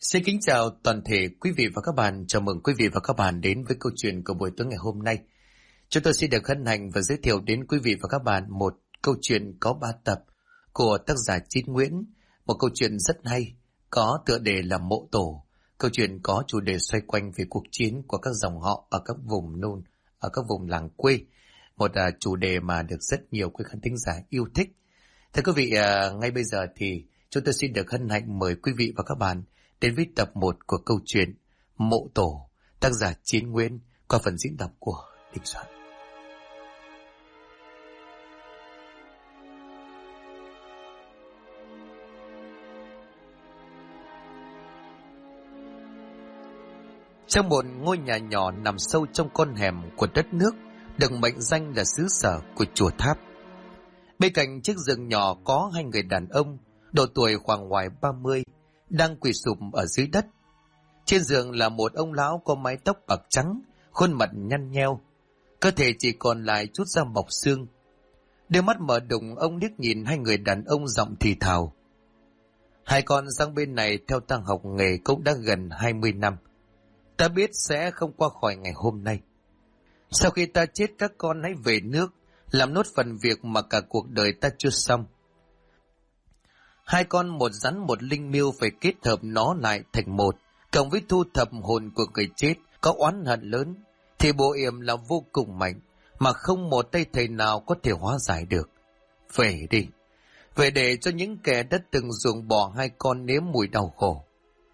Xin kính chào toàn thể quý vị và các bạn. Chào mừng quý vị và các bạn đến với câu chuyện của buổi tối ngày hôm nay. Chúng tôi xin được hân hạnh và giới thiệu đến quý vị và các bạn một câu chuyện có 3 tập của tác giả Chí Nguyễn. Một câu chuyện rất hay, có tựa đề là Mộ Tổ. Câu chuyện có chủ đề xoay quanh về cuộc chiến của các dòng họ ở các vùng nông, ở các vùng làng quê. Một chủ đề mà được rất nhiều quý khán thính giả yêu thích. Thưa quý vị, ngay bây giờ thì chúng tôi xin được hân hạnh mời quý vị và các bạn đến với tập 1 của câu chuyện Mộ Tổ, tác giả Chí Nguyễn, qua phần diễn đọc của Đình Soạn. Trong một ngôi nhà nhỏ nằm sâu trong con hẻm của đất nước, được mệnh danh là xứ sở của chùa Tháp. Bên cạnh chiếc giường nhỏ có 2 người đàn ông, độ tuổi khoảng ngoài 30, đang quỳ sụp ở dưới đất. Trên giường là một ông lão có mái tóc bạc trắng, khuôn mặt nhăn nheo, cơ thể chỉ còn lại chút da bọc xương. Đôi mắt mở đùng, ông liếc nhìn 2 người đàn ông giọng thì thào: "Hai con sang bên này theo ta học nghề cũng đã gần 20 năm. Ta biết sẽ không qua khỏi ngày hôm nay. Sau khi ta chết, các con hãy về nước, làm nốt phần việc mà cả cuộc đời ta chưa xong. Hai con một rắn một linh miêu phải kết hợp nó lại thành một, cộng với thu thập hồn của người chết có oán hận lớn, thì bộ yểm là vô cùng mạnh, mà không một tay thầy nào có thể hóa giải được. Về đi, về để cho những kẻ đã từng ruồng bỏ hai con nếm mùi đau khổ."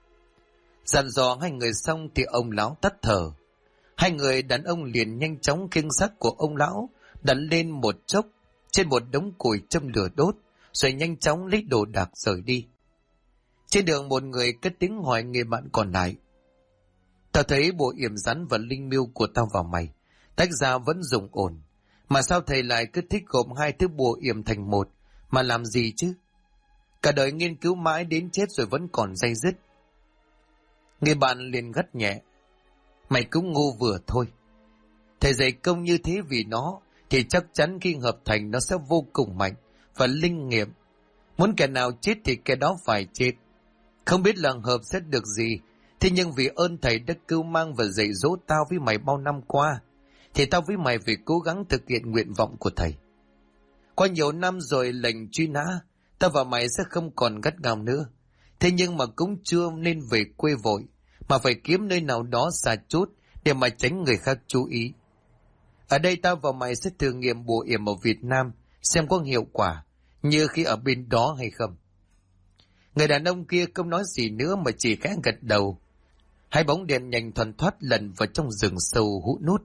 Dặn dò 2 người xong thì ông lão tắt thở. 2 người đàn ông liền nhanh chóng khiêng xác của ông lão đặt lên một chốc trên một đống củi châm lửa đốt, rồi nhanh chóng lấy đồ đạc rời đi. Trên đường một người cất tiếng hỏi người bạn còn lại: "Tao thấy bộ yểm rắn và linh miêu của tao vào mày, tách ra vẫn dùng ổn, mà sao thầy lại cứ thích gộp 2 thứ bộ yểm thành một, mà làm gì chứ? Cả đời nghiên cứu mãi đến chết rồi vẫn còn day dứt." Người bạn liền gắt nhẹ: "Mày cũng ngu vừa thôi. Thầy dạy công như thế vì nó, thì chắc chắn khi hợp thành nó sẽ vô cùng mạnh và linh nghiệm. Muốn kẻ nào chết thì kẻ đó phải chết. Không biết là hợp sẽ được gì, thế nhưng vì ơn thầy đã cứu mang và dạy dỗ tao với mày bao năm qua, thì tao với mày phải cố gắng thực hiện nguyện vọng của thầy. Qua nhiều năm rồi lệnh truy nã, tao và mày sẽ không còn gắt gao nữa. Thế nhưng mà cũng chưa nên về quê vội, mà phải kiếm nơi nào đó xa chút để mà tránh người khác chú ý. Ở đây tao và mày sẽ thử nghiệm bùa yểm ở Việt Nam, xem có hiệu quả như khi ở bên đó hay không." Người đàn ông kia không nói gì nữa mà chỉ khẽ gật đầu. 2 bóng đèn nhanh thoăn thoắt lần vào trong rừng sâu hút nút.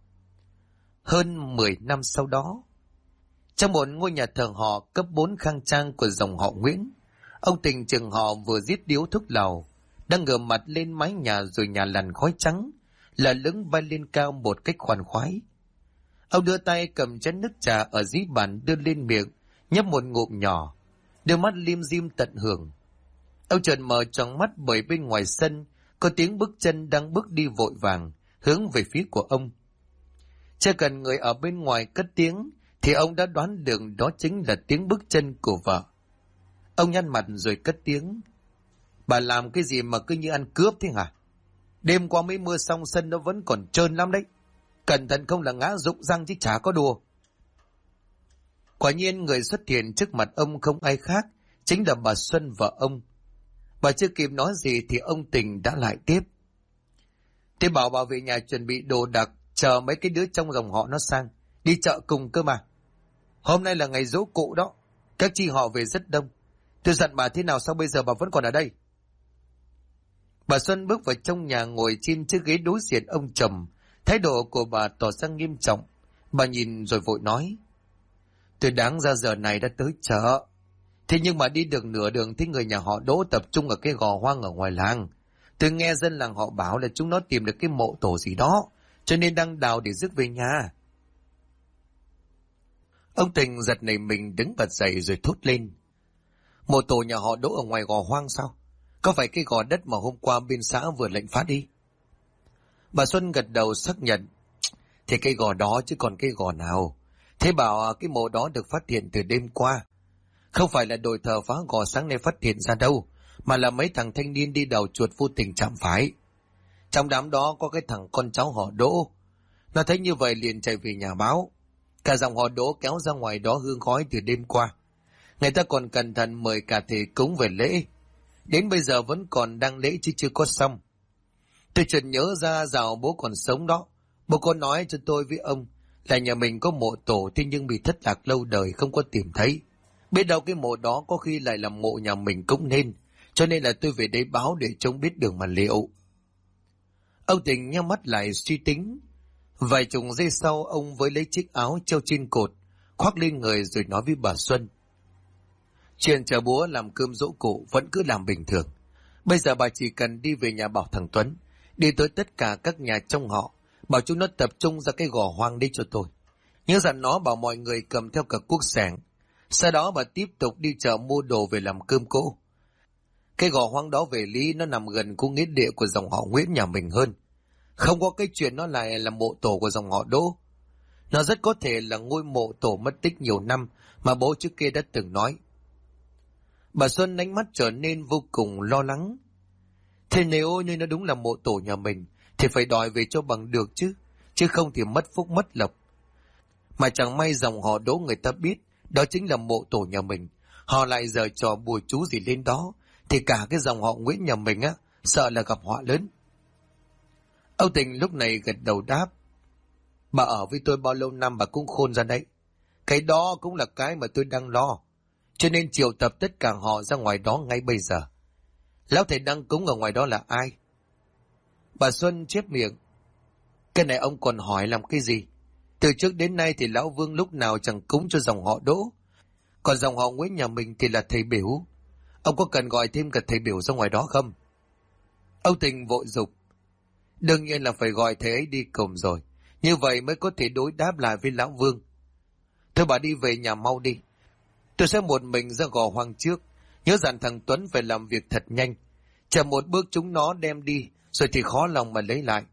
Hơn 10 năm sau đó, trong một ngôi nhà thờ họ cấp 4 khang trang của dòng họ Nguyễn, ông Tình trưởng họ vừa giết điếu thuốc lào, đang ngửa mặt lên mái nhà rồi nhà lằn khói trắng, là lững bay lên cao một cách khoan khoái. Ông đưa tay cầm chén nước trà ở dưới bàn đưa lên miệng, nhấp một ngụm nhỏ, đôi mắt lim dim tận hưởng. Ông chợt mở tròn mắt bởi bên ngoài sân có tiếng bước chân đang bước đi vội vàng hướng về phía của ông. Chưa cần người ở bên ngoài cất tiếng thì ông đã đoán được đó chính là tiếng bước chân của vợ. Ông nhăn mặt rồi cất tiếng: "Bà làm cái gì mà cứ như ăn cướp thế hả? Đêm qua mới mưa xong sân nó vẫn còn trơn lắm đấy. Cẩn thận không là ngã rụng răng chứ chả có đùa." Quả nhiên người xuất hiện trước mặt ông không ai khác, chính là bà Xuân vợ ông. Bà chưa kịp nói gì thì ông Tình đã lại tiếp: "Thế bảo bà về nhà chuẩn bị đồ đạc, chờ mấy cái đứa trong dòng họ nó sang, đi chợ cùng cơ mà. Hôm nay là ngày giỗ cụ đó, các chị họ về rất đông. Tôi dặn bà thế nào sao bây giờ bà vẫn còn ở đây?" Bà Xuân bước vào trong nhà ngồi trên chiếc ghế đối diện ông chồng. Thái độ của bà tỏ ra nghiêm trọng. Bà nhìn rồi vội nói: "Tôi đáng ra giờ này đã tới chợ. Thế nhưng mà đi được nửa đường thấy người nhà họ Đỗ tập trung ở cái gò hoang ở ngoài làng. Tôi nghe dân làng họ bảo là chúng nó tìm được cái mộ tổ gì đó, cho nên đang đào để rước về nhà." Ông Tình giật nảy mình đứng bật dậy rồi thốt lên: "Mộ tổ nhà họ Đỗ ở ngoài gò hoang sao? Có phải cái gò đất mà hôm qua bên xã vừa lệnh phá đi?" Bà Xuân gật đầu xác nhận: "Thì cái gò đó chứ còn cái gò nào. Thế bảo cái mộ đó được phát hiện từ đêm qua. Không phải là đội thờ phá gò sáng nay phát hiện ra đâu, mà là mấy thằng thanh niên đi đầu chuột vô tình chạm phải. Trong đám đó có cái thằng con cháu họ Đỗ. Nó thấy như vậy liền chạy về nhà báo. Cả dòng họ Đỗ kéo ra ngoài đó hương khói từ đêm qua. Người ta còn cẩn thận mời cả thầy cúng về lễ. Đến bây giờ vẫn còn đang lễ chứ chưa có xong. Tôi chợt nhớ ra dạo bố còn sống đó. Bố có nói cho tôi với ông là nhà mình có mộ tổ, thế nhưng bị thất lạc lâu đời không có tìm thấy. Biết đâu cái mộ đó có khi lại là mộ nhà mình cũng nên. Cho nên là tôi về đây báo để trông biết đường mà liệu. Ông Tình nhắm mắt lại suy tính. Vài chục giây sau ông với lấy chiếc áo treo trên cột, khoác lên người rồi nói với bà Xuân. Chuyện chờ búa làm cơm giỗ cụ vẫn cứ làm bình thường. Bây giờ bà chỉ cần đi về nhà bảo thằng Tuấn, đi tới tất cả các nhà trong họ, bảo chúng nó tập trung ra cái gò hoang đi cho tôi. Nhớ dặn nó bảo mọi người cầm theo cả cuốc sẻng. Sau đó bà tiếp tục đi chợ mua đồ về làm cơm cỗ. Cái gò hoang đó về lý nó nằm gần khu nghĩa địa của dòng họ Nguyễn nhà mình hơn. Không có cái chuyện nó lại là mộ tổ của dòng họ Đỗ. Nó rất có thể là ngôi mộ tổ mất tích nhiều năm mà bố trước kia đã từng nói. Bà Xuân ánh mắt trở nên vô cùng lo lắng. Thế nếu như nó đúng là mộ tổ nhà mình thì phải đòi về cho bằng được chứ không thì mất phúc mất lộc. Mà chẳng may dòng họ Đỗ người ta biết đó chính là mộ tổ nhà mình, họ lại giở trò bùa chú gì lên đó, thì cả cái dòng họ Nguyễn nhà mình á sợ là gặp họa lớn. Âu Tình lúc này gật đầu đáp. Bà ở với tôi bao lâu năm bà cũng khôn ra đấy. Cái đó cũng là cái mà tôi đang lo. Cho nên triệu tập tất cả họ ra ngoài đó ngay bây giờ. Lão thầy đang cúng ở ngoài đó là ai? Bà Xuân chép miệng. Cái này ông còn hỏi làm cái gì? Từ trước đến nay thì lão Vương lúc nào chẳng cúng cho dòng họ Đỗ. Còn dòng họ Nguyễn nhà mình thì là thầy biểu. Ông có cần gọi thêm cả thầy biểu ra ngoài đó không? Âu Tình vội dục. Đương nhiên là phải gọi thầy ấy đi cùng rồi. Như vậy mới có thể đối đáp lại với lão Vương. Thôi bà đi về nhà mau đi. Tôi sẽ một mình ra gò hoang trước. Nhớ dặn thằng Tuấn phải làm việc thật nhanh. Chờ một bước chúng nó đem đi, rồi thì khó lòng mà lấy lại.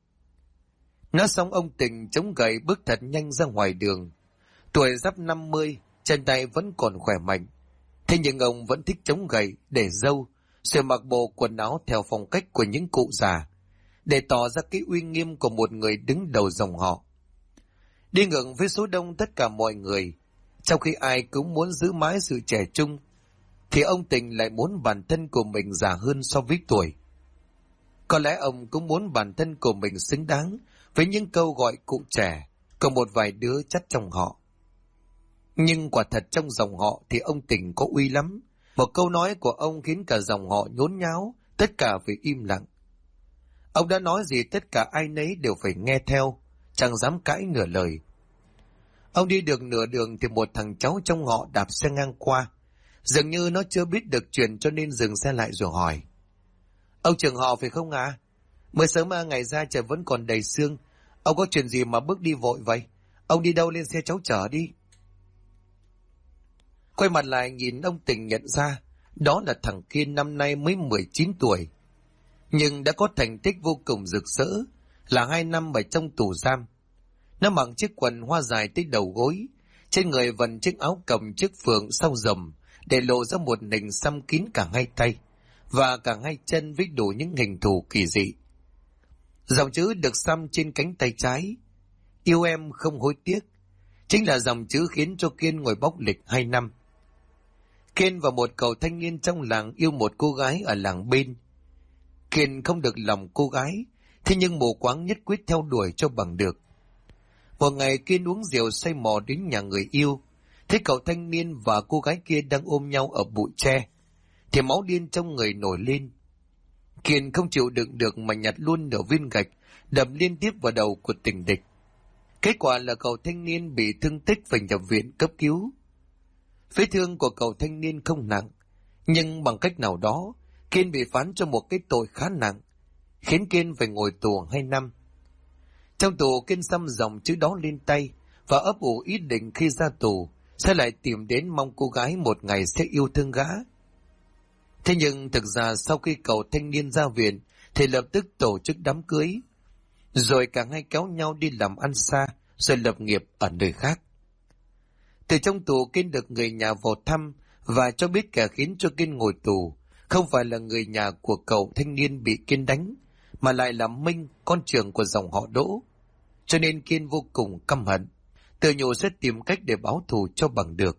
Nói xong ông Tình chống gậy bước thật nhanh ra ngoài đường. Tuổi giáp 50, chân tay vẫn còn khỏe mạnh. Thế nhưng ông vẫn thích chống gậy, để râu, rồi mặc bộ quần áo theo phong cách của những cụ già, để tỏ ra cái uy nghiêm của một người đứng đầu dòng họ. Đi ngược với số đông tất cả mọi người, trong khi ai cũng muốn giữ mãi sự trẻ trung, thì ông Tình lại muốn bản thân của mình già hơn so với tuổi. Có lẽ ông cũng muốn bản thân của mình xứng đáng với những câu gọi cụ trẻ của một vài đứa chắc trong họ. Nhưng quả thật trong dòng họ thì ông Tình có uy lắm. Một câu nói của ông khiến cả dòng họ nhốn nháo, tất cả phải im lặng. Ông đã nói gì tất cả ai nấy đều phải nghe theo, chẳng dám cãi nửa lời. Ông đi được nửa đường thì một thằng cháu trong họ đạp xe ngang qua. Dường như nó chưa biết được chuyện cho nên dừng xe lại rồi hỏi. Ông trưởng họ phải không à? Mới sớm mà ngày ra trời vẫn còn đầy sương. Ông có chuyện gì mà bước đi vội vậy? Ông đi đâu lên xe cháu chở đi. Quay mặt lại nhìn ông Tình nhận ra đó là thằng Kiên năm nay mới 19 tuổi. Nhưng đã có thành tích vô cùng rực rỡ, là 2 năm ở trong tù giam. Nó mặc chiếc quần hoa dài tới đầu gối, trên người vần chiếc áo cầm chiếc phượng sau rồng, để lộ ra một hình xăm kín cả hai tay và cả hai chân với đủ những hình thù kỳ dị. Dòng chữ được xăm trên cánh tay trái, yêu em không hối tiếc, chính là dòng chữ khiến cho Kiên ngồi bóc lịch 2 năm. Kiên và một cậu thanh niên trong làng yêu một cô gái ở làng bên. Kiên không được lòng cô gái, thế nhưng mù quáng nhất quyết theo đuổi cho bằng được. Một ngày Kiên uống rượu say mò đến nhà người yêu, thấy cậu thanh niên và cô gái kia đang ôm nhau ở bụi tre, thì máu điên trong người nổi lên. Kiên không chịu đựng được mà nhặt luôn nửa viên gạch, đập liên tiếp vào đầu của tình địch. Kết quả là cậu thanh niên bị thương tích phải nhập viện cấp cứu. Vết thương của cậu thanh niên không nặng, nhưng bằng cách nào đó, Kiên bị phán cho một cái tội khá nặng, khiến Kiên phải ngồi tù 2 năm. Trong tù, Kiên xăm dòng chữ đó lên tay và ấp ủ ý định khi ra tù sẽ lại tìm đến mong cô gái một ngày sẽ yêu thương gã. Thế nhưng thực ra sau khi cậu thanh niên ra viện thì lập tức tổ chức đám cưới, rồi cả hai kéo nhau đi làm ăn xa, rồi lập nghiệp ở nơi khác. Từ trong tù, Kiên được người nhà vào thăm và cho biết kẻ khiến cho Kiên ngồi tù không phải là người nhà của cậu thanh niên bị Kiên đánh, mà lại là Minh, con trưởng của dòng họ Đỗ. Cho nên Kiên vô cùng căm hận, tự nhủ sẽ tìm cách để báo thù cho bằng được.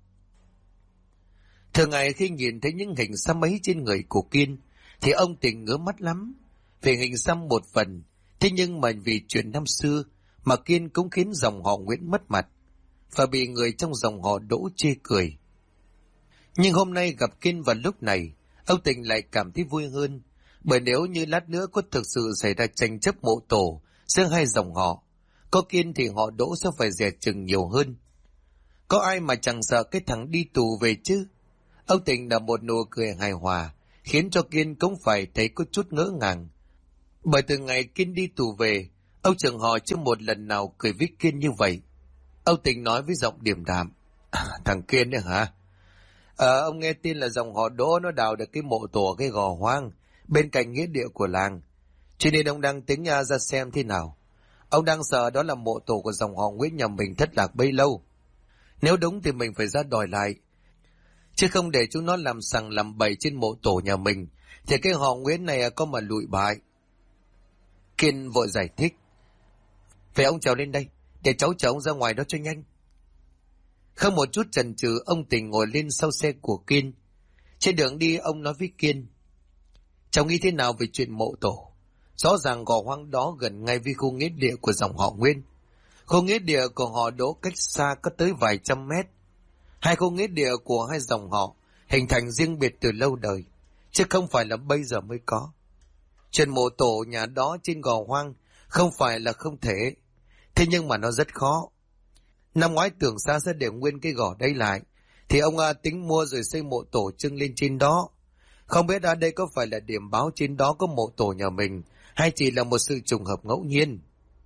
Thường ngày khi nhìn thấy những hình xăm ấy trên người của Kiên, thì ông Tình ngứa mắt lắm. Về hình xăm một phần, thế nhưng mà vì chuyện năm xưa mà Kiên cũng khiến dòng họ Nguyễn mất mặt, và bị người trong dòng họ Đỗ chê cười. Nhưng hôm nay gặp Kiên vào lúc này, ông Tình lại cảm thấy vui hơn, bởi nếu như lát nữa có thực sự xảy ra tranh chấp mộ tổ giữa hai dòng họ, có Kiên thì họ Đỗ sẽ phải dè chừng nhiều hơn. Có ai mà chẳng sợ cái thằng đi tù về chứ? Ông Tình là một nụ cười hài hòa, khiến cho Kiên cũng phải thấy có chút ngỡ ngàng. Bởi từ ngày Kiên đi tù về, ông trưởng họ chưa một lần nào cười với Kiên như vậy. Ông Tình nói với giọng điềm đạm: Thằng Kiên đấy hả? Ông nghe tin là dòng họ Đỗ nó đào được cái mộ tổ cái gò hoang bên cạnh nghĩa địa của làng, cho nên ông đang tính ra xem thế nào. Ông đang sợ đó là mộ tổ của dòng họ Nguyễn nhà mình thất lạc bấy lâu. Nếu đúng thì mình phải ra đòi lại, chứ không để chúng nó làm sằng làm bậy trên mộ tổ nhà mình, thì cái họ Nguyễn này có mà lụi bại. Kiên vội giải thích: Vậy ông trèo lên đây, để cháu chở ông ra ngoài đó cho nhanh. Không một chút chần chừ, ông Tình ngồi lên sau xe của Kiên. Trên đường đi, ông nói với Kiên: Cháu nghĩ thế nào về chuyện mộ tổ? Rõ ràng gò hoang đó gần ngay với khu nghĩa địa của dòng họ Nguyên. Khu nghĩa địa của họ Đỗ cách xa có tới vài trăm mét. Hai khu nghĩa địa của hai dòng họ hình thành riêng biệt từ lâu đời, chứ không phải là bây giờ mới có. Chuyện mộ tổ nhà đó trên gò hoang không phải là không thể, thế nhưng mà nó rất khó. Năm ngoái tưởng xa sẽ để nguyên cái gò đây lại, thì ông tính mua rồi xây mộ tổ trưng lên trên đó. Không biết ở đây có phải là điểm báo trên đó có mộ tổ nhà mình, hay chỉ là một sự trùng hợp ngẫu nhiên.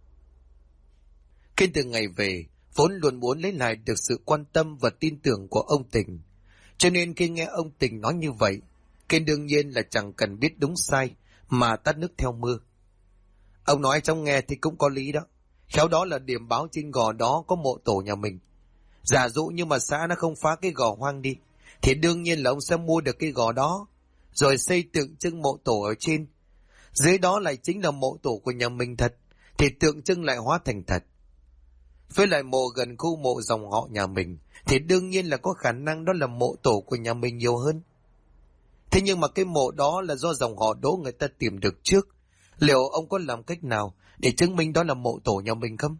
Kiên từ ngày về vốn luôn muốn lấy lại được sự quan tâm và tin tưởng của ông Tình, cho nên khi nghe ông Tình nói như vậy, Kiên đương nhiên là chẳng cần biết đúng sai mà tắt nước theo mưa. Ông nói trong nghe thì cũng có lý đó, khéo đó là điểm báo trên gò đó có mộ tổ nhà mình. Giả dụ như mà xã nó không phá cái gò hoang đi, thì đương nhiên là ông sẽ mua được cái gò đó, rồi xây tượng trưng mộ tổ ở trên. Dưới đó lại chính là mộ tổ của nhà mình thật, thì tượng trưng lại hóa thành thật. Với lại mộ gần khu mộ dòng họ nhà mình, thì đương nhiên là có khả năng đó là mộ tổ của nhà mình nhiều hơn. Thế nhưng mà cái mộ đó là do dòng họ Đỗ người ta tìm được trước. Liệu ông có làm cách nào để chứng minh đó là mộ tổ nhà mình không?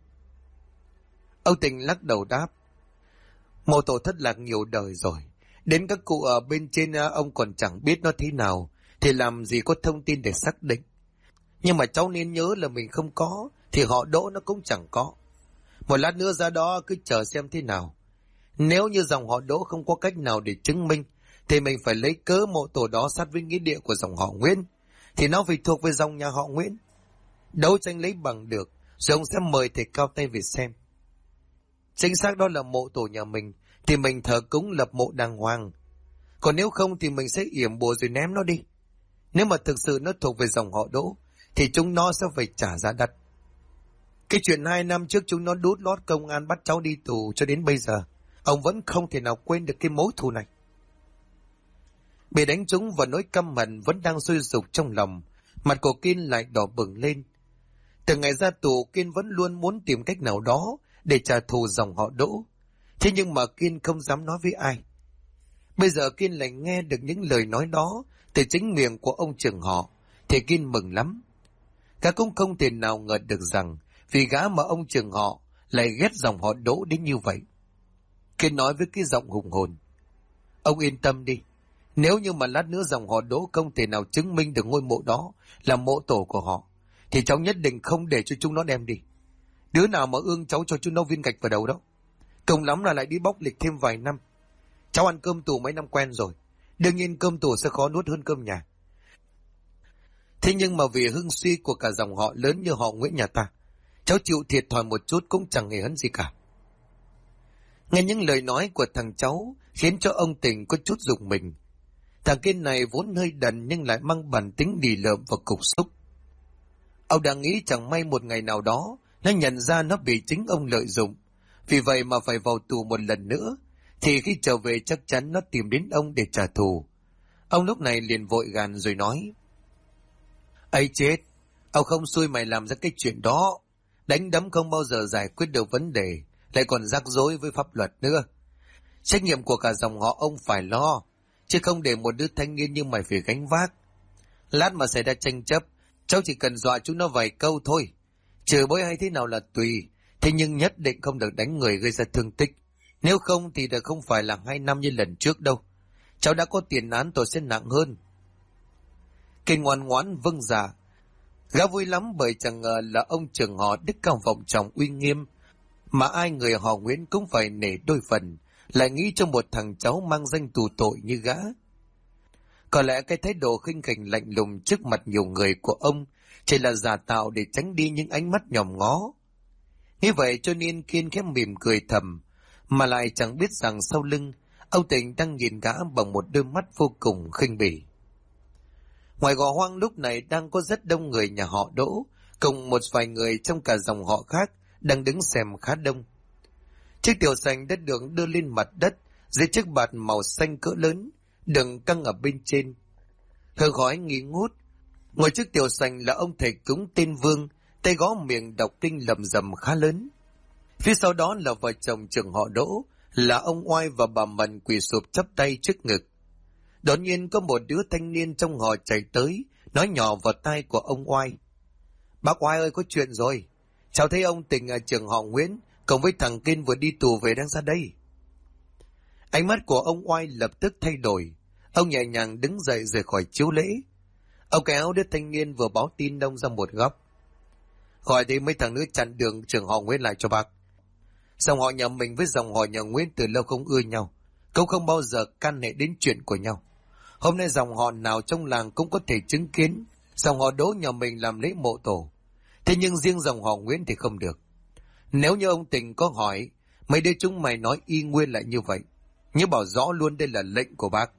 Ông Tình lắc đầu đáp: Mộ tổ thất lạc nhiều đời rồi, đến các cụ ở bên trên ông còn chẳng biết nó thế nào, thì làm gì có thông tin để xác định. Nhưng mà cháu nên nhớ là mình không có, thì họ Đỗ nó cũng chẳng có. Một lát nữa ra đó cứ chờ xem thế nào. Nếu như dòng họ Đỗ không có cách nào để chứng minh, thì mình phải lấy cớ mộ tổ đó sát với nghĩa địa của dòng họ Nguyễn, thì nó phải thuộc về dòng nhà họ Nguyễn. Đấu tranh lấy bằng được, rồi ông sẽ mời thầy cao tay về xem. Chính xác đó là mộ tổ nhà mình, thì mình thờ cúng lập mộ đàng hoàng. Còn nếu không thì mình sẽ yểm bùa rồi ném nó đi. Nếu mà thực sự nó thuộc về dòng họ Đỗ, thì chúng nó sẽ phải trả giá đắt. Cái chuyện 2 năm trước chúng nó đút lót công an bắt cháu đi tù cho đến bây giờ, ông vẫn không thể nào quên được cái mối thù này. Bị đánh trúng và nỗi căm hận vẫn đang sôi sục trong lòng, mặt của Kiên lại đỏ bừng lên. Từ ngày ra tù, Kiên vẫn luôn muốn tìm cách nào đó để trả thù dòng họ Đỗ. Thế nhưng mà Kiên không dám nói với ai. Bây giờ Kiên lại nghe được những lời nói đó từ chính miệng của ông trưởng họ, thì Kiên mừng lắm. Gã cũng không thể nào ngờ được rằng vì gã mà ông trưởng họ lại ghét dòng họ Đỗ đến như vậy. Kiên nói với cái giọng hùng hồn: Ông yên tâm đi, nếu như mà lát nữa dòng họ Đỗ không thể nào chứng minh được ngôi mộ đó là mộ tổ của họ, thì cháu nhất định không để cho chúng nó đem đi. Đứa nào mà ương cháu cho chúng nó viên gạch vào đầu đó, cùng lắm là lại đi bóc lịch thêm vài năm. Cháu ăn cơm tù mấy năm quen rồi, đương nhiên cơm tù sẽ khó nuốt hơn cơm nhà. Thế nhưng mà vì hưng suy của cả dòng họ lớn như họ Nguyễn nhà ta, cháu chịu thiệt thòi một chút cũng chẳng hề hấn gì cả. Nghe những lời nói của thằng cháu khiến cho ông Tình có chút rùng mình. Thằng Kiên này vốn hơi đần nhưng lại mang bản tính lì lợm và cục xúc. Ông đang nghĩ chẳng may một ngày nào đó nó nhận ra nó bị chính ông lợi dụng, vì vậy mà phải vào tù một lần nữa, thì khi trở về chắc chắn nó tìm đến ông để trả thù. Ông lúc này liền vội gàn rồi nói: ấy chết, ông không xui mày làm ra cái chuyện đó. Đánh đấm không bao giờ giải quyết được vấn đề, lại còn rắc rối với pháp luật nữa. Trách nhiệm của cả dòng họ ông phải lo, chứ không để một đứa thanh niên như mày phải gánh vác. Lát mà xảy ra tranh chấp, cháu chỉ cần dọa chúng nó vài câu thôi. Chửi bới hay thế nào là tùy, thế nhưng nhất định không được đánh người gây ra thương tích. Nếu không thì không phải là 2 năm như lần trước đâu. Cháu đã có tiền án, tội sẽ nặng hơn. Kiên ngoan ngoãn vâng dạ. Gã vui lắm bởi chẳng ngờ là ông trưởng họ đức cao vọng trọng uy nghiêm, mà ai người họ Nguyễn cũng phải nể đôi phần, lại nghĩ cho một thằng cháu mang danh tù tội như gã. Có lẽ cái thái độ khinh khỉnh lạnh lùng trước mặt nhiều người của ông chỉ là giả tạo để tránh đi những ánh mắt nhòm ngó. Như vậy cho nên Kiên khẽ mỉm cười thầm, mà lại chẳng biết rằng sau lưng ông Tình đang nhìn gã bằng một đôi mắt vô cùng khinh bỉ. Ngoài gò hoang lúc này đang có rất đông người nhà họ Đỗ, cùng một vài người trong cả dòng họ khác đang đứng xem khá đông. Chiếc tiểu sành đã được đưa lên mặt đất dưới chiếc bạt màu xanh cỡ lớn, đựng căng ở bên trên. Hương khói nghi ngút. Ngồi trước tiểu sành là ông thầy cúng tên Vương, tay gõ miệng đọc kinh lầm rầm khá lớn. Phía sau đó là vợ chồng trưởng họ Đỗ, là ông Oai và bà Mận quỳ sụp chắp tay trước ngực. Đột nhiên có một đứa thanh niên trong họ chạy tới, nói nhỏ vào tai của ông Oai: bác Oai ơi, có chuyện rồi. Cháu thấy ông Tình ở trường họ Nguyễn cùng với thằng Kiên vừa đi tù về đang ra đây. Ánh mắt của ông Oai lập tức thay đổi. Ông nhẹ nhàng đứng dậy rời khỏi chiếu lễ. Ông kéo đứa thanh niên vừa báo tin đông ra một góc: gọi thì mấy thằng nữa chặn đường trường họ Nguyễn lại cho bác. Dòng họ nhà mình với dòng họ nhà Nguyễn từ lâu không ưa nhau, cũng không bao giờ can hệ đến chuyện của nhau. Hôm nay dòng họ nào trong làng cũng có thể chứng kiến dòng họ Đỗ nhà mình làm lễ mộ tổ. Thế nhưng riêng dòng họ Nguyễn thì không được. Nếu như ông Tình có hỏi, mấy đứa chúng mày nói y nguyên lại như vậy, nhớ bảo rõ luôn đây là lệnh của bác.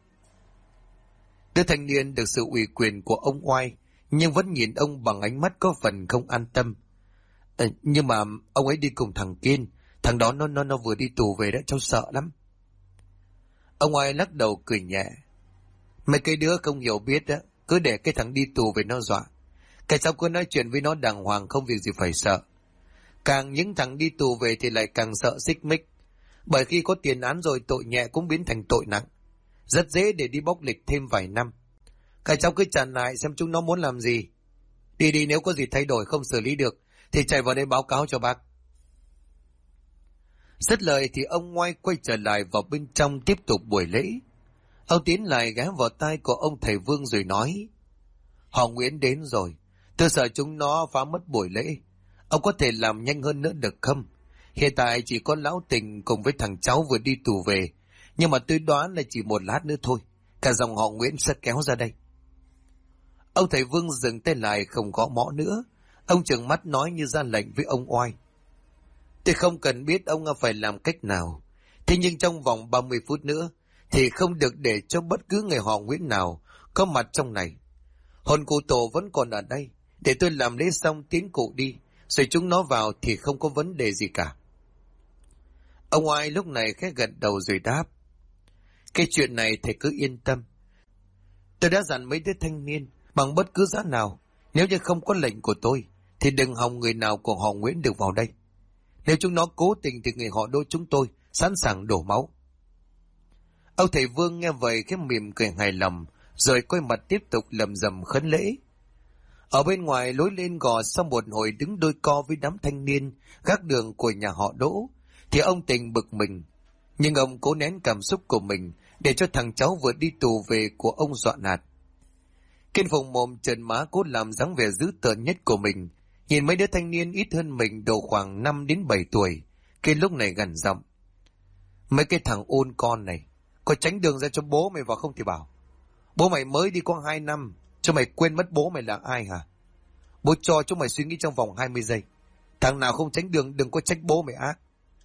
Đứa thanh niên được sự ủy quyền của ông Oai, nhưng vẫn nhìn ông bằng ánh mắt có phần không an tâm. Nhưng mà ông ấy đi cùng thằng Kiên, thằng đó nó vừa đi tù về đó, cháu sợ lắm. Ông Oai lắc đầu cười nhẹ: mấy cái đứa không hiểu biết đó, cứ để cái thằng đi tù về nó dọa. Cái cháu cứ nói chuyện với nó đàng hoàng, không việc gì phải sợ. Càng những thằng đi tù về thì lại càng sợ xích mích, bởi khi có tiền án rồi tội nhẹ cũng biến thành tội nặng, rất dễ để đi bóc lịch thêm vài năm. Cái cháu cứ chặn lại xem chúng nó muốn làm gì. Đi, nếu có gì thay đổi không xử lý được thì chạy vào đây báo cáo cho bác. Dứt lời thì ông Ngoai quay trở lại vào bên trong tiếp tục buổi lễ. Ông tiến lại ghé vào tai của ông thầy Vương rồi nói: họ Nguyễn đến rồi, tôi sợ chúng nó phá mất buổi lễ. Ông có thể làm nhanh hơn nữa được không? Hiện tại chỉ có lão Tình cùng với thằng cháu vừa đi tù về, nhưng mà tôi đoán là chỉ một lát nữa thôi, cả dòng họ Nguyễn sẽ kéo ra đây. Ông thầy Vương dừng tay lại không gõ mõ nữa. Ông trừng mắt nói như ra lệnh với ông Oai: tôi không cần biết ông phải làm cách nào, thế nhưng trong vòng 30 phút nữa thì không được để cho bất cứ người họ Nguyễn nào có mặt trong này. Hồn cụ tổ vẫn còn ở đây, để tôi làm lễ xong tiến cụ đi, rồi chúng nó vào thì không có vấn đề gì cả. Ông Oai lúc này khẽ gật đầu rồi đáp: cái chuyện này thầy cứ yên tâm. Tôi đã dặn mấy đứa thanh niên bằng bất cứ giá nào, nếu như không có lệnh của tôi thì đừng hòng người nào của họ Nguyễn được vào đây. Nếu chúng nó cố tình thì người họ Đỗ chúng tôi sẵn sàng đổ máu. Ông thầy Vương nghe vậy khẽ mỉm cười hài lòng, rồi quay mặt tiếp tục lầm rầm khấn lễ. Ở bên ngoài lối lên gò, sau một hồi đứng đôi co với đám thanh niên gác đường của nhà họ Đỗ, thì ông Tình bực mình, nhưng ông cố nén cảm xúc của mình để cho thằng cháu vừa đi tù về của ông dọa nạt. Kiên phồng mồm trợn má cố làm dáng vẻ dữ tợn nhất của mình, nhìn mấy đứa thanh niên ít hơn mình độ khoảng 5 đến 7 tuổi. Kiên lúc này gằn giọng: mấy cái thằng ôn con này, có tránh đường ra cho bố mày vào không thì bảo. Bố mày mới đi có 2 năm, cho mày quên mất bố mày là ai hả? Bố cho chúng mày suy nghĩ trong vòng 20 giây. Thằng nào không tránh đường đừng có trách bố mày ác.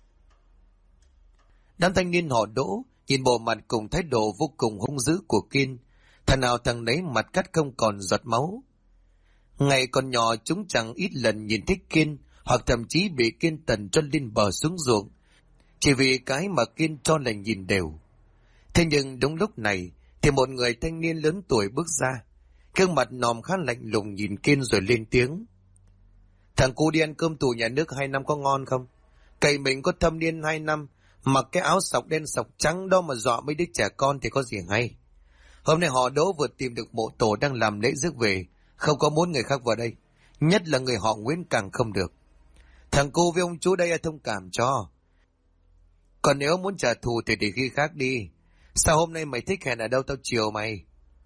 Đám thanh niên họ Đỗ nhìn bộ mặt cùng thái độ vô cùng hung dữ của Kiên, thằng nào thằng nấy mặt cắt không còn giọt máu. Ngày còn nhỏ chúng chẳng ít lần nhìn thấy Kiên, hoặc thậm chí bị Kiên tần cho lên bờ xuống ruộng, chỉ vì cái mà Kiên cho là nhìn đều. Thế nhưng đúng lúc này thì một người thanh niên lớn tuổi bước ra. Gương mặt nòm khá lạnh lùng nhìn Kiên rồi lên tiếng. Thằng cu đi ăn cơm tù nhà nước 2 năm có ngon không? Cậy mình có thâm niên 2 năm, mặc cái áo sọc đen sọc trắng đó mà dọa mấy đứa trẻ con thì có gì hay. Hôm nay họ Đỗ vừa tìm được mộ tổ đang làm lễ rước về, không có muốn người khác vào đây. Nhất là người họ Nguyễn càng không được. Thằng cô với ông chú đây thông cảm cho. Còn nếu muốn trả thù thì để khi khác đi. Sao hôm nay mày thích hẹn ở đâu tao chiều mày?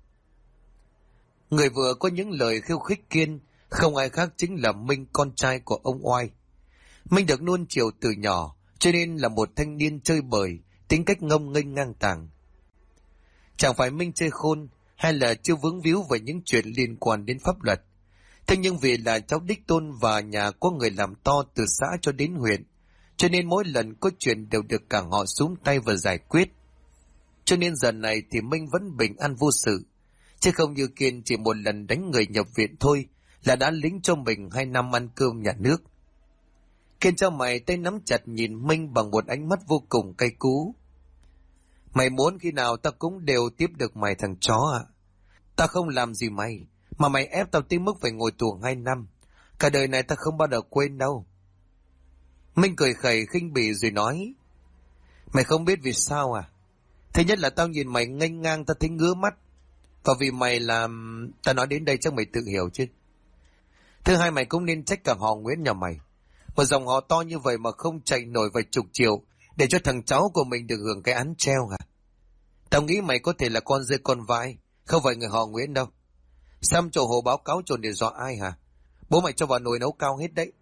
Người vừa có những lời khiêu khích Kiên, không ai khác chính là Minh, con trai của ông Oai. Minh được nuông chiều từ nhỏ, cho nên là một thanh niên chơi bời, tính cách ngông nghênh ngang tàng. Chẳng phải Minh chơi khôn, hay là chưa vướng víu về những chuyện liên quan đến pháp luật. Thế nhưng vì là cháu đích tôn và nhà có người làm to từ xã cho đến huyện, cho nên mỗi lần có chuyện đều được cả họ xuống tay và giải quyết. Cho nên giờ này thì Minh vẫn bình an vô sự, chứ không như Kiên chỉ một lần đánh người nhập viện thôi là đã lính cho mình 2 năm ăn cơm nhà nước. Kiên cho mày tay nắm chặt nhìn Minh bằng một ánh mắt vô cùng cay cú. Mày muốn khi nào tao cũng đều tiếp được mày thằng chó à? Tao không làm gì mày, mà mày ép tao tới mức phải ngồi tù 2 năm. Cả đời này tao không bao giờ quên đâu. Minh cười khẩy khinh bỉ rồi nói. Mày không biết vì sao à? Thứ nhất là tao nhìn mày nghênh ngang tao thấy ngứa mắt. Và vì mày làm... Tao nói đến đây chắc mày tự hiểu chứ. Thứ hai, mày cũng nên trách cả họ Nguyễn nhà mày. Một dòng họ to như vậy mà không chạy nổi vài chục triệu để cho thằng cháu của mình được hưởng cái án treo hả? Tao nghĩ mày có thể là con dê con vãi, không phải người họ Nguyễn đâu. Xăm chỗ hồ báo cáo trồn để dọa ai hả? Bố mày cho vào nồi nấu cao hết đấy.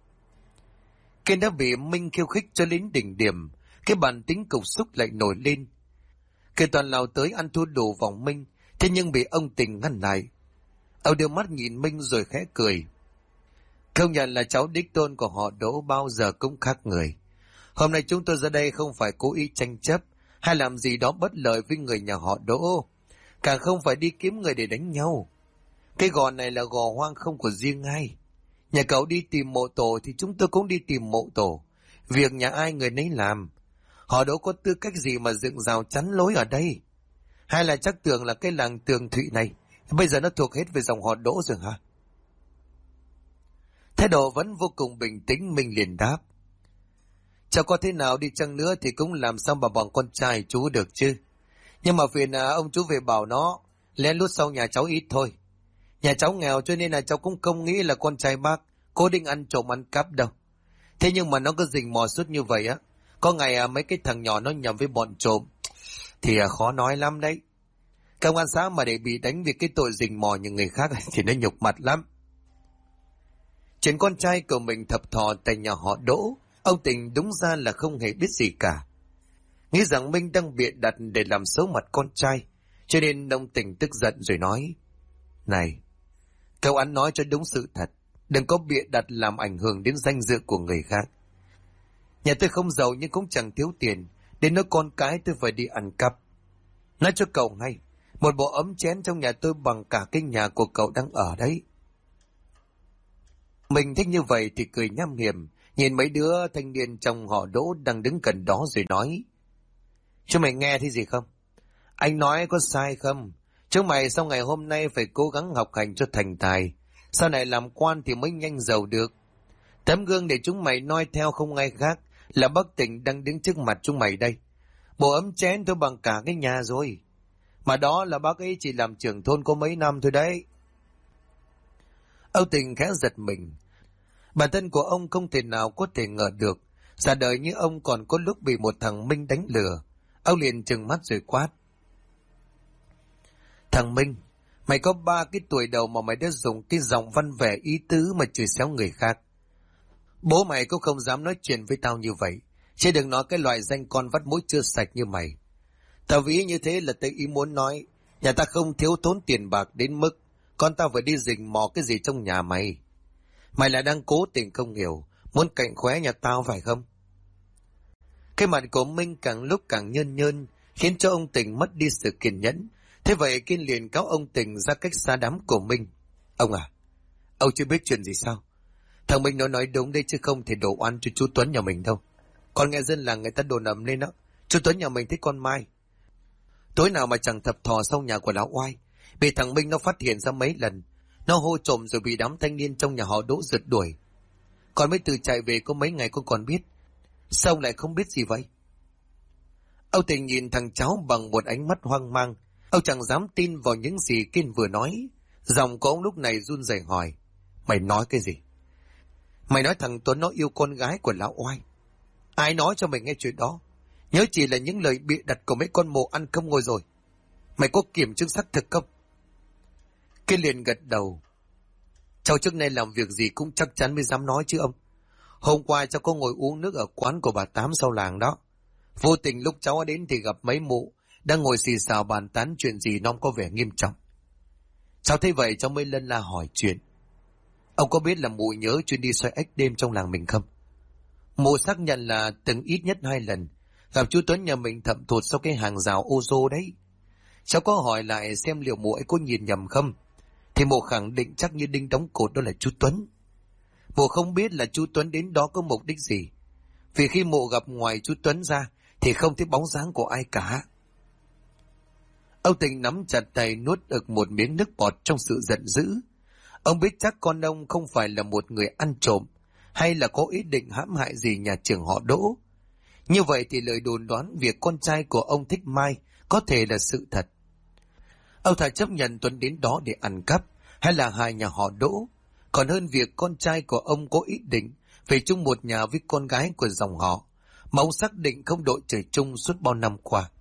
Kiên đã bị Minh khiêu khích cho đến đỉnh điểm, cái bản tính cục xúc lại nổi lên. Kiên toàn lao tới ăn thua đủ vòng Minh, thế nhưng bị ông Tình ngăn lại. Ông đưa mắt nhìn Minh rồi khẽ cười. Công nhận là cháu đích tôn của họ Đỗ bao giờ cũng khác người. Hôm nay chúng tôi ra đây không phải cố ý tranh chấp hay làm gì đó bất lợi với người nhà họ Đỗ, càng không phải đi kiếm người để đánh nhau. Cái gò này là gò hoang không của riêng ai. Nhà cậu đi tìm mộ tổ thì chúng tôi cũng đi tìm mộ tổ. Việc nhà ai người nấy làm. Họ Đỗ có tư cách gì mà dựng rào chắn lối ở đây? Hay là chắc tưởng là cái làng Tường Thụy này bây giờ nó thuộc hết về dòng họ Đỗ rồi hả? Thái độ vẫn vô cùng bình tĩnh, Minh liền đáp. Cháu có thế nào đi chăng nữa thì cũng làm sao mà bọn con trai chú được chứ. Nhưng mà phiền ông chú về bảo nó lén lút sau nhà cháu ít thôi. Nhà cháu nghèo cho nên là cháu cũng không nghĩ là con trai bác cố định ăn trộm ăn cắp đâu. Thế nhưng mà nó cứ rình mò suốt như vậy á, có ngày mấy cái thằng nhỏ nó nhầm với bọn trộm thì khó nói lắm đấy. Công an xã mà để bị đánh vì cái tội rình mò những người khác thì nó nhục mặt lắm. Chuyện con trai của mình thập thò tại nhà họ Đỗ, ông Tình đúng ra là không hề biết gì cả. Nghĩ rằng Minh đang bịa đặt để làm xấu mặt con trai, cho nên ông Tình tức giận rồi nói. Này, cậu ăn nói cho đúng sự thật, đừng có bịa đặt làm ảnh hưởng đến danh dự của người khác. Nhà tôi không giàu nhưng cũng chẳng thiếu tiền, đến nỗi con cái tôi phải đi ăn cắp. Nói cho cậu hay, một bộ ấm chén trong nhà tôi bằng cả cái nhà của cậu đang ở đấy. Mình thích như vậy thì cười nham hiểm, nhìn mấy đứa thanh niên trong họ Đỗ đang đứng gần đó rồi nói. Chúng mày nghe thấy gì không? Anh nói có sai không? Chúng mày sau ngày hôm nay phải cố gắng học hành cho thành tài, sau này làm quan thì mới nhanh giàu được. Tấm gương để chúng mày noi theo không ai khác là bác Tình đang đứng trước mặt chúng mày đây. Bộ ấm chén tôi bằng cả cái nhà rồi. Mà đó là bác ấy chỉ làm trưởng thôn có mấy năm thôi đấy. Âu Tình khẽ giật mình. Bản thân của ông không thể nào có thể ngờ được, ra đời như ông còn có lúc bị một thằng Minh đánh lừa. Ông liền trừng mắt rồi quát. Thằng Minh, mày có 3 cái tuổi đầu mà mày đã dùng cái giọng văn vẻ ý tứ mà chửi xéo người khác. Bố mày cũng không dám nói chuyện với tao như vậy, chứ đừng nói cái loại danh con vắt mũi chưa sạch như mày. Tao ví như thế là tao ý muốn nói, nhà ta không thiếu thốn tiền bạc đến mức con tao phải đi rình mò cái gì trong nhà mày. Mày là đang cố tình không hiểu, muốn cạnh khóe nhà tao phải không? Cái mặt của Minh càng lúc càng nhơn nhơn, khiến cho ông Tình mất đi sự kiên nhẫn. Thế vậy Kiên liền cáo ông Tình ra cách xa đám của Minh. Ông à, ông chưa biết chuyện gì sao? Thằng Minh nó nói đúng đấy chứ không thể đổ oan cho chú Tuấn nhà mình đâu. Còn nghe dân làng người ta đồn ầm lên đó, chú Tuấn nhà mình thích con Mai. Tối nào mà chẳng thập thò sau nhà của lão Oai. Bị thằng Minh nó phát hiện ra mấy lần. Nó hô trộm rồi bị đám thanh niên trong nhà họ Đỗ rượt đuổi. Con mới từ chạy về có mấy ngày con còn biết. Sao ông lại không biết gì vậy? Ông Tình nhìn thằng cháu bằng một ánh mắt hoang mang. Ông chẳng dám tin vào những gì Kiên vừa nói. Giọng của ông lúc này run rẩy hỏi. Mày nói cái gì? Mày nói thằng Tuấn nó yêu con gái của lão Oai. Ai nói cho mày nghe chuyện đó? Nhớ chỉ là những lời bịa đặt của mấy con mồ ăn không ngồi rồi. Mày có kiểm chứng xác thực không? Kiên liền gật đầu. Cháu trước nay làm việc gì cũng chắc chắn mới dám nói chứ ông. Hôm qua cháu có ngồi uống nước ở quán của bà Tám sau làng đó. Vô tình lúc cháu đến thì gặp mấy mụ đang ngồi xì xào bàn tán chuyện gì nó có vẻ nghiêm trọng. Cháu thấy vậy cháu mới lân la hỏi chuyện. Ông có biết là mụ nhớ chuyến đi xoay ếch đêm trong làng mình không? Mụ xác nhận là từng ít nhất 2 lần gặp chú Tuấn nhà mình thậm thụt sau cái hàng rào ô rô đấy. Cháu có hỏi lại xem liệu mụ ấy có nhìn nhầm không, thì mụ khẳng định chắc như đinh đóng cột đó là chú Tuấn. Mụ không biết là chú Tuấn đến đó có mục đích gì, vì khi mụ gặp ngoài chú Tuấn ra thì không thấy bóng dáng của ai cả. Ông Tình nắm chặt tay nuốt ực một miếng nước bọt trong sự giận dữ. Ông biết chắc con ông không phải là một người ăn trộm hay là có ý định hãm hại gì nhà trưởng họ Đỗ. Như vậy thì lời đồn đoán việc con trai của ông thích Mai có thể là sự thật. Ông thà chấp nhận Tuấn đến đó để ăn cắp hay là hại nhà họ Đỗ, còn hơn việc con trai của ông có ý định về chung một nhà với con gái của dòng họ mà ông xác định không đội trời chung suốt bao năm qua.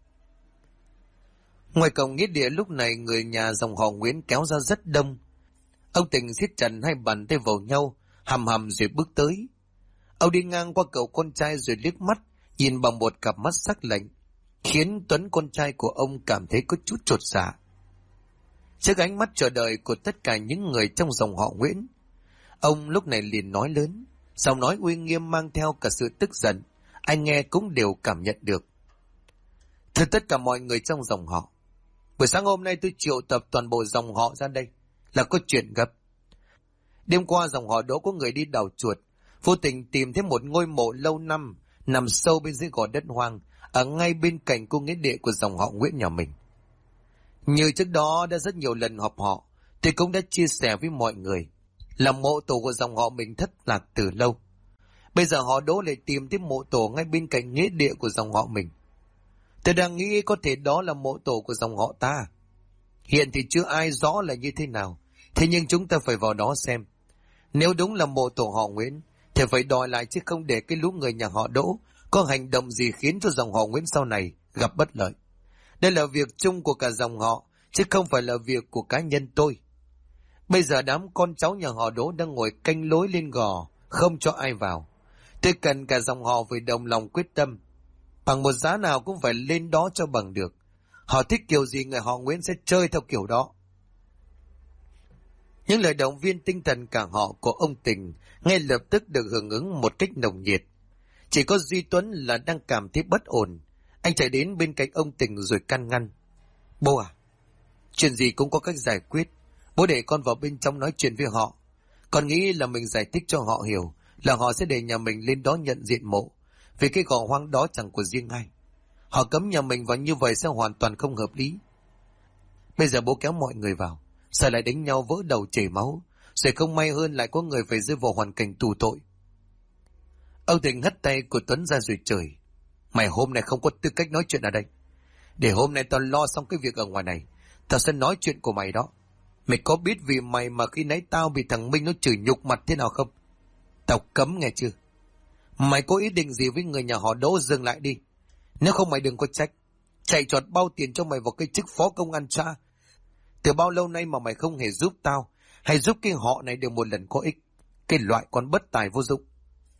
Ngoài cổng nghĩa địa lúc này người nhà dòng họ Nguyễn kéo ra rất đông. Ông Tình siết chặt hai bàn tay vào nhau, hầm hầm rồi bước tới. Ông đi ngang qua cậu con trai rồi liếc mắt, nhìn bằng một cặp mắt sắc lạnh, khiến Tuấn con trai của ông cảm thấy có chút chột dạ. Trước ánh mắt chờ đợi của tất cả những người trong dòng họ Nguyễn, ông lúc này liền nói lớn, giọng nói uy nghiêm mang theo cả sự tức giận, ai nghe cũng đều cảm nhận được. Thưa tất cả mọi người trong dòng họ, buổi sáng hôm nay tôi triệu tập toàn bộ dòng họ ra đây là có chuyện gấp. Đêm qua dòng họ Đỗ có người đi đào chuột, vô tình tìm thấy một ngôi mộ lâu năm nằm sâu bên dưới gò đất hoang, ở ngay bên cạnh cung nghĩa địa của dòng họ Nguyễn nhà mình. Như trước đó đã rất nhiều lần họp họ, tôi cũng đã chia sẻ với mọi người là mộ tổ của dòng họ mình thất lạc từ lâu. Bây giờ họ Đỗ lại tìm thấy mộ tổ ngay bên cạnh nghĩa địa của dòng họ mình. Tôi đang nghĩ có thể đó là mộ tổ của dòng họ ta. Hiện thì chưa ai rõ là như thế nào, thế nhưng chúng ta phải vào đó xem. Nếu đúng là mộ tổ họ Nguyễn thì phải đòi lại, chứ không để cái lũ người nhà họ Đỗ có hành động gì khiến cho dòng họ Nguyễn sau này gặp bất lợi. Đây là việc chung của cả dòng họ, chứ không phải là việc của cá nhân tôi. Bây giờ đám con cháu nhà họ Đỗ đang ngồi canh lối lên gò, không cho ai vào. Tôi cần cả dòng họ phải đồng lòng quyết tâm, bằng một giá nào cũng phải lên đó cho bằng được. Họ thích kiểu gì người họ Nguyễn sẽ chơi theo kiểu đó. Những lời động viên tinh thần cả họ của ông Tình ngay lập tức được hưởng ứng một cách nồng nhiệt. Chỉ có Duy Tuấn là đang cảm thấy bất ổn. Anh chạy đến bên cạnh ông Tình rồi can ngăn. Bố à, chuyện gì cũng có cách giải quyết. Bố để con vào bên trong nói chuyện với họ. Con nghĩ là mình giải thích cho họ hiểu là họ sẽ để nhà mình lên đó nhận diện mộ, vì cái gò hoang đó chẳng của riêng ai. Họ cấm nhà mình vào như vậy sẽ hoàn toàn không hợp lý. Bây giờ bố kéo mọi người vào, sợ lại đánh nhau vỡ đầu chảy máu, rồi không may hơn lại có người phải rơi vào hoàn cảnh tù tội. Ông Tình hất tay của Tuấn ra rồi chửi. Mày hôm nay không có tư cách nói chuyện ở đây. Để hôm nay tao lo xong cái việc ở ngoài này, tao sẽ nói chuyện của mày đó. Mày có biết vì mày mà khi nãy tao bị thằng Minh nó chửi nhục mặt thế nào không? Tao cấm nghe chưa? Mày có ý định gì với người nhà họ Đỗ dừng lại đi. Nếu không mày đừng có trách. Chạy trọt bao tiền cho mày vào cái chức phó công an xã. Từ bao lâu nay mà mày không hề giúp tao hay giúp cái họ này được một lần có ích. Cái loại con bất tài vô dụng.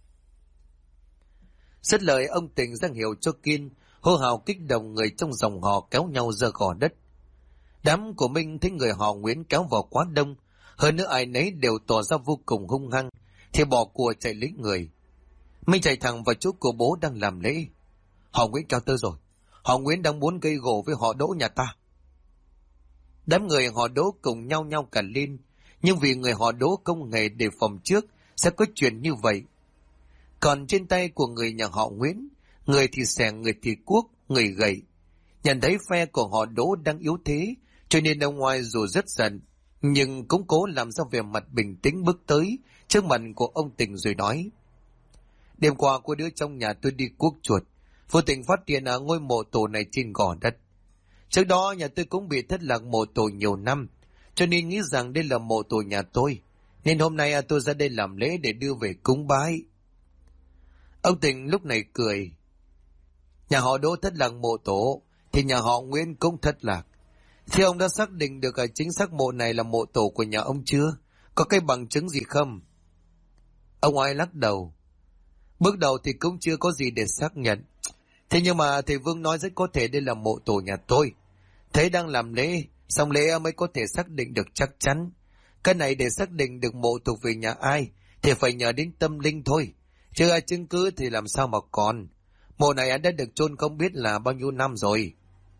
Dứt lời ông Tình ra hiệu cho Kiên hô hào kích động người trong dòng họ kéo nhau ra gò đất. Đám của Minh thấy người họ Nguyễn kéo vào quá đông, hơn nữa ai nấy đều tỏ ra vô cùng hung hăng, thì bỏ của chạy lấy người. Minh chạy thẳng vào chỗ của bố đang làm lễ. Họ Nguyễn kéo tới rồi. Họ Nguyễn đang muốn gây gổ với họ Đỗ nhà ta. Đám người họ Đỗ cùng nhau nhau cả lên, nhưng vì người họ Đỗ công nghề đề phòng trước sẽ có chuyện như vậy. Còn trên tay của người nhà họ Nguyễn, người thì xẻng, người thì cuốc, người gậy. Nhận thấy phe của họ Đỗ đang yếu thế, cho nên ông Oai dù rất giận, nhưng cũng cố làm ra vẻ mặt bình tĩnh bước tới trước mặt của ông Tình rồi nói: Đêm qua cô đứa trong nhà tôi đi cuốc chuột, vô tình phát hiện ngôi mộ tổ này trên gò đất. Trước đó nhà tôi cũng bị thất lạc mộ tổ nhiều năm, cho nên nghĩ rằng đây là mộ tổ nhà tôi, nên hôm nay tôi ra đây làm lễ để đưa về cúng bái. Ông Tình lúc này cười: Nhà họ Đỗ thất lạc mộ tổ, thì nhà họ Nguyễn cũng thất lạc. Thế ông đã xác định được chính xác mộ này là mộ tổ của nhà ông chưa? Có cái bằng chứng gì không? Ông Oai lắc đầu: Bước đầu thì cũng chưa có gì để xác nhận. Thế nhưng mà thầy Vương nói rất có thể đây là mộ tổ nhà tôi. Thế đang làm lễ, xong lễ mới có thể xác định được chắc chắn. Cái này để xác định được mộ thuộc về nhà ai thì phải nhờ đến tâm linh thôi. Chứ chứng cứ thì làm sao mà còn. Mộ này đã được chôn không biết là bao nhiêu năm rồi.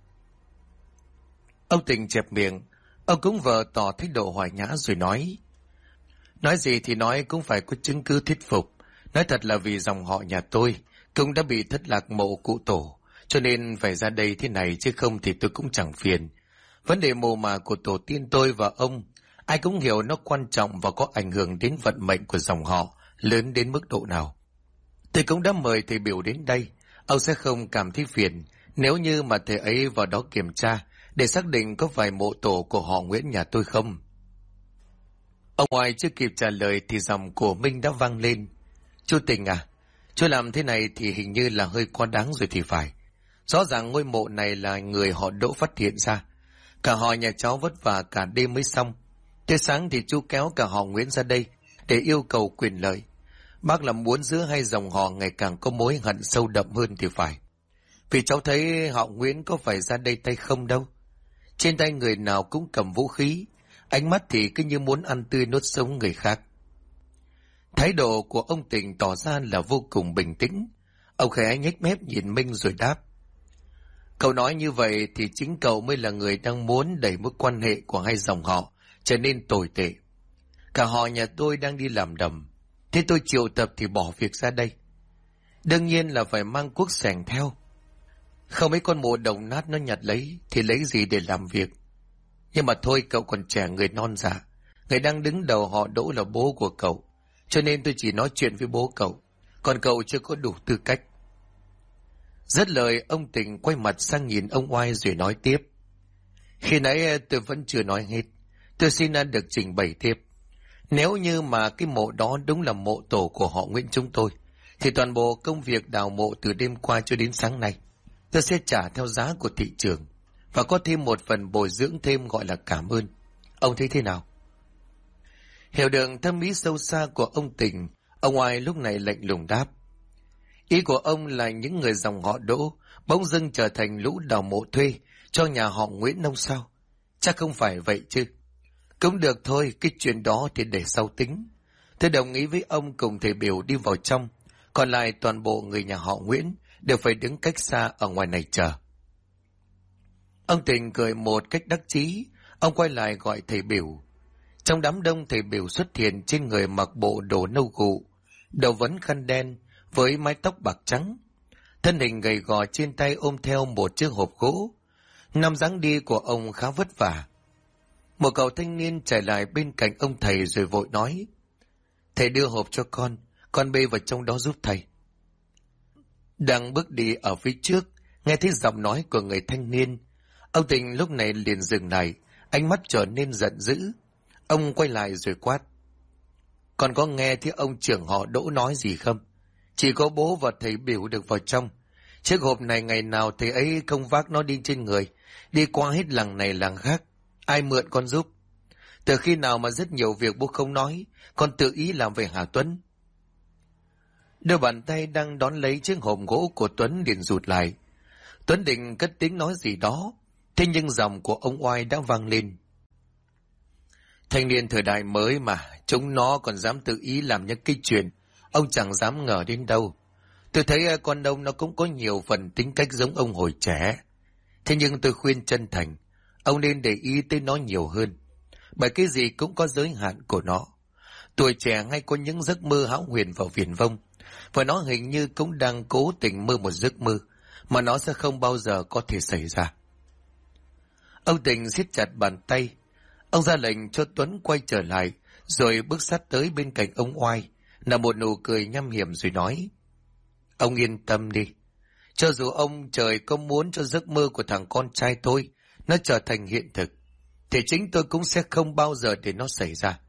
Ông Tình chẹp miệng, ông cũng vờ tỏ thái độ hòa nhã rồi nói: Nói gì thì nói cũng phải có chứng cứ thuyết phục. Nói thật là vì dòng họ nhà tôi cũng đã bị thất lạc mộ cụ tổ, cho nên phải ra đây thế này, chứ không thì tôi cũng chẳng phiền. Vấn đề mồ mả của tổ tiên tôi và ông, ai cũng hiểu nó quan trọng và có ảnh hưởng đến vận mệnh của dòng họ lớn đến mức độ nào. Tôi cũng đã mời thầy biểu đến đây, ông sẽ không cảm thấy phiền nếu như mà thầy ấy vào đó kiểm tra để xác định có phải mộ tổ của họ Nguyễn nhà tôi không. Ông Oai chưa kịp trả lời thì giọng của Minh đã vang lên: Chú Tình à, chú làm thế này thì hình như là hơi quá đáng rồi thì phải. Rõ ràng ngôi mộ này là người họ Đỗ phát hiện ra. Cả họ nhà cháu vất vả cả đêm mới xong. Tới sáng thì chú kéo cả họ Nguyễn ra đây để yêu cầu quyền lợi. Bác là muốn giữa hai dòng họ ngày càng có mối hận sâu đậm hơn thì phải. Vì cháu thấy họ Nguyễn có phải ra đây tay không đâu. Trên tay người nào cũng cầm vũ khí, ánh mắt thì cứ như muốn ăn tươi nuốt sống người khác. Thái độ của ông Tình tỏ ra là vô cùng bình tĩnh. Ông khẽ nhếch mép nhìn Minh rồi đáp: Cậu nói như vậy thì chính cậu mới là người đang muốn đẩy mối quan hệ của hai dòng họ trở nên tồi tệ. Cả họ nhà tôi đang đi làm đầm, thế tôi triệu tập thì bỏ việc ra đây. Đương nhiên là phải mang cuốc xẻng theo. Không mấy con mộ đồng nát nó nhặt lấy thì lấy gì để làm việc. Nhưng mà thôi, cậu còn trẻ, người non dạ. Người đang đứng đầu họ Đỗ là bố của cậu, cho nên tôi chỉ nói chuyện với bố cậu, còn cậu chưa có đủ tư cách. Dứt lời, ông Tình quay mặt sang nhìn ông Oai rồi nói tiếp: Khi nãy tôi vẫn chưa nói hết, tôi xin được trình bày tiếp. Nếu như mà cái mộ đó đúng là mộ tổ của họ Nguyễn chúng tôi, thì toàn bộ công việc đào mộ từ đêm qua cho đến sáng nay tôi sẽ trả theo giá của thị trường, và có thêm một phần bồi dưỡng thêm gọi là cảm ơn. Ông thấy thế nào? Hiểu được thâm ý sâu xa của ông Tình, ông Oai lúc này lạnh lùng đáp: Ý của ông là những người dòng họ Đỗ bỗng dưng trở thành lũ đào mộ thuê cho nhà họ Nguyễn nông sao? Chắc không phải vậy chứ. Cũng được thôi, cái chuyện đó thì để sau tính. Tôi đồng ý với ông cùng thầy biểu đi vào trong, còn lại toàn bộ người nhà họ Nguyễn đều phải đứng cách xa ở ngoài này chờ. Ông Tình cười một cách đắc chí, ông quay lại gọi thầy biểu. Trong đám đông, thầy biểu xuất hiện trên người mặc bộ đồ nâu gụ, đầu vấn khăn đen với mái tóc bạc trắng, thân hình gầy gò, trên tay ôm theo một chiếc hộp gỗ. Năm dáng đi của ông khá vất vả. Một cậu thanh niên chạy lại bên cạnh ông thầy rồi vội nói: Thầy đưa hộp cho con bê vào trong đó giúp thầy. Đang bước đi ở phía trước, nghe thấy giọng nói của người thanh niên, ông Tình lúc này liền dừng lại, ánh mắt trở nên giận dữ. Ông quay lại rồi quát: Con có nghe thấy ông trưởng họ Đỗ nói gì không? Chỉ có bố và thầy biểu được vào trong. Chiếc hộp này ngày nào thầy ấy không vác nó đi trên người, đi qua hết làng này làng khác. Ai mượn con giúp? Từ khi nào mà rất nhiều việc bố không nói, con tự ý làm về hả Tuấn? Đôi bàn tay đang đón lấy chiếc hộp gỗ của Tuấn liền rụt lại. Tuấn định cất tiếng nói gì đó, thế nhưng giọng của ông Oai đã vang lên: Thanh niên thời đại mới mà, chúng nó còn dám tự ý làm những cái chuyện ông chẳng dám ngờ đến đâu. Tôi thấy con ông nó cũng có nhiều phần tính cách giống ông hồi trẻ. Thế nhưng tôi khuyên chân thành, ông nên để ý tới nó nhiều hơn, bởi cái gì cũng có giới hạn của nó. Tuổi trẻ hay có những giấc mơ hão huyền và viển vông, và nó hình như cũng đang cố tình mơ một giấc mơ mà nó sẽ không bao giờ có thể xảy ra. Ông Tình siết chặt bàn tay. Ông ra lệnh cho Tuấn quay trở lại, rồi bước sát tới bên cạnh ông Oai, nở một nụ cười nham hiểm rồi nói: Ông yên tâm đi. Cho dù ông trời có muốn cho giấc mơ của thằng con trai tôi nó trở thành hiện thực, thì chính tôi cũng sẽ không bao giờ để nó xảy ra.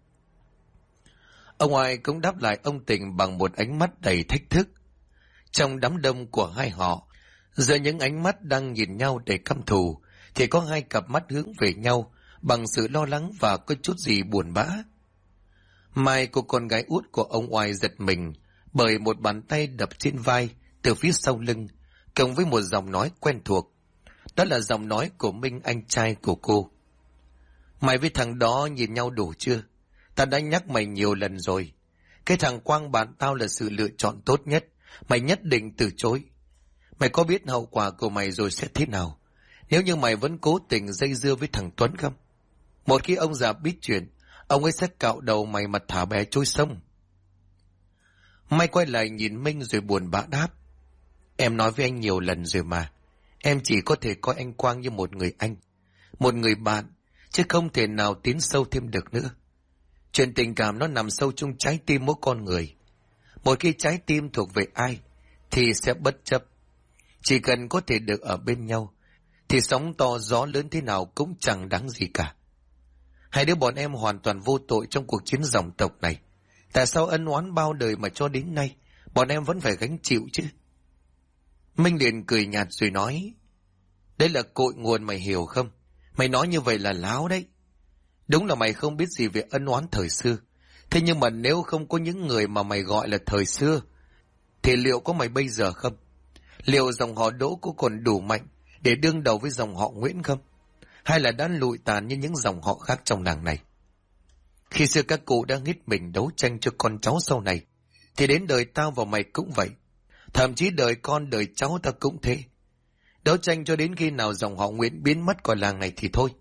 Ông Oai cũng đáp lại ông Tình bằng một ánh mắt đầy thách thức. Trong đám đông của hai họ, giữa những ánh mắt đang nhìn nhau đầy căm thù, thì có hai cặp mắt hướng về nhau bằng sự lo lắng và có chút gì buồn bã. Mai, cô con gái út của ông Oai, giật mình bởi một bàn tay đập trên vai từ phía sau lưng, cộng với một giọng nói quen thuộc. Đó là giọng nói của Minh, anh trai của cô. Mày với thằng đó nhìn nhau đủ chưa? Ta đã nhắc mày nhiều lần rồi. Cái thằng Quang bạn tao là sự lựa chọn tốt nhất. Mày nhất định từ chối. Mày có biết hậu quả của mày rồi sẽ thế nào nếu như mày vẫn cố tình dây dưa với thằng Tuấn không? Một khi ông già biết chuyện, ông ấy sẽ cạo đầu mày mà thả bé trôi sông. Mai quay lại nhìn Minh rồi buồn bã đáp: Em nói với anh nhiều lần rồi mà. Em chỉ có thể coi anh Quang như một người anh, một người bạn, chứ không thể nào tiến sâu thêm được nữa. Chuyện tình cảm nó nằm sâu trong trái tim mỗi con người. Một khi trái tim thuộc về ai thì sẽ bất chấp. Chỉ cần có thể được ở bên nhau thì sóng to gió lớn thế nào cũng chẳng đáng gì cả. Hai đứa bọn em hoàn toàn vô tội trong cuộc chiến dòng tộc này. Tại sao ân oán bao đời mà cho đến nay bọn em vẫn phải gánh chịu chứ? Minh liền cười nhạt rồi nói: Đấy là cội nguồn, mày hiểu không? Mày nói như vậy là láo đấy. Đúng là mày không biết gì về ân oán thời xưa. Thế nhưng mà nếu không có những người mà mày gọi là thời xưa, thì liệu có mày bây giờ không? Liệu dòng họ Đỗ có còn đủ mạnh để đương đầu với dòng họ Nguyễn không? Hay là đã lụi tàn như những dòng họ khác trong làng này? Khi xưa các cụ đã hết mình đấu tranh cho con cháu sau này, thì đến đời tao và mày cũng vậy. Thậm chí đời con đời cháu ta cũng thế. Đấu tranh cho đến khi nào dòng họ Nguyễn biến mất khỏi làng này thì thôi.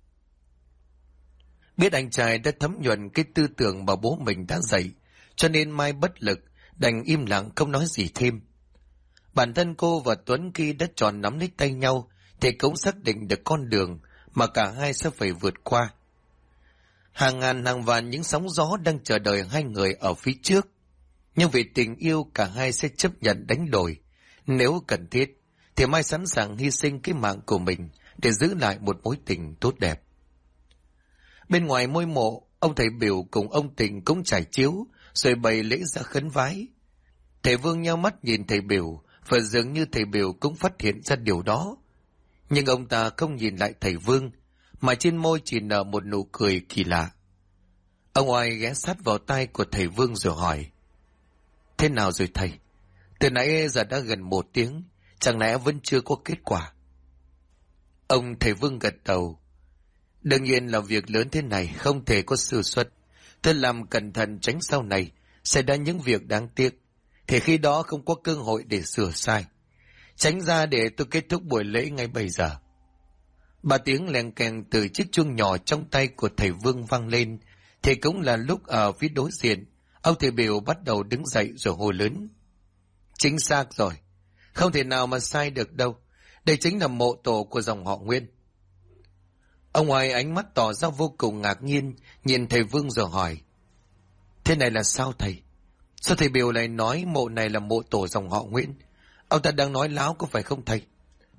Biết anh trai đã thấm nhuần cái tư tưởng mà bố mình đã dạy, cho nên Mai bất lực, đành im lặng không nói gì thêm. Bản thân cô và Tuấn khi đã tròn nắm lấy tay nhau thì cũng xác định được con đường mà cả hai sẽ phải vượt qua. Hàng ngàn hàng vạn những sóng gió đang chờ đợi hai người ở phía trước. Nhưng vì tình yêu, cả hai sẽ chấp nhận đánh đổi. Nếu cần thiết thì Mai sẵn sàng hy sinh cái mạng của mình để giữ lại một mối tình tốt đẹp. Bên ngoài ngôi mộ, ông thầy Biểu cùng ông Tình cũng trải chiếu rồi bày lễ ra khấn vái. Thầy Vương nheo mắt nhìn thầy Biểu, và dường như thầy Biểu cũng phát hiện ra điều đó. Nhưng ông ta không nhìn lại thầy Vương, mà trên môi chỉ nở một nụ cười kỳ lạ. Ông Oai ghé sát vào tai của thầy Vương rồi hỏi: Thế nào rồi thầy? Từ nãy giờ đã gần 1 tiếng, chẳng lẽ vẫn chưa có kết quả? Ông thầy Vương gật đầu: Đương nhiên là việc lớn thế này không thể có sơ suất. Tôi làm cẩn thận tránh sau này xảy ra những việc đáng tiếc, thì khi đó không có cơ hội để sửa sai. Tránh ra để tôi kết thúc buổi lễ ngay bây giờ. 3 tiếng leng keng từ chiếc chuông nhỏ trong tay của thầy Vương vang lên, thì cũng là lúc ở phía đối diện, ông thầy Biểu bắt đầu đứng dậy rồi hô lớn: Chính xác rồi, không thể nào mà sai được đâu. Đây chính là mộ tổ của dòng họ Nguyên. Ông Hoài ánh mắt tỏ ra vô cùng ngạc nhiên, nhìn thầy Vương rồi hỏi: Thế này là sao thầy? Sao thầy Biểu lại nói mộ này là mộ tổ dòng họ Nguyễn? Ông ta đang nói láo có phải không thầy?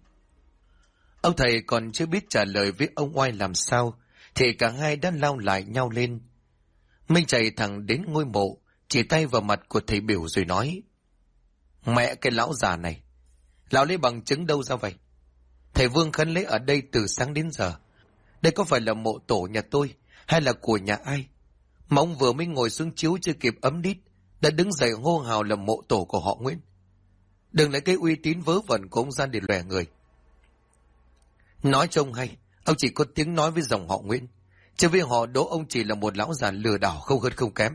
Ông thầy còn chưa biết trả lời với ông Oai làm sao, thì cả hai đã lao lại nhau lên. Minh chạy thẳng đến ngôi mộ, chỉ tay vào mặt của thầy Biểu rồi nói: Mẹ cái lão già này, lão lấy bằng chứng đâu ra vậy? Thầy Vương khấn lễ ở đây từ sáng đến giờ. Đây có phải là mộ tổ nhà tôi hay là của nhà ai? Mà ông vừa mới ngồi xuống chiếu chưa kịp ấm đít đã đứng dậy hô hào là mộ tổ của họ Nguyễn. Đừng lấy cái uy tín vớ vẩn của ông ra để lòe người. Nói trông hay, ông chỉ có tiếng nói với dòng họ Nguyễn, chứ với họ Đỗ ông chỉ là một lão già lừa đảo không hơn không kém.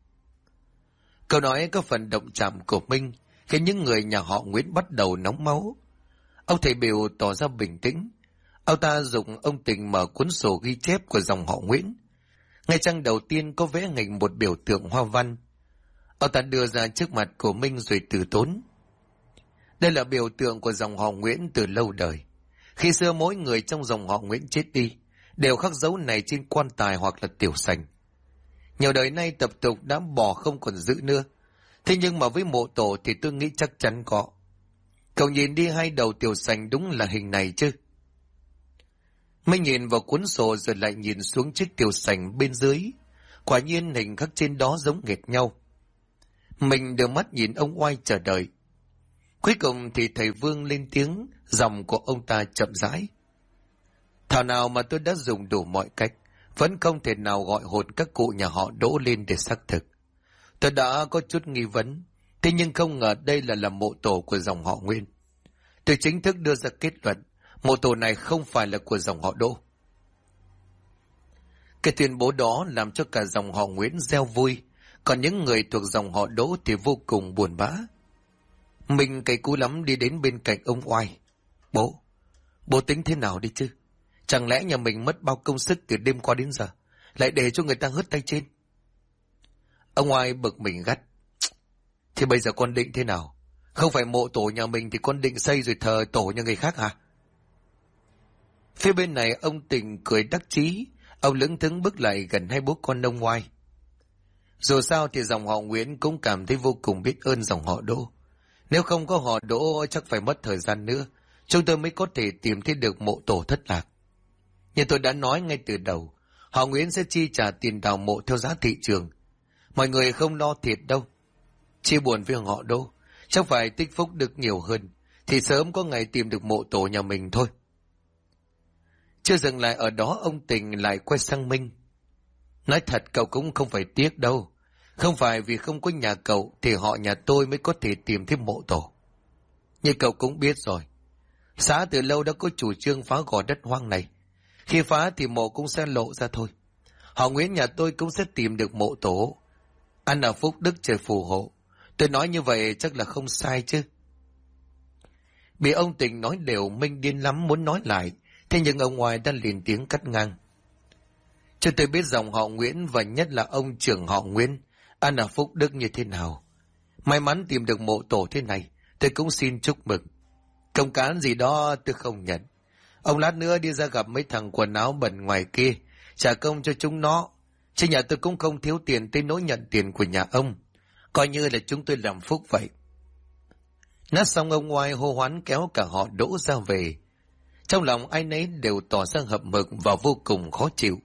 Câu nói có phần động chạm của Minh khiến những người nhà họ Nguyễn bắt đầu nóng máu. Ông thầy Biểu tỏ ra bình tĩnh. Ông ta dùng ông Tình mở cuốn sổ ghi chép của dòng họ Nguyễn. Ngay trang đầu tiên có vẽ hình một biểu tượng hoa văn. Ông ta đưa ra trước mặt của Minh rồi từ tốn: Đây là biểu tượng của dòng họ Nguyễn từ lâu đời. Khi xưa mỗi người trong dòng họ Nguyễn chết đi đều khắc dấu này trên quan tài hoặc là tiểu sành. Nhiều đời nay tập tục đã bỏ không còn giữ nữa. Thế nhưng mà với mộ tổ thì tôi nghĩ chắc chắn có. Cậu nhìn đi, hai đầu tiểu sành đúng là hình này chứ. Mới nhìn vào cuốn sổ rồi lại nhìn xuống chiếc tiểu sành bên dưới. Quả nhiên hình khắc trên đó giống nghệt nhau. Mình đưa mắt nhìn ông Oai chờ đợi. Cuối cùng thì thầy Vương lên tiếng, giọng của ông ta chậm rãi. Thảo nào mà tôi đã dùng đủ mọi cách, vẫn không thể nào gọi hồn các cụ nhà họ Đỗ lên để xác thực. Tôi đã có chút nghi vấn, thế nhưng không ngờ đây là mộ tổ của dòng họ Nguyên. Tôi chính thức đưa ra kết luận, mộ tổ này không phải là của dòng họ Đỗ. Cái tuyên bố đó làm cho cả dòng họ Nguyễn reo vui, còn những người thuộc dòng họ Đỗ thì vô cùng buồn bã. Mình cay cú lắm đi đến bên cạnh ông Oai. Bố tính thế nào đi chứ? Chẳng lẽ nhà mình mất bao công sức từ đêm qua đến giờ, lại để cho người ta hớt tay trên? Ông Oai bực mình gắt. Thì bây giờ con định thế nào? Không phải mộ tổ nhà mình thì con định xây rồi thờ tổ nhà người khác hả? Phía bên này ông Tình cười đắc chí. Ông lững thững bước lại gần hai bố con ông Oai. Dù sao thì dòng họ Nguyễn cũng cảm thấy vô cùng biết ơn dòng họ Đỗ. Nếu không có họ Đỗ chắc phải mất thời gian nữa, chúng tôi mới có thể tìm thấy được mộ tổ thất lạc. Như tôi đã nói ngay từ đầu, họ Nguyễn sẽ chi trả tiền đào mộ theo giá thị trường. Mọi người không lo thiệt đâu. Chia buồn với họ Đỗ, chắc phải tích phúc được nhiều hơn, thì sớm có ngày tìm được mộ tổ nhà mình thôi. Chưa dừng lại ở đó, ông Tình lại quay sang Minh. Nói thật cậu cũng không phải tiếc đâu. Không phải vì không có nhà cậu thì họ nhà tôi mới có thể tìm thấy mộ tổ. Như cậu cũng biết rồi, xã từ lâu đã có chủ trương phá gò đất hoang này. Khi phá thì mộ cũng sẽ lộ ra thôi. Họ Nguyễn nhà tôi cũng sẽ tìm được mộ tổ. Ăn ở phúc đức trời phù hộ. Tôi nói như vậy chắc là không sai chứ. Bị ông Tình nói đều, Minh điên lắm muốn nói lại. Thế nhưng ông Oai đã liền tiếng cắt ngang. Cho tôi biết dòng họ Nguyễn và nhất là ông trưởng họ Nguyễn ăn ở phúc đức như thế nào. May mắn tìm được mộ tổ thế này, tôi cũng xin chúc mừng. Công cán gì đó tôi không nhận. Ông lát nữa đi ra gặp mấy thằng quần áo bẩn ngoài kia, trả công cho chúng nó. Chứ nhà tôi cũng không thiếu tiền tới nỗi nhận tiền của nhà ông. Coi như là chúng tôi làm phúc vậy. Nói xong ông Oai hô hoán kéo cả họ Đỗ ra về. Trong lòng ai nấy đều tỏ ra hậm hực và vô cùng khó chịu.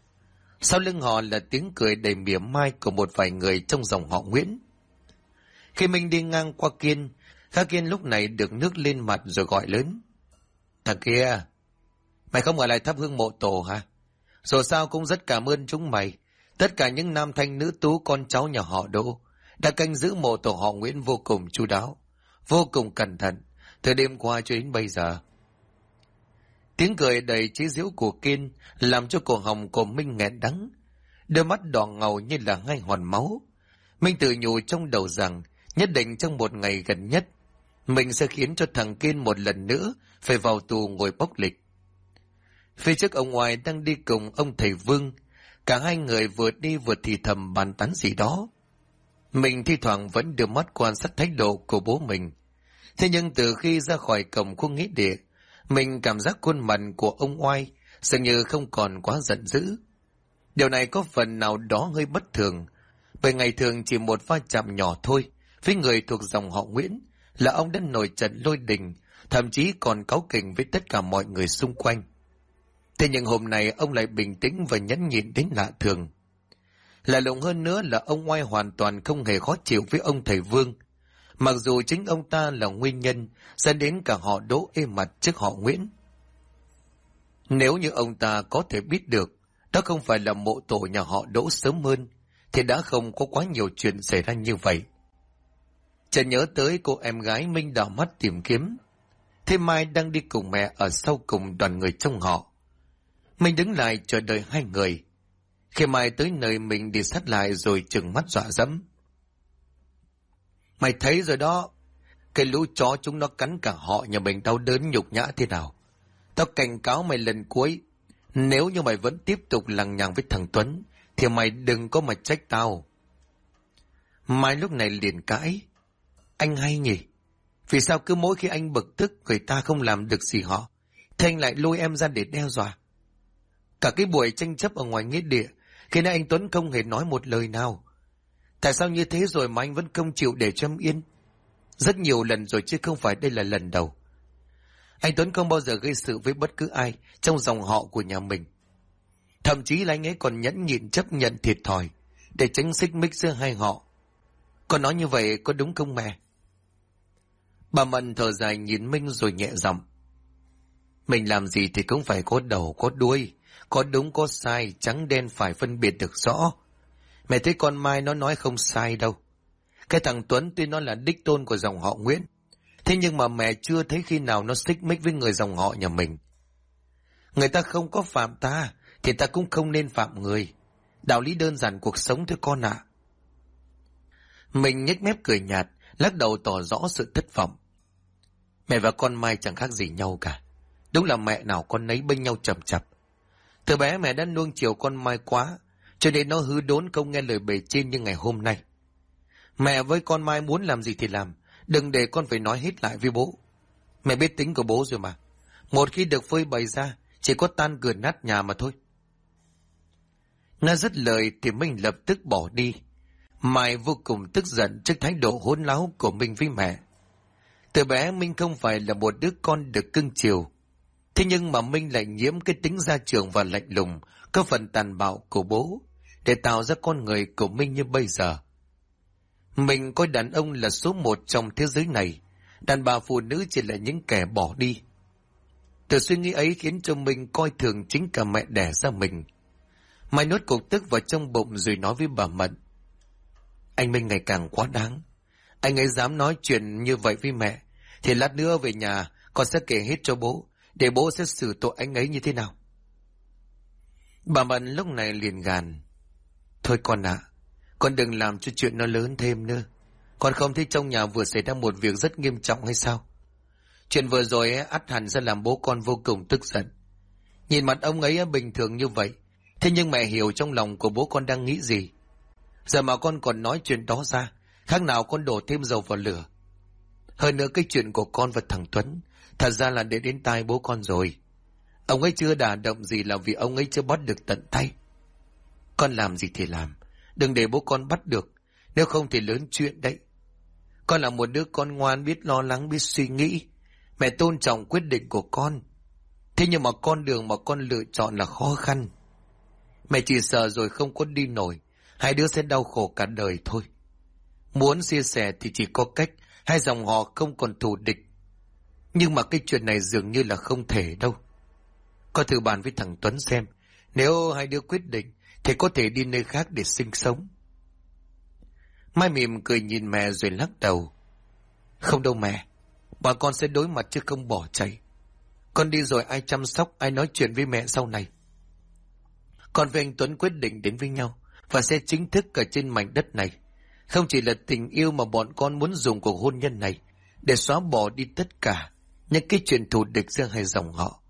Sau lưng họ là tiếng cười đầy mỉa mai của một vài người trong dòng họ Nguyễn. Khi mình đi ngang qua Kiên, Khá Kiên lúc này được nước lên mặt rồi gọi lớn. Thằng kia, mày không ở lại thắp hương mộ tổ hả? Dù sao cũng rất cảm ơn chúng mày. Tất cả những nam thanh nữ tú con cháu nhà họ Đỗ đã canh giữ mộ tổ họ Nguyễn vô cùng chu đáo, vô cùng cẩn thận, từ đêm qua cho đến bây giờ. Tiếng cười đầy chế giễu của Kiên làm cho cổ họng của Minh nghẹn đắng, đôi mắt đỏ ngầu như là hai hòn máu. Minh tự nhủ trong đầu rằng nhất định trong một ngày gần nhất mình sẽ khiến cho thằng Kiên một lần nữa phải vào tù ngồi bốc lịch. Phía trước ông Oai đang đi cùng ông thầy Vương, cả hai người vừa đi vừa thì thầm bàn tán gì đó. Mình thi thoảng vẫn đưa mắt quan sát thái độ của bố mình. Thế nhưng từ khi ra khỏi cổng khu nghĩa địa, mình cảm giác khuôn mặt của ông Oai dường như không còn quá giận dữ. Điều này có phần nào đó hơi bất thường, bởi ngày thường chỉ một va chạm nhỏ thôi với người thuộc dòng họ Nguyễn là ông đã nổi trận lôi đình, thậm chí còn cáu kỉnh với tất cả mọi người xung quanh. Thế nhưng hôm nay ông lại bình tĩnh và nhẫn nhịn đến lạ thường. Lạ lùng hơn nữa là ông Oai hoàn toàn không hề khó chịu với ông thầy Vương, mặc dù chính ông ta là nguyên nhân dẫn đến cả họ Đỗ ê mặt trước họ Nguyễn. Nếu như ông ta có thể biết được đó không phải là mộ tổ nhà họ Đỗ sớm hơn, thì đã không có quá nhiều chuyện xảy ra như vậy. Chợt nhớ tới cô em gái Minh đảo mắt tìm kiếm. Thế Mai đang đi cùng mẹ ở sau cùng đoàn người trong họ. Mình đứng lại chờ đợi hai người. Khi Mai tới nơi mình đi sát lại rồi trừng mắt dọa dẫm. Mày thấy rồi đó, cái lũ chó chúng nó cắn cả họ nhà mình đau đớn nhục nhã thế nào. Tao cảnh cáo mày lần cuối, nếu như mày vẫn tiếp tục lằng nhằng với thằng Tuấn, thì mày đừng có mà trách tao. Mai lúc này liền cãi. Anh hay nhỉ? Vì sao cứ mỗi khi anh bực tức người ta không làm được gì họ, thì anh lại lôi em ra để đe dọa? Cả cái buổi tranh chấp ở ngoài nghĩa địa, khi nãy anh Tuấn không hề nói một lời nào. Tại sao như thế rồi mà anh vẫn không chịu để cho em yên? Rất nhiều lần rồi chứ không phải đây là lần đầu. Anh Tuấn không bao giờ gây sự với bất cứ ai trong dòng họ của nhà mình. Thậm chí là anh ấy còn nhẫn nhịn chấp nhận thiệt thòi để tránh xích mích giữa hai họ. Con nói như vậy có đúng không mẹ? Bà Mận thở dài nhìn Minh rồi nhẹ giọng. Mình làm gì thì cũng phải có đầu có đuôi, có đúng có sai, trắng đen phải phân biệt được rõ. Mẹ thấy con Mai nó nói không sai đâu. Cái thằng Tuấn tuy nó là đích tôn của dòng họ Nguyễn, thế nhưng mà mẹ chưa thấy khi nào nó xích mích với người dòng họ nhà mình. Người ta không có phạm ta, thì ta cũng không nên phạm người. Đạo lý đơn giản cuộc sống thôi con ạ. Mình nhếch mép cười nhạt, lắc đầu tỏ rõ sự thất vọng. Mẹ và con Mai chẳng khác gì nhau cả. Đúng là mẹ nào con nấy bênh nhau chậm chạp. Từ bé mẹ đã nuông chiều con Mai quá, cho nên nó hư đốn không nghe lời bề trên như ngày hôm nay. Mẹ với con Mai muốn làm gì thì làm, đừng để con phải nói hết lại với bố. Mẹ biết tính của bố rồi mà. Một khi được phơi bày ra, chỉ có tan cửa nát nhà mà thôi. Nghe dứt lời thì Minh lập tức bỏ đi. Mai vô cùng tức giận trước thái độ hỗn láo của Minh với mẹ. Từ bé Minh không phải là một đứa con được cưng chiều. Thế nhưng mà Minh lại nhiễm cái tính gia trưởng và lạnh lùng, có phần tàn bạo của bố, để tạo ra con người của Minh như bây giờ. Mình coi đàn ông là số một trong thế giới này, đàn bà phụ nữ chỉ là những kẻ bỏ đi. Từ suy nghĩ ấy khiến cho Minh coi thường chính cả mẹ đẻ ra mình. Mai nuốt cục tức vào trong bụng rồi nói với bà Mận. Anh Minh ngày càng quá đáng. Anh ấy dám nói chuyện như vậy với mẹ, thì lát nữa về nhà con sẽ kể hết cho bố, để bố sẽ xử tội anh ấy như thế nào. Bà Mận lúc này liền gàn. Thôi con ạ, con đừng làm cho chuyện nó lớn thêm nữa. Con không thấy trong nhà vừa xảy ra một việc rất nghiêm trọng hay sao? Chuyện vừa rồi ắt hẳn sẽ làm bố con vô cùng tức giận. Nhìn mặt ông ấy bình thường như vậy, thế nhưng mẹ hiểu trong lòng của bố con đang nghĩ gì. Giờ mà con còn nói chuyện đó ra, khác nào con đổ thêm dầu vào lửa. Hơn nữa cái chuyện của con và thằng Tuấn, thật ra là để đến tai bố con rồi. Ông ấy chưa đả động gì là vì ông ấy chưa bắt được tận tay. Con làm gì thì làm, đừng để bố con bắt được, nếu không thì lớn chuyện đấy. Con là một đứa con ngoan, biết lo lắng, biết suy nghĩ. Mẹ tôn trọng quyết định của con. Thế nhưng mà con đường mà con lựa chọn là khó khăn. Mẹ chỉ sợ rồi không có đi nổi, hai đứa sẽ đau khổ cả đời thôi. Muốn chia sẻ thì chỉ có cách hai dòng họ không còn thù địch. Nhưng mà cái chuyện này dường như là không thể đâu. Con thử bàn với thằng Tuấn xem, nếu hai đứa quyết định thì có thể đi nơi khác để sinh sống. Mai mỉm cười nhìn mẹ rồi lắc đầu. Không đâu mẹ, bà con sẽ đối mặt chứ không bỏ chạy. Con đi rồi ai chăm sóc, ai nói chuyện với mẹ sau này? Con với anh Tuấn quyết định đến với nhau và sẽ chính thức ở trên mảnh đất này. Không chỉ là tình yêu mà bọn con muốn dùng cuộc hôn nhân này để xóa bỏ đi tất cả những cái chuyện thù địch giữa hai dòng họ.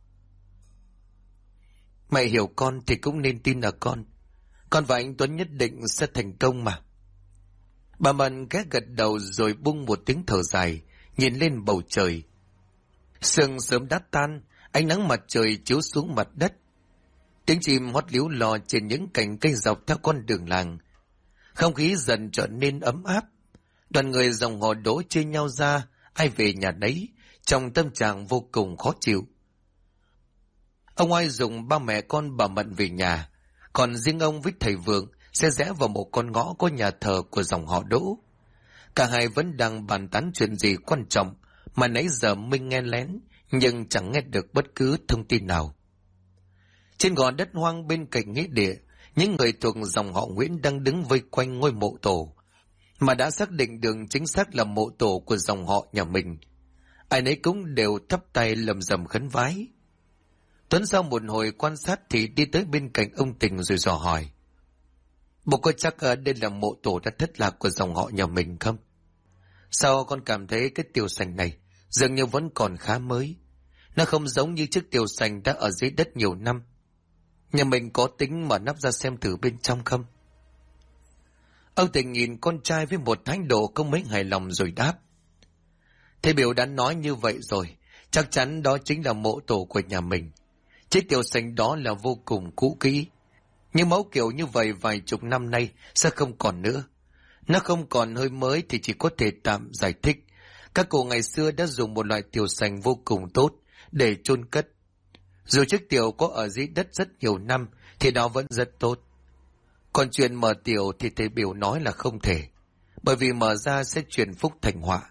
Mẹ hiểu con thì cũng nên tin ở con. Con và anh Tuấn nhất định sẽ thành công mà. Bà Mận ghé gật đầu rồi bung một tiếng thở dài, nhìn lên bầu trời. Sương sớm đã tan, ánh nắng mặt trời chiếu xuống mặt đất. Tiếng chim hót líu lo trên những cành cây dọc theo con đường làng. Không khí dần trở nên ấm áp. Đoàn người dòng họ đổ chia nhau ra, ai về nhà nấy, trong tâm trạng vô cùng khó chịu. Ông Oai dùng ba mẹ con bà Mận về nhà, còn riêng ông với thầy Vượng sẽ rẽ vào một con ngõ có nhà thờ của dòng họ Đỗ. Cả hai vẫn đang bàn tán chuyện gì quan trọng mà nãy giờ Minh nghe lén, nhưng chẳng nghe được bất cứ thông tin nào. Trên gò đất hoang bên cạnh nghĩa địa, những người thuộc dòng họ Nguyễn đang đứng vây quanh ngôi mộ tổ, mà đã xác định được chính xác là mộ tổ của dòng họ nhà mình. Ai nấy cũng đều thắp tay lầm rầm khấn vái. Tuấn sau một hồi quan sát thì đi tới bên cạnh ông Tình rồi dò hỏi. Bố có chắc đây là mộ tổ đã thất lạc của dòng họ nhà mình không? Sao con cảm thấy cái tiểu sành này dường như vẫn còn khá mới. Nó không giống như chiếc tiểu sành đã ở dưới đất nhiều năm. Nhà mình có tính mở nắp ra xem thử bên trong không? Ông Tình nhìn con trai với một thái độ không mấy hài lòng rồi đáp. Thầy biểu đã nói như vậy rồi, chắc chắn đó chính là mộ tổ của nhà mình. Chiếc kiệu xanh đó là vô cùng cũ kỹ, nhưng mẫu kiểu như vậy vài chục năm nay sẽ không còn nữa. Nó không còn hơi mới thì chỉ có thể tạm giải thích các cụ ngày xưa đã dùng một loại tiểu sành vô cùng tốt để chôn cất. Dù chiếc tiểu có ở dưới đất rất nhiều năm thì nó vẫn rất tốt. Còn chuyện mở tiểu thì thầy biểu nói là không thể, bởi vì mở ra sẽ chuyển phúc thành họa.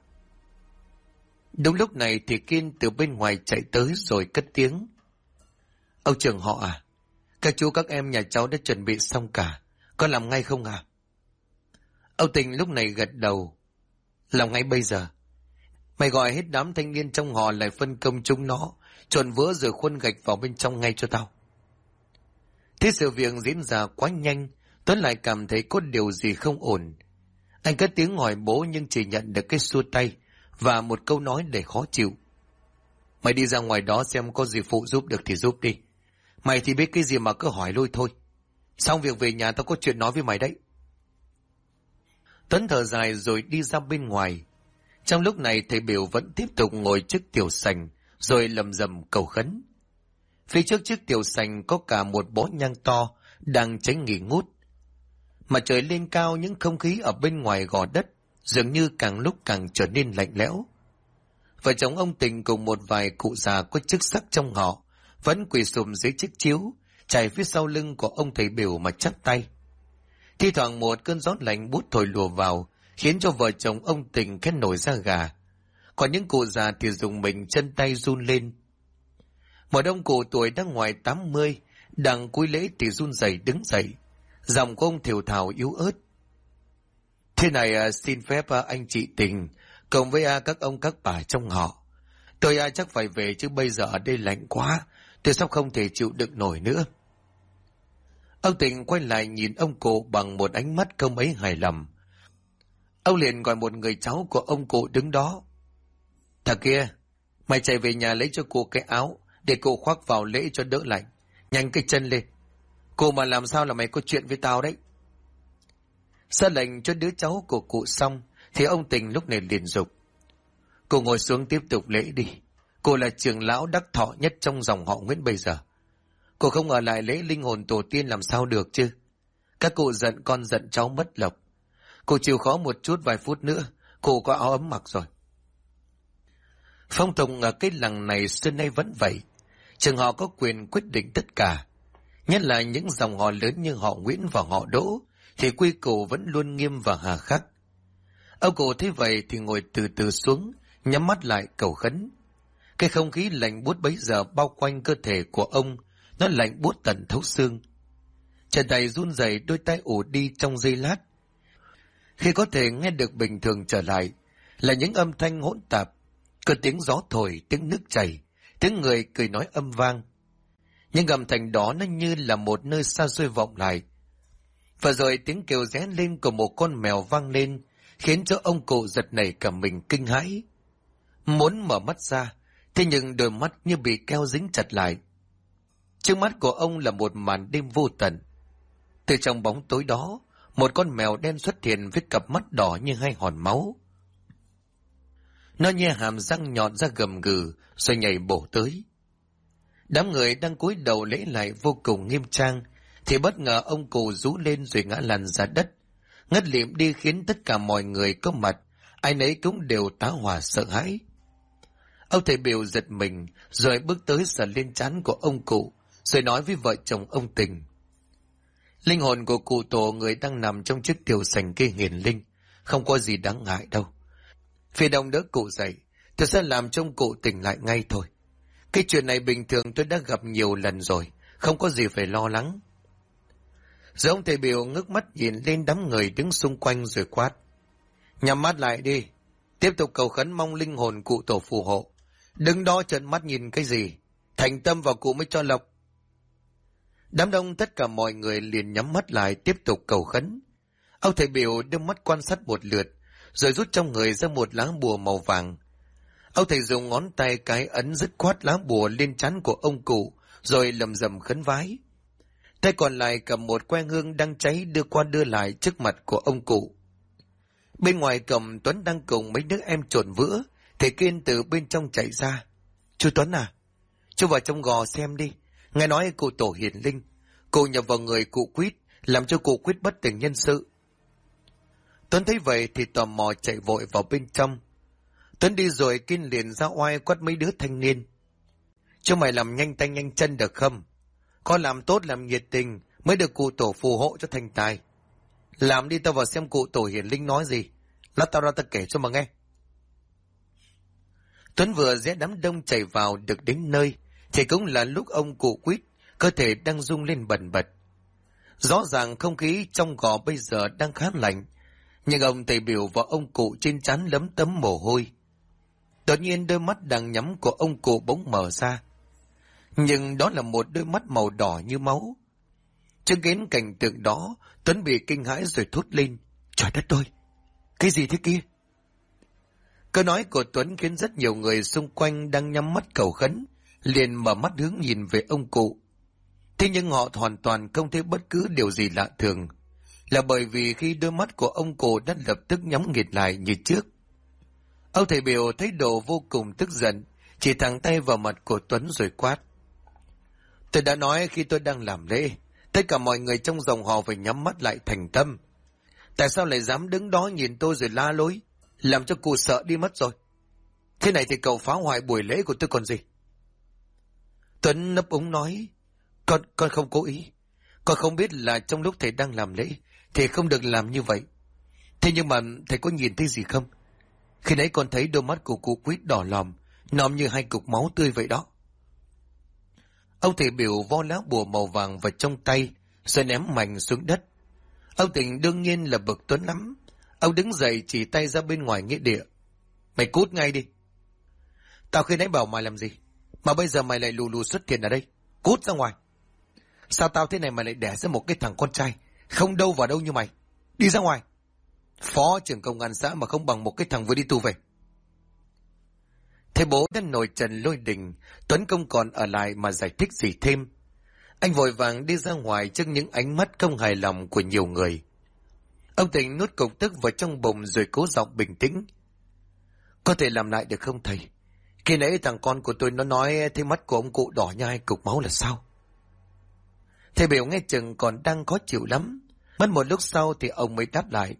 Đúng lúc này thì Kiên từ bên ngoài chạy tới rồi cất tiếng. Ông trưởng họ à, các chú các em nhà cháu đã chuẩn bị xong cả, có làm ngay không à? Ông Tình lúc này gật đầu. Làm ngay bây giờ. Mày gọi hết đám thanh niên trong họ lại phân công chúng nó, trộn vữa rồi khuôn gạch vào bên trong ngay cho tao. Thế sự việc diễn ra quá nhanh, Tuấn lại cảm thấy có điều gì không ổn. Anh cất tiếng hỏi bố nhưng chỉ nhận được cái xua tay và một câu nói để khó chịu. Mày đi ra ngoài đó xem có gì phụ giúp được thì giúp đi. Mày thì biết cái gì mà cứ hỏi lôi thôi. Xong việc về nhà tao có chuyện nói với mày đấy. Tuấn thở dài rồi đi ra bên ngoài. Trong lúc này thầy biểu vẫn tiếp tục ngồi trước tiểu sành rồi lầm rầm cầu khấn. Phía trước chiếc tiểu sành có cả một bó nhang to đang cháy nghỉ ngút. Mặt trời lên cao, những không khí ở bên ngoài gò đất dường như càng lúc càng trở nên lạnh lẽo. Vợ chồng ông Tình cùng một vài cụ già có chức sắc trong họ vẫn quỳ sụm dưới chiếc chiếu chạy phía sau lưng của ông thầy biểu mà chắp tay. Thi thoảng một cơn gió lạnh buốt thổi lùa vào khiến cho vợ chồng ông Tình khét nổi da gà. Còn những cụ già thì dùng mình chân tay run lên. Một ông cụ tuổi đã ngoài 80 đang cúi lễ thì run rẩy đứng dậy. Giọng của ông thều thào yếu ớt. Thế này xin phép anh chị Tình cùng với các ông các bà trong họ. Tôi chắc phải về chứ bây giờ ở đây lạnh quá. Tôi sắp không thể chịu đựng nổi nữa. Ông Tình quay lại nhìn ông cụ bằng một ánh mắt không ấy hài lòng. Ông liền gọi một người cháu của ông cụ đứng đó. Thằng kia, mày chạy về nhà lấy cho cụ cái áo để cụ khoác vào lễ cho đỡ lạnh. Nhanh cái chân lên. Cụ mà làm sao là mày có chuyện với tao đấy. Ra lệnh cho đứa cháu của cụ xong thì ông Tình lúc này liền dục. Cụ ngồi xuống tiếp tục lễ đi. Cụ là trưởng lão đắc thọ nhất trong dòng họ Nguyễn bây giờ. Cụ không ở lại lễ linh hồn tổ tiên làm sao được chứ. Các cụ giận con giận cháu mất lộc. Cụ chịu khó một chút vài phút nữa, cụ có áo ấm mặc rồi. Phong tục ở cái làng này xưa nay vẫn vậy. Trường họ có quyền quyết định tất cả. Nhất là những dòng họ lớn như họ Nguyễn và họ Đỗ thì quy củ vẫn luôn nghiêm và hà khắc. Ông cụ thấy vậy thì ngồi từ từ xuống, nhắm mắt lại cầu khấn. Cái không khí lạnh buốt bấy giờ bao quanh cơ thể của ông, nó lạnh buốt tận thấu xương. Chân tay run rẩy, đôi tay ù đi trong giây lát. Khi có thể nghe được bình thường trở lại, là những âm thanh hỗn tạp, có tiếng gió thổi, tiếng nước chảy, tiếng người cười nói âm vang. Nhưng âm thanh đó nó như là một nơi xa xôi vọng lại. Và rồi tiếng kêu ré lên của một con mèo vang lên, khiến cho ông cụ giật nảy cả mình kinh hãi. Muốn mở mắt ra, thế nhưng đôi mắt như bị keo dính chặt lại. Trước mắt của ông là một màn đêm vô tận. Từ trong bóng tối đó, một con mèo đen xuất hiện với cặp mắt đỏ như hai hòn máu. Nó nhe hàm răng nhọn ra gầm gừ rồi nhảy bổ tới. Đám người đang cúi đầu lễ lại vô cùng nghiêm trang, thì bất ngờ ông cụ rú lên rồi ngã lăn ra đất, ngất lịm đi khiến tất cả mọi người có mặt, ai nấy cũng đều tá hỏa sợ hãi. Ông thầy biểu giật mình rồi bước tới sờ lên trán của ông cụ, rồi nói với vợ chồng ông Tình. Linh hồn của cụ tổ người đang nằm trong chiếc tiểu sành kia hiền linh, không có gì đáng ngại đâu. Phía đông đỡ cụ dậy, tôi sẽ làm cho ông cụ tỉnh lại ngay thôi. Cái chuyện này bình thường tôi đã gặp nhiều lần rồi, không có gì phải lo lắng. Rồi ông thầy biểu ngước mắt nhìn lên đám người đứng xung quanh rồi quát. Nhắm mắt lại đi, tiếp tục cầu khấn mong linh hồn cụ tổ phù hộ. Đứng đó trợn mắt nhìn cái gì, thành tâm vào cụ mới cho lộc. Đám đông tất cả mọi người liền nhắm mắt lại tiếp tục cầu khấn. Ông thầy biểu đưa mắt quan sát một lượt, rồi rút trong người ra một lá bùa màu vàng. Ông thầy dùng ngón tay cái ấn dứt khoát lá bùa lên trán của ông cụ, rồi lầm rầm khấn vái. Tay còn lại cầm một que hương đang cháy đưa qua đưa lại trước mặt của ông cụ. Bên ngoài cầm Tuấn đang cùng mấy đứa em trộn vữa, Thầy Kiên từ bên trong chạy ra. Chú Tuấn à, chú vào trong gò xem đi. Nghe nói cụ tổ hiển linh, cụ nhập vào người cụ Quýt, làm cho cụ Quýt bất tỉnh nhân sự. Tuấn thấy vậy thì tò mò chạy vội vào bên trong. Tuấn đi rồi Kiên liền ra oai quát mấy đứa thanh niên. Chúng mày làm nhanh tay nhanh chân được không? Có làm tốt làm nhiệt tình mới được cụ tổ phù hộ cho thành tài. Làm đi, tao vào xem cụ tổ hiển linh nói gì. Lát tao ra tao kể cho mà nghe. Tuấn vừa rẽ đám đông chạy vào được đến nơi thì cũng là lúc ông cụ Quýt cơ thể đang rung lên bần bật. Rõ ràng không khí trong gò bây giờ đang khá lạnh, nhưng ông thầy biểu và ông cụ trên trán lấm tấm mồ hôi. Đột nhiên đôi mắt đang nhắm của ông cụ bỗng mở ra, nhưng đó là một đôi mắt màu đỏ như máu. Chứng kiến cảnh tượng đó, Tuấn bị kinh hãi rồi thốt lên. Trời đất ơi! Cái gì thế kia? Câu nói của Tuấn khiến rất nhiều người xung quanh đang nhắm mắt cầu khấn liền mở mắt hướng nhìn về ông cụ. Thế nhưng họ hoàn toàn không thấy bất cứ điều gì lạ thường, là bởi vì khi đôi mắt của ông cụ đã lập tức nhắm nghiệt lại như trước. Ông thầy biểu thấy đồ vô cùng tức giận, chỉ thẳng tay vào mặt của Tuấn rồi quát. Tôi đã nói khi tôi đang làm lễ, tất cả mọi người trong dòng họ phải nhắm mắt lại thành tâm. Tại sao lại dám đứng đó nhìn tôi rồi la lối, làm cho cụ sợ đi mất rồi? Thế này thì cậu phá hoại buổi lễ của tôi còn gì? Tuấn nấp úng nói, con không cố ý. Con không biết là trong lúc thầy đang làm lễ thì không được làm như vậy. Thế nhưng mà thầy có nhìn thấy gì không? Khi nãy con thấy đôi mắt của cụ Quýt đỏ lòm, nòm như hai cục máu tươi vậy đó. Ông thầy biểu vo lá bùa màu vàng vào trong tay rồi ném mạnh xuống đất. Ông Tình đương nhiên là bực Tuấn lắm. Ông đứng dậy chỉ tay ra bên ngoài nghĩa địa. Mày cút ngay đi. Tao khi nãy bảo mày làm gì mà bây giờ mày lại lù lù xuất hiện ở đây? Cút ra ngoài. Sao tao thế này mà lại đẻ ra một cái thằng con trai không đâu vào đâu như mày? Đi ra ngoài. Phó trưởng công an xã mà không bằng một cái thằng vừa đi tù về. Thế bố đã nổi trần lôi đình, Tuấn không còn ở lại mà giải thích gì thêm. Anh vội vàng đi ra ngoài trước những ánh mắt không hài lòng của nhiều người. Ông Tình nuốt cục tức vào trong bụng rồi cố giọng bình tĩnh. Có thể làm lại được không thầy? Khi nãy thằng con của tôi nó nói thấy mắt của ông cụ đỏ như hai cục máu là sao? Thầy biểu nghe chừng còn đang khó chịu lắm. Mất một lúc sau thì ông mới đáp lại.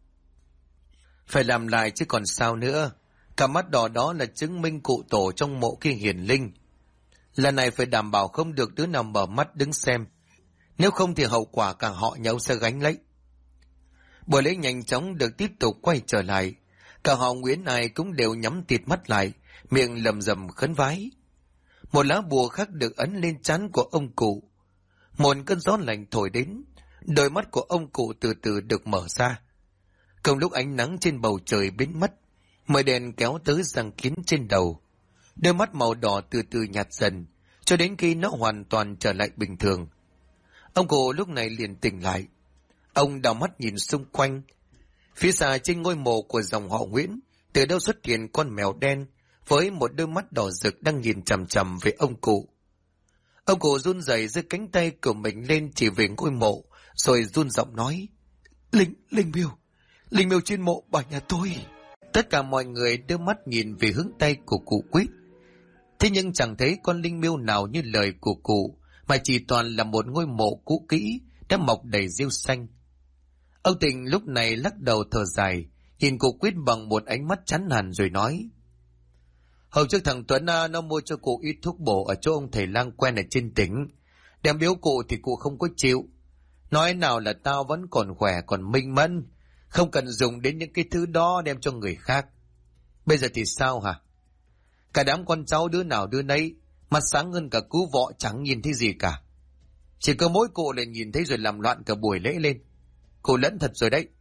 Phải làm lại chứ còn sao nữa. Cả mắt đỏ đó là chứng minh cụ tổ trong mộ kia hiển linh. Lần này phải đảm bảo không được đứa nào mở mắt đứng xem. Nếu không thì hậu quả cả họ nhau sẽ gánh lấy. Buổi lễ nhanh chóng được tiếp tục quay trở lại. Cả họ Nguyễn ai cũng đều nhắm tịt mắt lại, miệng lầm rầm khấn vái. Một lá bùa khác được ấn lên trán của ông cụ. Một cơn gió lạnh thổi đến, đôi mắt của ông cụ từ từ được mở ra. Cùng lúc ánh nắng trên bầu trời biến mất, mây đèn kéo tới răng kín trên đầu. Đôi mắt màu đỏ từ từ nhạt dần, cho đến khi nó hoàn toàn trở lại bình thường. Ông cụ lúc này liền tỉnh lại. Ông đảo mắt nhìn xung quanh. Phía xa trên ngôi mộ của dòng họ Nguyễn, từ đâu xuất hiện con mèo đen với một đôi mắt đỏ rực đang nhìn chằm chằm về ông cụ. Ông cụ run rẩy giơ cánh tay của mình lên chỉ về ngôi mộ, rồi run giọng nói: Linh miêu trên mộ bà nhà tôi. Tất cả mọi người đưa mắt nhìn về hướng tay của cụ Quýt. Thế nhưng chẳng thấy con linh miêu nào như lời của cụ, mà chỉ toàn là một ngôi mộ cũ kỹ đã mọc đầy rêu xanh. Ông Tình lúc này lắc đầu thở dài, nhìn cụ Quýt bằng một ánh mắt chán nản rồi nói: Hôm trước thằng Tuấn nó mua cho cụ ít thuốc bổ ở chỗ ông thầy lang quen ở trên tỉnh. Đem biếu cụ thì cụ không có chịu. Nói nào là tao vẫn còn khỏe còn minh mẫn, không cần dùng đến những cái thứ đó đem cho người khác. Bây giờ thì sao hả? Cả đám con cháu đứa nào đứa nấy, mặt sáng hơn cả cú vọ chẳng nhìn thấy gì cả. Chỉ có mỗi cụ lại nhìn thấy rồi làm loạn cả buổi lễ lên. Cụ lẫn thật rồi đấy.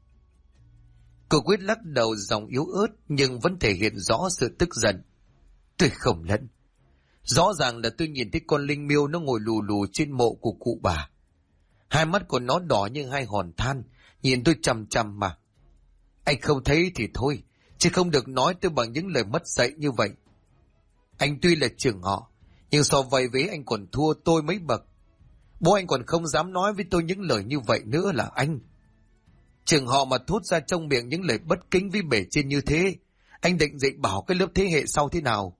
Cụ Quýt lắc đầu giọng yếu ớt nhưng vẫn thể hiện rõ sự tức giận. Tôi không lẫn. Rõ ràng là tôi nhìn thấy con linh miêu nó ngồi lù lù trên mộ của cụ bà. Hai mắt của nó đỏ như hai hòn than, nhìn tôi chằm chằm mà. Anh không thấy thì thôi, chứ không được nói tôi bằng những lời mất dạy như vậy. Anh tuy là trưởng họ, nhưng so vậy với anh còn thua tôi mấy bậc. Bố anh còn không dám nói với tôi những lời như vậy nữa là anh. Trưởng họ mà thốt ra trong miệng những lời bất kính với bề trên như thế, Anh định dạy bảo cái lớp thế hệ sau thế nào?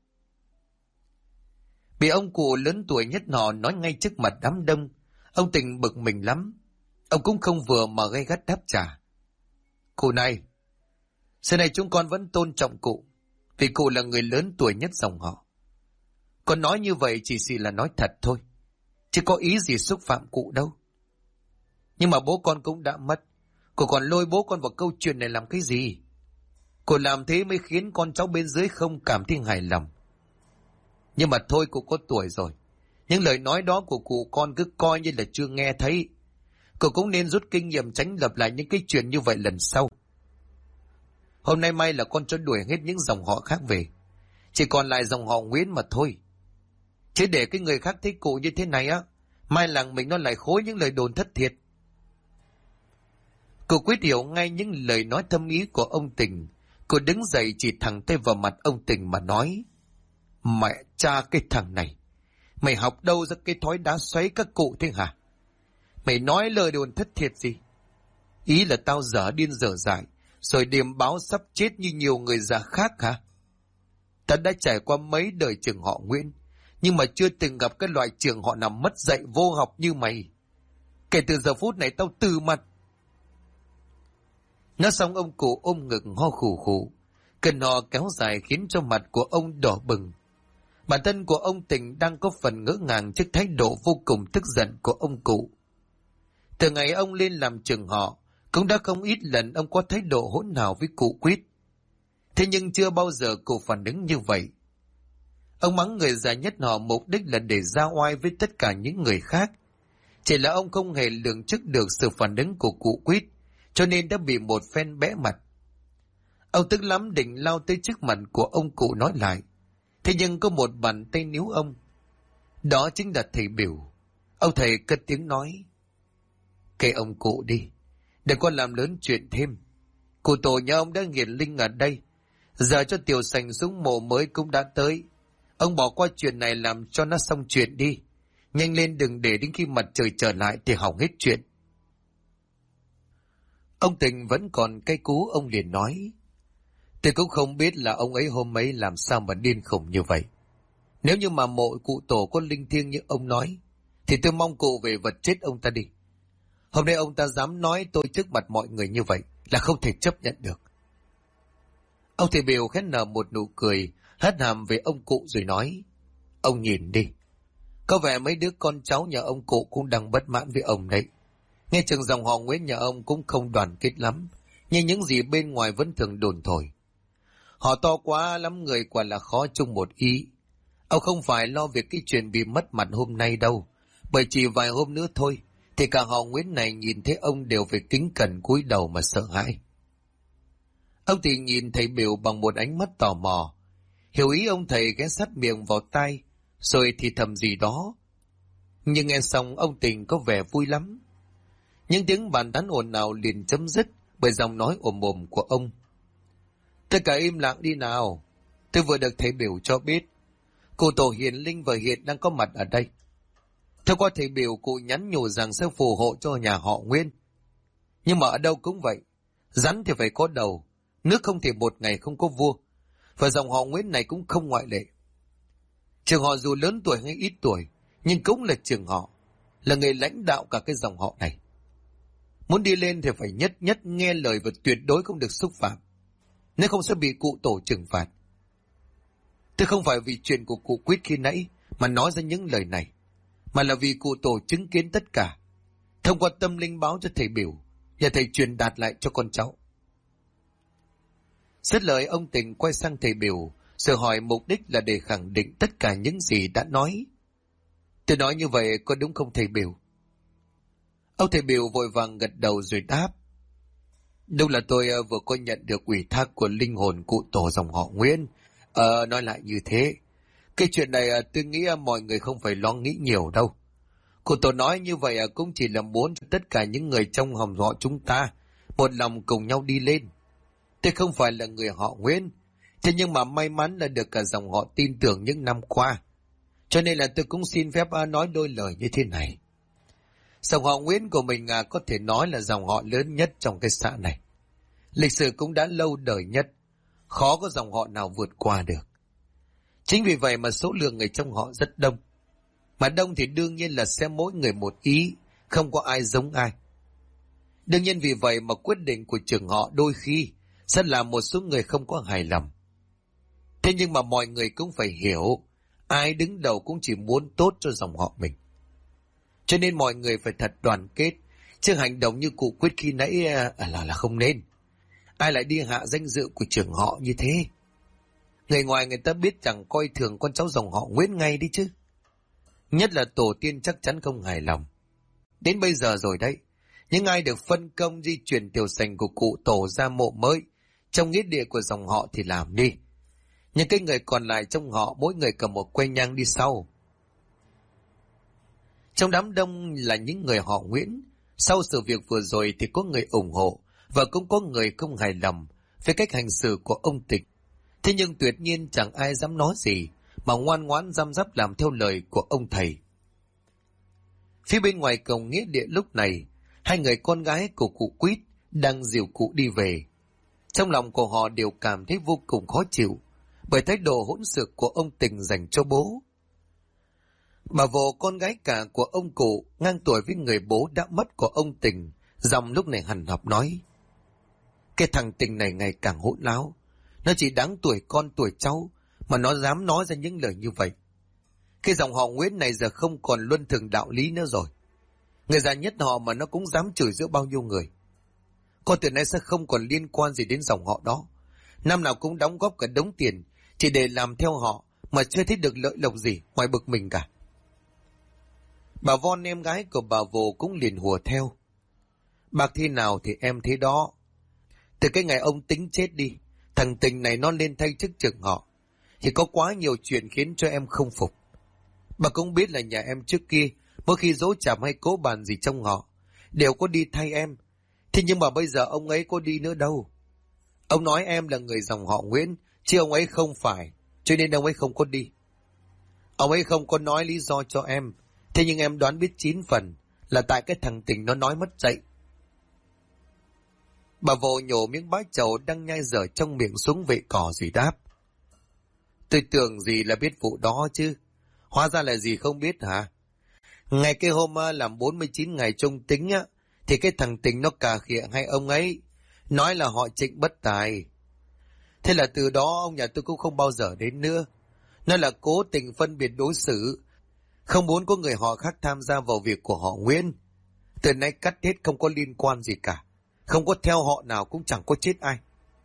Bị ông cụ lớn tuổi nhất họ nói ngay trước mặt đám đông, ông Tình bực mình lắm. Ông cũng không vừa mà gay gắt đáp trả. Cụ này, xưa này chúng con vẫn tôn trọng cụ, vì cụ là người lớn tuổi nhất dòng họ. Con nói như vậy chỉ là nói thật thôi, chứ có ý gì xúc phạm cụ đâu. Nhưng mà bố con cũng đã mất, cụ còn lôi bố con vào câu chuyện này làm cái gì? Cụ làm thế mới khiến con cháu bên dưới không cảm thấy hài lòng. Nhưng mà thôi, cụ có tuổi rồi, những lời nói đó của cụ con cứ coi như là chưa nghe thấy. Cụ cũng nên rút kinh nghiệm tránh lặp lại những cái chuyện như vậy lần sau. Hôm nay may là con cho đuổi hết những dòng họ khác về, chỉ còn lại dòng họ Nguyễn mà thôi. Chứ để cái người khác thấy cụ như thế này á, mai làng mình nó lại khối những lời đồn thất thiệt. Cô Quyết hiểu ngay những lời nói thâm ý của ông Tình. Cô đứng dậy chỉ thẳng tay vào mặt ông Tình mà nói: Mẹ cha cái thằng này, mày học đâu ra cái thói đá xoáy các cụ thế hả? Mày nói lời đồn thất thiệt gì? Ý là tao dở điên dở dại, rồi điềm báo sắp chết như nhiều người già khác hả? Ta đã trải qua mấy đời trường họ Nguyễn, nhưng mà chưa từng gặp cái loại trường họ nào mất dạy vô học như mày. Kể từ giờ phút này tao từ mặt. Nói xong ông cụ ôm ngực ho khủ khủ. Cơn ho kéo dài khiến cho mặt của ông đỏ bừng. Bản thân của ông Tình đang có phần ngỡ ngàng trước thái độ vô cùng tức giận của ông cụ. Từ ngày ông lên làm trưởng họ, cũng đã không ít lần ông có thái độ hỗn hào với cụ Quyết. Thế nhưng chưa bao giờ cụ phản ứng như vậy. Ông mắng người già nhất họ mục đích là để ra oai với tất cả những người khác. Chỉ là ông không hề lường trước được sự phản ứng của cụ Quyết, cho nên đã bị một phen bẽ mặt. Ông tức lắm định lao tới trước mặt của ông cụ nói lại. Thế nhưng có một bàn tay níu ông. Đó chính là thầy Biểu. Ông thầy cất tiếng nói: Kệ ông cụ đi, đừng có làm lớn chuyện thêm. Cụ tổ nhà ông đã nghiền linh ở đây, giờ cho Tiểu Sành xuống mộ mới cũng đã tới. Ông bỏ qua chuyện này làm cho nó xong chuyện đi. Nhanh lên, đừng để đến khi mặt trời trở lại thì hỏng hết chuyện. Ông Tình vẫn còn cay cú, ông liền nói: Tôi cũng không biết là ông ấy hôm ấy làm sao mà điên khùng như vậy. Nếu như mà mộ cụ tổ có linh thiêng như ông nói, thì tôi mong cụ về vật chết ông ta đi. Hôm nay ông ta dám nói tôi trước mặt mọi người như vậy là không thể chấp nhận được. Ông thầy Biểu khẽ nở một nụ cười, hất hàm về ông cụ rồi nói: Ông nhìn đi, có vẻ mấy đứa con cháu nhà ông cụ cũng đang bất mãn với ông đấy. Nghe chừng dòng họ Nguyễn nhà ông cũng không đoàn kết lắm, nhưng những gì bên ngoài vẫn thường đồn thổi. Họ to quá lắm người, quả là khó chung một ý. Ông không phải lo việc cái chuyện bị mất mặt hôm nay đâu, bởi chỉ vài hôm nữa thôi thì cả họ Nguyễn này nhìn thấy ông đều phải kính cẩn cúi đầu mà sợ hãi. Ông thì nhìn thầy Biểu bằng một ánh mắt tò mò, hiểu ý ông thầy ghé sát miệng vào tai, rồi thì thầm gì đó. Nhưng nghe xong ông Tình có vẻ vui lắm. Những tiếng bàn tán ồn ào liền chấm dứt bởi giọng nói ồm ồm của ông. Tất cả im lặng đi nào. Tôi vừa được thầy Biểu cho biết cụ tổ hiền linh và hiện đang có mặt ở đây. Theo qua thầy Biểu, cụ nhắn nhủ rằng sẽ phù hộ cho nhà họ Nguyên. Nhưng mà ở đâu cũng vậy, rắn thì phải có đầu, nước không thể một ngày không có vua, và dòng họ Nguyễn này cũng không ngoại lệ. Trường họ dù lớn tuổi hay ít tuổi, nhưng cũng là trường họ, là người lãnh đạo cả cái dòng họ này. Muốn đi lên thì phải nhất nhất nghe lời và tuyệt đối không được xúc phạm, nếu không sẽ bị cụ tổ trừng phạt. Tôi không phải vì chuyện của cụ Quyết khi nãy mà nói ra những lời này, mà là vì cụ tổ chứng kiến tất cả, thông qua tâm linh báo cho thầy Biểu, và thầy truyền đạt lại cho con cháu. Dứt lời, ông Tình quay sang thầy Biểu, rồi hỏi mục đích là để khẳng định tất cả những gì đã nói. Tôi nói như vậy có đúng không thầy Biểu? Ông thầy Biểu vội vàng gật đầu rồi đáp: Đúng là tôi vừa có nhận được ủy thác của linh hồn cụ tổ dòng họ Nguyễn. Nói lại như thế, cái chuyện này tôi nghĩ mọi người không phải lo nghĩ nhiều đâu. Cụ tổ nói như vậy cũng chỉ là muốn cho tất cả những người trong dòng họ chúng ta một lòng cùng nhau đi lên. Tôi không phải là người họ Nguyễn, thế nhưng mà may mắn là được cả dòng họ tin tưởng những năm qua, cho nên là tôi cũng xin phép nói đôi lời như thế này. Dòng họ Nguyễn của mình có thể nói là dòng họ lớn nhất trong cái xã này. Lịch sử cũng đã lâu đời nhất. khó có dòng họ nào vượt qua được. Chính vì vậy mà số lượng người trong họ rất đông. Mà đông thì đương nhiên là sẽ mỗi người một ý, không có ai giống ai. Đương nhiên vì vậy mà quyết định của trưởng họ đôi khi sẽ làm một số người không có hài lòng. Thế nhưng mà mọi người cũng phải hiểu, ai đứng đầu cũng chỉ muốn tốt cho dòng họ mình. Cho nên mọi người phải thật đoàn kết, chứ hành động như cụ Quyết khi nãy là không nên. Ai lại đi hạ danh dự của trưởng họ như thế? Người ngoài người ta biết chẳng coi thường con cháu dòng họ Nguyễn ngay đi chứ. Nhất là tổ tiên chắc chắn không hài lòng. Đến bây giờ rồi đấy, những ai được phân công di chuyển tiểu sành của cụ tổ ra mộ mới trong nghĩa địa của dòng họ thì làm đi. Những cái người còn lại trong họ mỗi người cầm một que nhang đi sau. Trong đám đông là những người họ Nguyễn. Sau sự việc vừa rồi thì có người ủng hộ và cũng có người không hài lòng với cách hành xử của ông Tịch. Thế nhưng tuyệt nhiên chẳng ai dám nói gì mà ngoan ngoãn răm rắp làm theo lời của ông thầy. Phía bên ngoài cổng nghĩa địa lúc này, hai người con gái của cụ Quýt đang dìu cụ đi về. Trong lòng của họ đều cảm thấy vô cùng khó chịu bởi thái độ hỗn xược của ông Tình dành cho bố. Bà Vồ, con gái cả của ông cụ, ngang tuổi với người bố đã mất của ông Tình, giọng lúc này hằn học nói: cái thằng Tình này ngày càng hỗn láo, nó chỉ đáng tuổi con tuổi cháu mà nó dám nói ra những lời như vậy. Cái dòng họ Nguyễn này giờ không còn luân thường đạo lý nữa rồi. Người già nhất họ mà nó cũng dám chửi giữa bao nhiêu người. Con từ nay sẽ không còn liên quan gì đến dòng họ đó. Năm nào cũng đóng góp cả đống tiền chỉ để làm theo họ mà chưa thấy được lợi lộc gì ngoài bực mình cả. Bà Von em gái của bà Vồ cũng liền hùa theo: bác thế nào thì em thế đó. Từ cái ngày ông Tính chết đi, thằng Tình này nó lên thay chức trưởng họ thì có quá nhiều chuyện khiến cho em không phục. Bà cũng biết là nhà em trước kia mỗi khi dỗ chạp hay cố bàn gì trong họ đều có đi thay em. Thế nhưng mà bây giờ ông ấy có đi nữa đâu. Ông nói em là người dòng họ Nguyễn, chứ ông ấy không phải, cho nên ông ấy không có đi. Ông ấy không có nói lý do cho em, thế nhưng em đoán biết 9 phần là tại cái thằng Tình nó nói mất dạy. Bà Vồ nhổ miếng bái chầu đang nhai dở trong miệng xuống vệ cỏ rồi đáp: tôi tưởng gì là biết vụ đó chứ, hóa ra là gì không biết hả? Ngày cái hôm làm 49 ngày trông Tính á, thì cái thằng Tình nó cà khịa hai ông ấy, nói là họ Trịnh bất tài. Thế là từ đó ông nhà tôi cũng không bao giờ đến nữa. Nó là cố tình phân biệt đối xử, không muốn có người họ khác tham gia vào việc của họ Nguyễn. Từ nay cắt hết, không có liên quan gì cả, không có theo họ nào cũng chẳng có chết ai.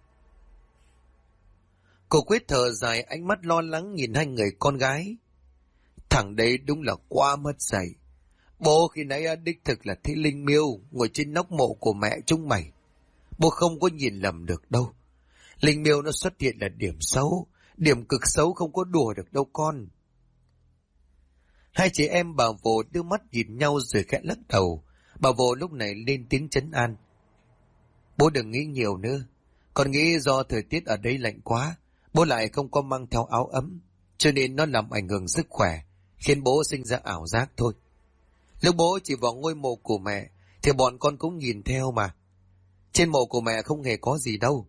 Cô Quyết thở dài, ánh mắt lo lắng nhìn hai người con gái. Thằng đấy đúng là quá mất dạy. Bố khi nãy đích thực là thấy linh miêu ngồi trên nóc mộ của mẹ chúng mày. Bố không có nhìn lầm được đâu. Linh miêu nó xuất hiện là điểm xấu, điểm cực xấu không có đùa được đâu con. Hai chị em bà Vồ đưa mắt nhìn nhau rồi khẽ lắc đầu. Bà Vồ lúc này lên tiếng trấn an: bố đừng nghĩ nhiều nữa. Con nghĩ do thời tiết ở đây lạnh quá, bố lại không có mang theo áo ấm, cho nên nó làm ảnh hưởng sức khỏe, khiến bố sinh ra ảo giác thôi. Lúc bố chỉ vào ngôi mộ của mẹ thì bọn con cũng nhìn theo mà. Trên mộ của mẹ không hề có gì đâu.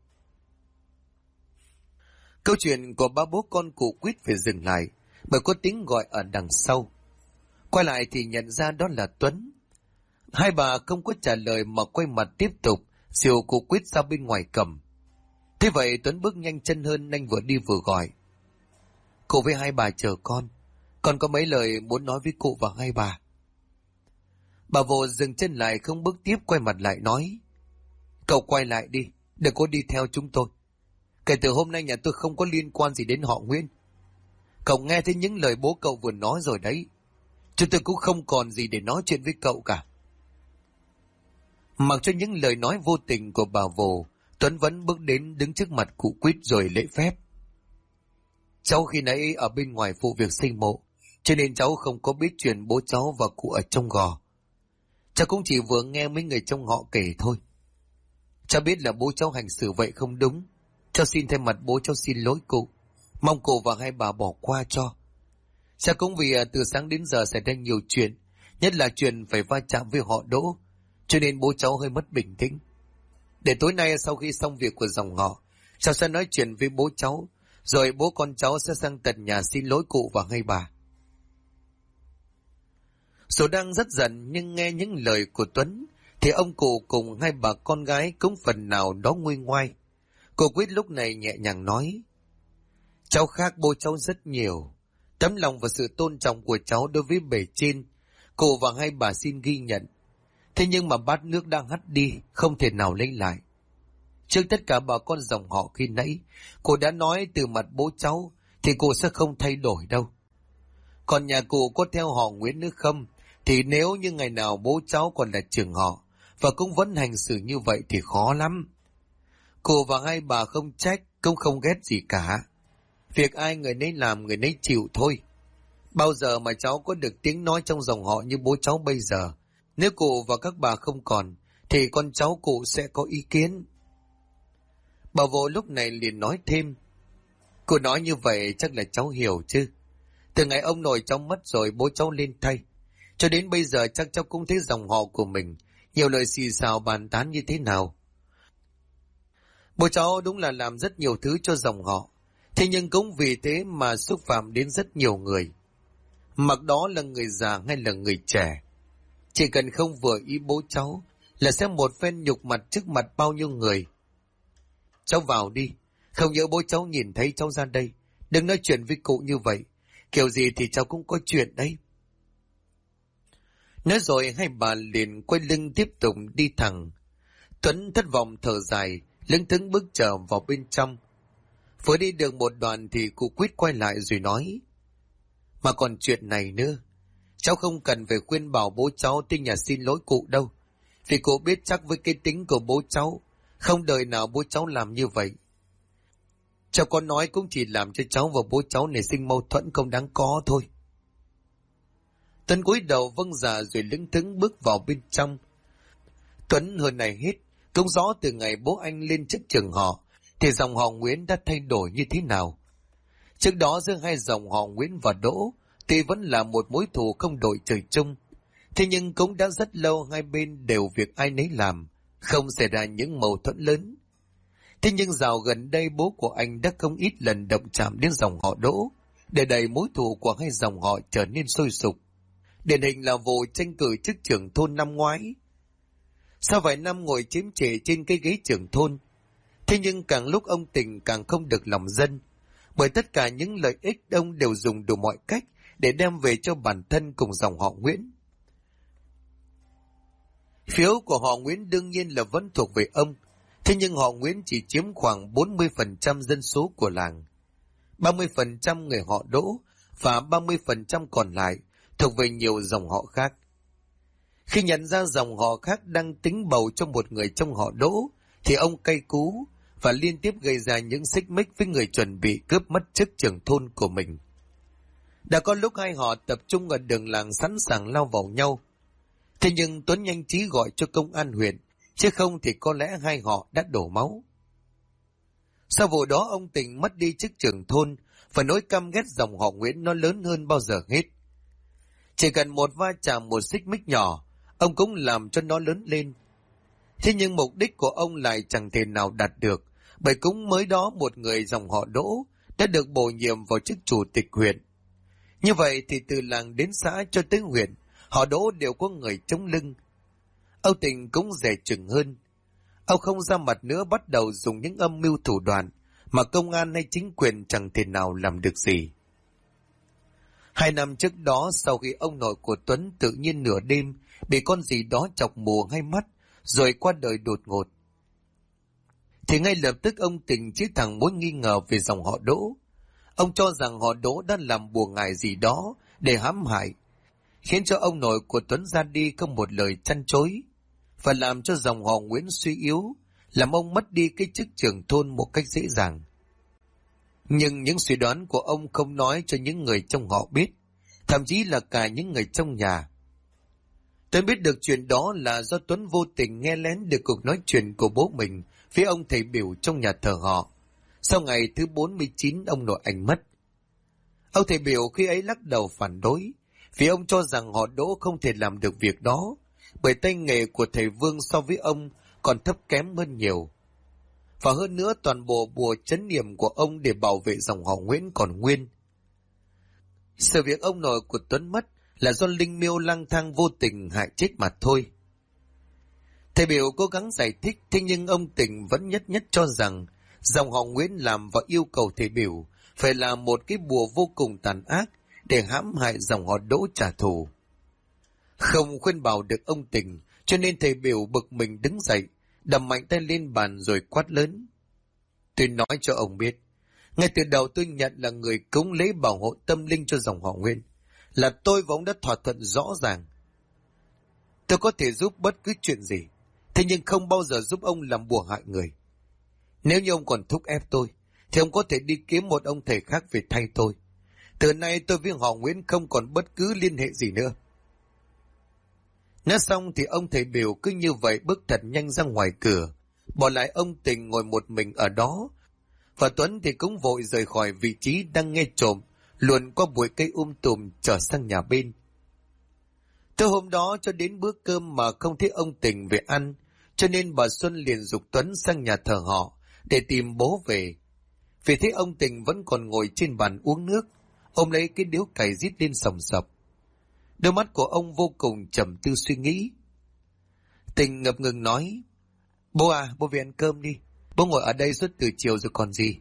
Câu chuyện của ba bố con cụ Quýt phải dừng lại bởi có tiếng gọi ở đằng sau. Quay lại thì nhận ra đó là Tuấn. Hai bà không có trả lời mà quay mặt tiếp tục dìu cụ Quýt ra bên ngoài cầm. Thế vậy Tuấn bước nhanh chân hơn, nhanh vừa đi vừa gọi: cụ với hai bà chờ con có mấy lời muốn nói với cụ và hai bà. Bà Vồ dừng chân lại không bước tiếp, quay mặt lại nói: cậu quay lại đi, đừng có đi theo chúng tôi. Kể từ hôm nay nhà tôi không có liên quan gì đến họ Nguyễn. Cậu nghe thấy những lời bố cậu vừa nói rồi đấy. Chúng tôi cũng không còn gì để nói chuyện với cậu cả. Mặc cho những lời nói vô tình của bà Vồ, Tuấn vẫn bước đến đứng trước mặt cụ Quýt rồi lễ phép: cháu khi nãy ở bên ngoài phụ việc xây mộ, cho nên cháu không có biết chuyện bố cháu và cụ ở trong gò. Cháu cũng chỉ vừa nghe mấy người trong họ kể thôi. Cháu biết là bố cháu hành xử vậy không đúng. Cháu xin thay mặt bố cháu xin lỗi cụ, mong cụ và hai bà bỏ qua cho. Cháu cũng vì từ sáng đến giờ xảy ra nhiều chuyện, nhất là chuyện phải va chạm với họ Đỗ, cho nên bố cháu hơi mất bình tĩnh. Để tối nay sau khi xong việc của dòng họ, Cháu sẽ nói chuyện với bố cháu, rồi bố con cháu sẽ sang tận nhà xin lỗi cụ và ngay bà. Dù đang rất giận nhưng nghe những lời của Tuấn thì ông cụ cùng hai bà con gái cũng phần nào đó nguôi ngoai. Cô Quýt lúc này nhẹ nhàng nói: cháu khác bố cháu rất nhiều. Tấm lòng và sự tôn trọng của cháu đối với bề trên, cụ và hai bà xin ghi nhận. Thế nhưng mà bát nước đang hắt đi, không thể nào lấy lại. Trước tất cả bà con dòng họ khi nãy, cô đã nói từ mặt bố cháu thì cô sẽ không thay đổi đâu. Còn nhà cụ có theo họ Nguyễn nữa không, thì nếu như ngày nào bố cháu còn là trưởng họ và cũng vẫn hành xử như vậy thì khó lắm. Cô và hai bà không trách, cũng không ghét gì cả. Việc ai người nấy làm người nấy chịu thôi. Bao giờ mà cháu có được tiếng nói trong dòng họ như bố cháu bây giờ, nếu cụ và các bà không còn, thì con cháu cụ sẽ có ý kiến. Bà Vô lúc này liền nói thêm: cô nói như vậy chắc là cháu hiểu chứ. Từ ngày ông nội cháu mất rồi bố cháu lên thay, cho đến bây giờ chắc cháu cũng thấy dòng họ của mình nhiều lời xì xào bàn tán như thế nào. Bố cháu đúng là làm rất nhiều thứ cho dòng họ, thế nhưng cũng vì thế mà xúc phạm đến rất nhiều người. Mặc đó là người già hay là người trẻ, chỉ cần không vừa ý bố cháu là sẽ một phen nhục mặt trước mặt bao nhiêu người. Cháu vào đi, không nhớ bố cháu nhìn thấy cháu ra đây. Đừng nói chuyện với cụ như vậy, kiểu gì thì cháu cũng có chuyện đấy. Nói rồi hai bà liền quay lưng tiếp tục đi thẳng. Tuấn thất vọng thở dài, lững thững bước trở vào bên trong. Vừa đi được một đoạn thì cụ Quýt quay lại rồi nói: mà còn chuyện này nữa, cháu không cần phải khuyên bảo bố cháu tới nhà xin lỗi cụ đâu, vì cụ biết chắc với cái tính của bố cháu, không đời nào bố cháu làm như vậy. Cháu có nói cũng chỉ làm cho cháu và bố cháu nảy sinh mâu thuẫn không đáng có thôi. Tuấn cúi đầu vâng dạ rồi lững thững bước vào bên trong. Tuấn hơn này hết cũng rõ từ ngày bố anh lên chức trường họ thì dòng họ Nguyễn đã thay đổi như thế nào. Trước đó giữa hai dòng họ Nguyễn và Đỗ thì vẫn là một mối thù không đội trời chung, thế nhưng cũng đã rất lâu hai bên đều việc ai nấy làm, không xảy ra những mâu thuẫn lớn. Thế nhưng dạo gần đây bố của anh đã không ít lần động chạm đến dòng họ Đỗ, để đẩy mối thù của hai dòng họ trở nên sôi sục. Điển hình là vụ tranh cử chức trưởng thôn năm ngoái. Sau vài năm ngồi chiếm trệ trên cái ghế trưởng thôn, thế nhưng càng lúc ông Tình càng không được lòng dân, bởi tất cả những lợi ích ông đều dùng đủ mọi cách để đem về cho bản thân cùng dòng họ Nguyễn. Phiếu của họ Nguyễn đương nhiên là vẫn thuộc về ông, thế nhưng họ Nguyễn chỉ chiếm khoảng 40% dân số của làng, 30% người họ Đỗ và 30% còn lại thuộc về nhiều dòng họ khác. Khi nhận ra dòng họ khác đang tính bầu cho một người trong họ Đỗ, thì ông cay cú và liên tiếp gây ra những xích mích với người chuẩn bị cướp mất chức trưởng thôn của mình. Đã có lúc hai họ tập trung ở đường làng sẵn sàng lao vào nhau. Thế nhưng Tuấn nhanh trí gọi cho công an huyện, chứ không thì có lẽ hai họ đã đổ máu. Sau vụ đó ông Tình mất đi chức trưởng thôn và nỗi căm ghét dòng họ Nguyễn nó lớn hơn bao giờ hết. Chỉ cần một va chạm một xích mích nhỏ, ông cũng làm cho nó lớn lên. Thế nhưng mục đích của ông lại chẳng thể nào đạt được, bởi cũng mới đó một người dòng họ Đỗ đã được bổ nhiệm vào chức chủ tịch huyện. Như vậy thì từ làng đến xã cho tới huyện, họ Đỗ đều có người chống lưng. Ông Tình cũng dè chừng hơn. Ông không ra mặt nữa, bắt đầu dùng những âm mưu thủ đoạn mà công an hay chính quyền chẳng thể nào làm được gì. 2 năm trước đó, sau khi ông nội của Tuấn tự nhiên nửa đêm bị con gì đó chọc mù hai mắt rồi qua đời đột ngột, thì ngay lập tức ông Tình chỉ thẳng mối nghi ngờ về dòng họ Đỗ. Ông cho rằng họ Đỗ đã làm bùa ngải gì đó để hãm hại, khiến cho ông nội của Tuấn ra đi không một lời chăn chối, và làm cho dòng họ Nguyễn suy yếu, làm ông mất đi cái chức trưởng thôn một cách dễ dàng. Nhưng những suy đoán của ông không nói cho những người trong họ biết, thậm chí là cả những người trong nhà. Tuấn biết được chuyện đó là do Tuấn vô tình nghe lén được cuộc nói chuyện của bố mình với ông thầy biểu trong nhà thờ họ, sau ngày thứ 49 ông nội anh mất. Ông thầy biểu khi ấy lắc đầu phản đối, vì ông cho rằng họ Đỗ không thể làm được việc đó, bởi tay nghề của thầy Vương so với ông còn thấp kém hơn nhiều. và hơn nữa toàn bộ bùa trấn niệm của ông để bảo vệ dòng họ Nguyễn còn nguyên. Sự việc ông nội của Tuấn mất là do linh miêu lang thang vô tình hại chết mà thôi. Thầy Biểu cố gắng giải thích, thế nhưng ông Tình vẫn nhất nhất cho rằng dòng họ Nguyễn làm và yêu cầu thầy Biểu phải là một cái bùa vô cùng tàn ác để hãm hại dòng họ Đỗ trả thù. Không khuyên bảo được ông Tình, cho nên thầy Biểu bực mình đứng dậy, đập mạnh tay lên bàn rồi quát lớn. Tôi nói cho ông biết, ngay từ đầu tôi nhận là người cúng lễ bảo hộ tâm linh cho dòng họ Nguyên, là tôi và ông đã thỏa thuận rõ ràng. Tôi có thể giúp bất cứ chuyện gì, thế nhưng không bao giờ giúp ông làm bùa hại người. Nếu như ông còn thúc ép tôi, thì ông có thể đi kiếm một ông thầy khác về thay tôi. Từ nay tôi với họ Nguyễn không còn bất cứ liên hệ gì nữa. Nói xong thì ông thầy Biểu cứ như vậy bước thật nhanh ra ngoài cửa, bỏ lại ông Tình ngồi một mình ở đó. Và Tuấn thì cũng vội rời khỏi vị trí đang nghe trộm, luồn qua bụi cây tùm trở sang nhà bên. Từ hôm đó cho đến bữa cơm mà không thấy ông Tình về ăn, cho nên bà Xuân liền giục Tuấn sang nhà thờ họ để tìm bố về. Vì thấy ông Tình vẫn còn ngồi trên bàn uống nước, ông lấy cái điếu cày rít lên sòng sọc. Đôi mắt của ông vô cùng trầm tư suy nghĩ. Tình ngập ngừng nói, bố à, bố về ăn cơm đi. Bố ngồi ở đây suốt từ chiều rồi còn gì.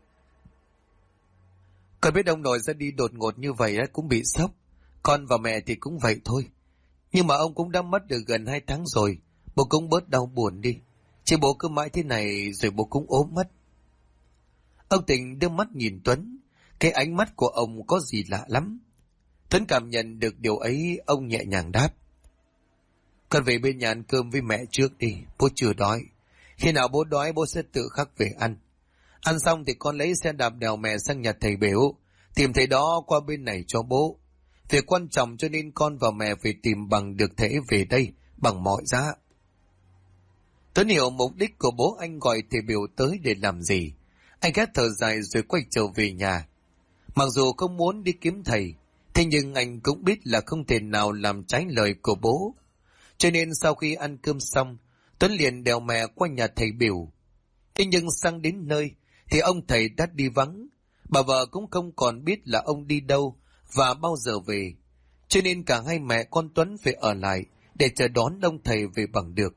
Con biết ông nội ra đi đột ngột như vậy cũng bị sốc. Con và mẹ thì cũng vậy thôi. Nhưng mà ông cũng đã mất được gần 2 tháng rồi. Bố cũng bớt đau buồn đi. Chứ bố cứ mãi thế này rồi bố cũng ốm mất. Ông Tình đưa mắt nhìn Tuấn. Cái ánh mắt của ông có gì lạ lắm. Tuấn cảm nhận được điều ấy, ông nhẹ nhàng đáp. Con về bên nhà ăn cơm với mẹ trước đi. Bố chưa đói. Khi nào bố đói bố sẽ tự khắc về ăn. Ăn xong thì con lấy xe đạp đèo mẹ sang nhà thầy Biểu, tìm thầy đó qua bên này cho bố. Việc quan trọng cho nên con và mẹ phải tìm bằng được thể về đây bằng mọi giá. Tuấn hiểu mục đích của bố anh gọi thầy Biểu tới để làm gì. Anh khẽ thở dài rồi quay trở về nhà. Mặc dù không muốn đi kiếm thầy, thế nhưng anh cũng biết là không thể nào làm trái lời của bố. Cho nên sau khi ăn cơm xong, Tuấn liền đèo mẹ qua nhà thầy Biểu. Thế nhưng sang đến nơi thì ông thầy đã đi vắng. Bà vợ cũng không còn biết là ông đi đâu và bao giờ về. Cho nên cả hai mẹ con Tuấn phải ở lại để chờ đón ông thầy về bằng được.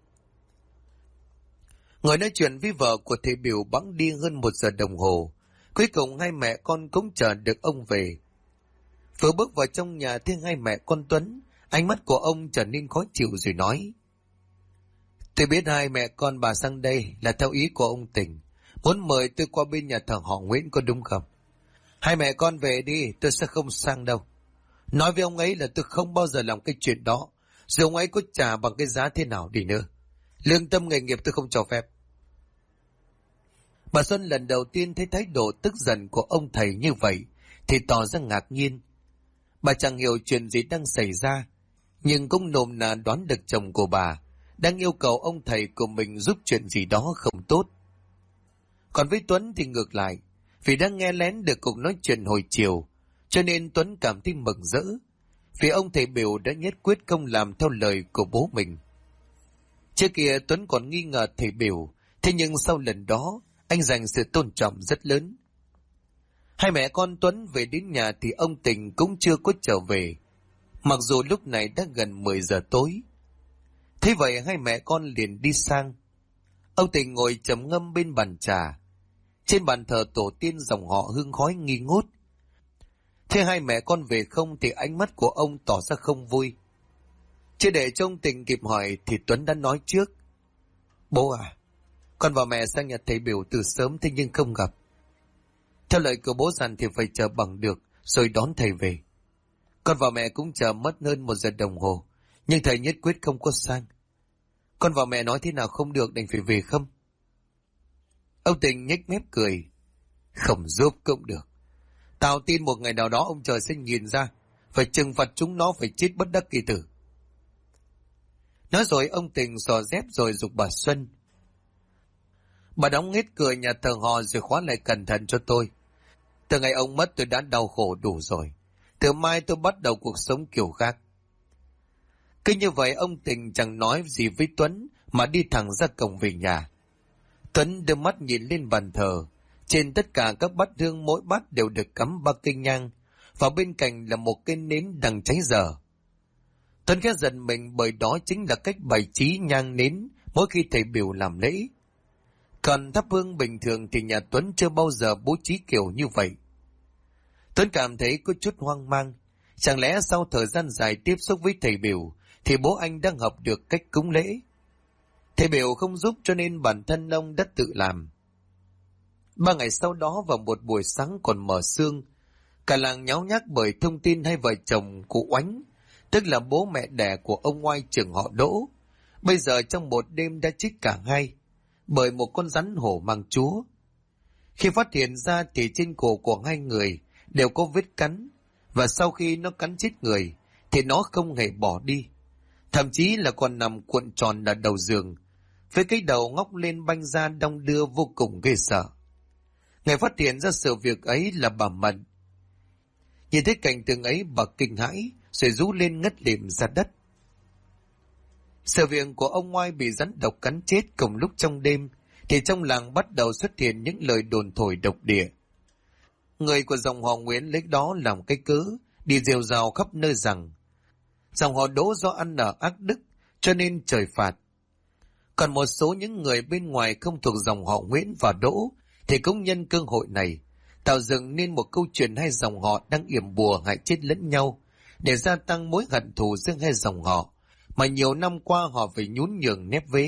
Ngồi nói chuyện với vợ của thầy Biểu bẵng đi hơn 1 giờ đồng hồ. Cuối cùng hai mẹ con cũng chờ được ông về. Vừa bước vào trong nhà thấy hai mẹ con Tuấn, ánh mắt của ông trở nên khó chịu rồi nói. Tôi biết hai mẹ con bà sang đây là theo ý của ông Tình, muốn mời tôi qua bên nhà thờ họ Nguyễn có đúng không? Hai mẹ con về đi, tôi sẽ không sang đâu. Nói với ông ấy là tôi không bao giờ làm cái chuyện đó, dù ông ấy có trả bằng cái giá thế nào đi nữa. Lương tâm nghề nghiệp tôi không cho phép. Bà Xuân lần đầu tiên thấy thái độ tức giận của ông thầy như vậy, thì tỏ ra ngạc nhiên. Bà chẳng hiểu chuyện gì đang xảy ra, nhưng cũng nôm na đoán được chồng của bà đang yêu cầu ông thầy của mình giúp chuyện gì đó không tốt. Còn với Tuấn thì ngược lại, vì đang nghe lén được cuộc nói chuyện hồi chiều, cho nên Tuấn cảm thấy mừng rỡ, vì ông thầy Biểu đã nhất quyết không làm theo lời của bố mình. Trước kia Tuấn còn nghi ngờ thầy Biểu, thế nhưng sau lần đó, anh dành sự tôn trọng rất lớn. Hai mẹ con Tuấn về đến nhà thì ông Tình cũng chưa có trở về, mặc dù lúc này đã gần 10 giờ tối. Thế vậy hai mẹ con liền đi sang. Ông Tình ngồi trầm ngâm bên bàn trà. Trên bàn thờ tổ tiên dòng họ hương khói nghi ngút. Thế hai mẹ con về không thì ánh mắt của ông tỏ ra không vui. Chưa để cho ông Tình kịp hỏi thì Tuấn đã nói trước. Bố à, con và mẹ sang nhà thầy Biểu từ sớm thế nhưng không gặp. Theo lời của bố dặn thì phải chờ bằng được rồi đón thầy về. Con và mẹ cũng chờ mất hơn 1 giờ đồng hồ, nhưng thầy nhất quyết không có sang. Con và mẹ nói thế nào không được đành phải về không? Ông Tình nhếch mép cười. Không giúp cũng được. Tao tin một ngày nào đó ông trời sẽ nhìn ra, phải trừng phạt chúng nó phải chết bất đắc kỳ tử. Nói rồi ông Tình xò dép rồi giục bà Xuân. Bà đóng hết cửa nhà thờ họ rồi khóa lại cẩn thận cho tôi. Từ ngày ông mất tôi đã đau khổ đủ rồi. Từ mai tôi bắt đầu cuộc sống kiểu khác. Cứ như vậy ông Tình chẳng nói gì với Tuấn mà đi thẳng ra cổng về nhà. Tuấn đưa mắt nhìn lên bàn thờ. Trên tất cả các bát hương mỗi bát đều được cắm 3 cây nhang, và bên cạnh là một cây nến đang cháy dở. Tuấn khẽ giật mình bởi đó chính là cách bày trí nhang nến mỗi khi thầy biểu làm lễ. Còn thắp hương bình thường thì nhà Tuấn chưa bao giờ bố trí kiểu như vậy. Tuấn cảm thấy có chút hoang mang. Chẳng lẽ sau thời gian dài tiếp xúc với thầy biểu thì bố anh đang học được cách cúng lễ? Thầy biểu không giúp cho nên bản thân ông đã tự làm. 3 ngày sau đó vào một buổi sáng còn mờ sương, cả làng nháo nhác bởi thông tin hai vợ chồng cụ Oánh, tức là bố mẹ đẻ của ông ngoại trưởng họ Đỗ, bây giờ trong một đêm đã chết cả hai bởi một con rắn hổ mang chúa. Khi phát hiện ra thì trên cổ của hai người đều có vết cắn, và sau khi nó cắn chết người thì nó không hề bỏ đi, thậm chí là còn nằm cuộn tròn ở đầu giường, với cái đầu ngóc lên banh ra đong đưa vô cùng ghê sợ. Người phát hiện ra sự việc ấy là bà Mận. Nhìn thấy cảnh tượng ấy, bà kinh hãi rồi rú lên ngất lịm ra đất. Sự việc của ông ngoại bị rắn độc cắn chết cùng lúc trong đêm thì trong làng bắt đầu xuất hiện những lời đồn thổi độc địa. Người của dòng họ Nguyễn lấy đó làm cái cớ đi rêu rao khắp nơi rằng dòng họ Đỗ do ăn ở ác đức cho nên trời phạt. Còn một số những người bên ngoài không thuộc dòng họ Nguyễn và Đỗ thì cũng nhân cơ hội này tạo dựng nên một câu chuyện hai dòng họ đang yểm bùa hại chết lẫn nhau để gia tăng mối hận thù giữa hai dòng họ mà nhiều năm qua họ phải nhún nhường nép vế.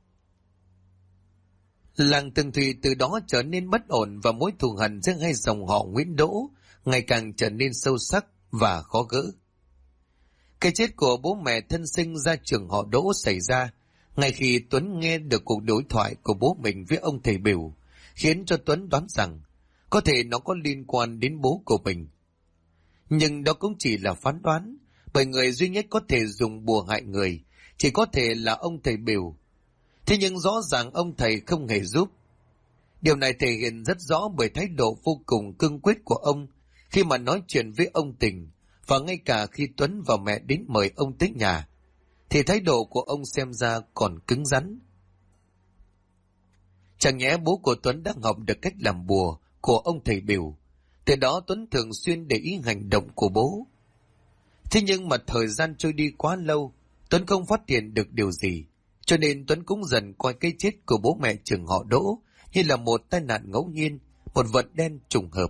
Làng Tường Thủy từ đó trở nên bất ổn và mối thù hằn giữa hai dòng họ Nguyễn Đỗ ngày càng trở nên sâu sắc và khó gỡ. Cái chết của bố mẹ thân sinh ra trưởng họ Đỗ xảy ra ngay khi Tuấn nghe được cuộc đối thoại của bố mình với ông thầy biểu, khiến cho Tuấn đoán rằng có thể nó có liên quan đến bố của mình. Nhưng đó cũng chỉ là phán đoán, bởi người duy nhất có thể dùng bùa hại người chỉ có thể là ông thầy biểu. Thế nhưng rõ ràng ông thầy không hề giúp. Điều này thể hiện rất rõ bởi thái độ vô cùng cương quyết của ông khi mà nói chuyện với ông Tình, và ngay cả khi Tuấn và mẹ đến mời ông tới nhà, thì thái độ của ông xem ra còn cứng rắn. Chẳng nhẽ bố của Tuấn đã học được cách làm bùa của ông thầy biểu, từ đó Tuấn thường xuyên để ý hành động của bố. Thế nhưng mà thời gian trôi đi quá lâu, Tuấn không phát hiện được điều gì, cho nên Tuấn cũng dần coi cái chết của bố mẹ trưởng họ Đỗ như là một tai nạn ngẫu nhiên, một vật đen trùng hợp.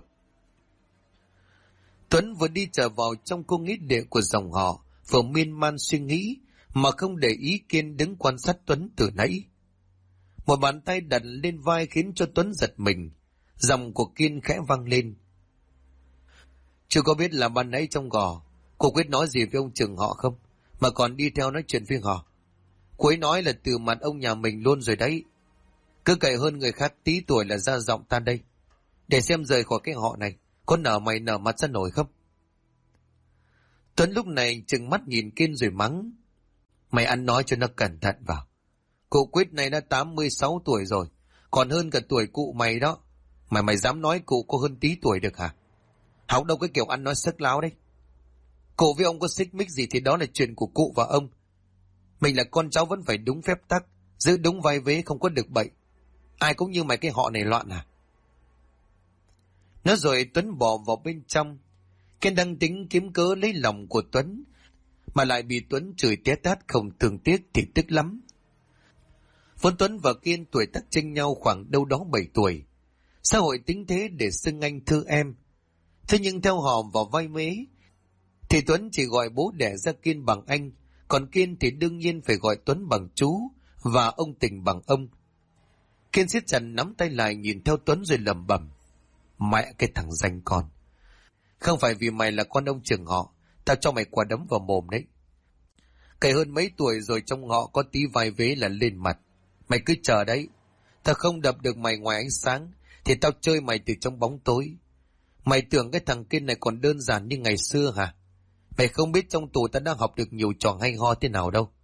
Tuấn vừa đi trở vào trong cô nghĩa địa của dòng họ, vừa miên man suy nghĩ mà không để ý Kiên đứng quan sát Tuấn từ nãy. Một bàn tay đặt lên vai khiến cho Tuấn giật mình, giọng của Kiên khẽ vang lên. Chưa có biết là ban nãy trong gò, cô Quyết nói gì với ông trưởng họ không, mà còn đi theo nói chuyện với họ. Cô ấy nói là từ mặt ông nhà mình luôn rồi đấy. Cứ cậy hơn người khác tí tuổi là ra giọng ta đây. Để xem rời khỏi cái họ này, có nở mày nở mặt ra nổi không? Tuấn lúc này trừng mắt nhìn Kiên rồi mắng. Mày ăn nói cho nó cẩn thận vào. Cụ Quyết này đã 86 tuổi rồi, còn hơn cả tuổi cụ mày đó. Mày dám nói cụ có hơn tí tuổi được hả? Học đâu cái kiểu ăn nói sức láo đấy. Cụ với ông có xích mích gì thì đó là chuyện của cụ và ông. Mình là con cháu vẫn phải đúng phép tắc, giữ đúng vai vế, không có được bậy. Ai cũng như mày cái họ này loạn à? Nói rồi Tuấn bỏ vào bên trong. Kiên đang tính kiếm cớ lấy lòng của Tuấn, mà lại bị Tuấn chửi té tát không thương tiếc thì tức lắm. Vốn Tuấn và Kiên tuổi tác chênh nhau khoảng đâu đó 7 tuổi. Xã hội tính thế để xưng anh thư em. Thế nhưng theo họ vào vai mế, thì Tuấn chỉ gọi bố đẻ ra Kiên bằng anh, còn Kiên thì đương nhiên phải gọi Tuấn bằng chú và ông Tình bằng ông. Kiên siết chặt nắm tay lại nhìn theo Tuấn rồi lẩm bẩm. Mẹ cái thằng danh con. Không phải vì mày là con ông trưởng họ, tao cho mày quả đấm vào mồm đấy. Cày hơn mấy tuổi rồi trong họ có tí vai vế là lên mặt. Mày cứ chờ đấy. Tao không đập được mày ngoài ánh sáng, thì tao chơi mày từ trong bóng tối. Mày tưởng cái thằng Kiên này còn đơn giản như ngày xưa hả? Mày không biết trong tù ta đã học được nhiều trò hay ho thế nào đâu.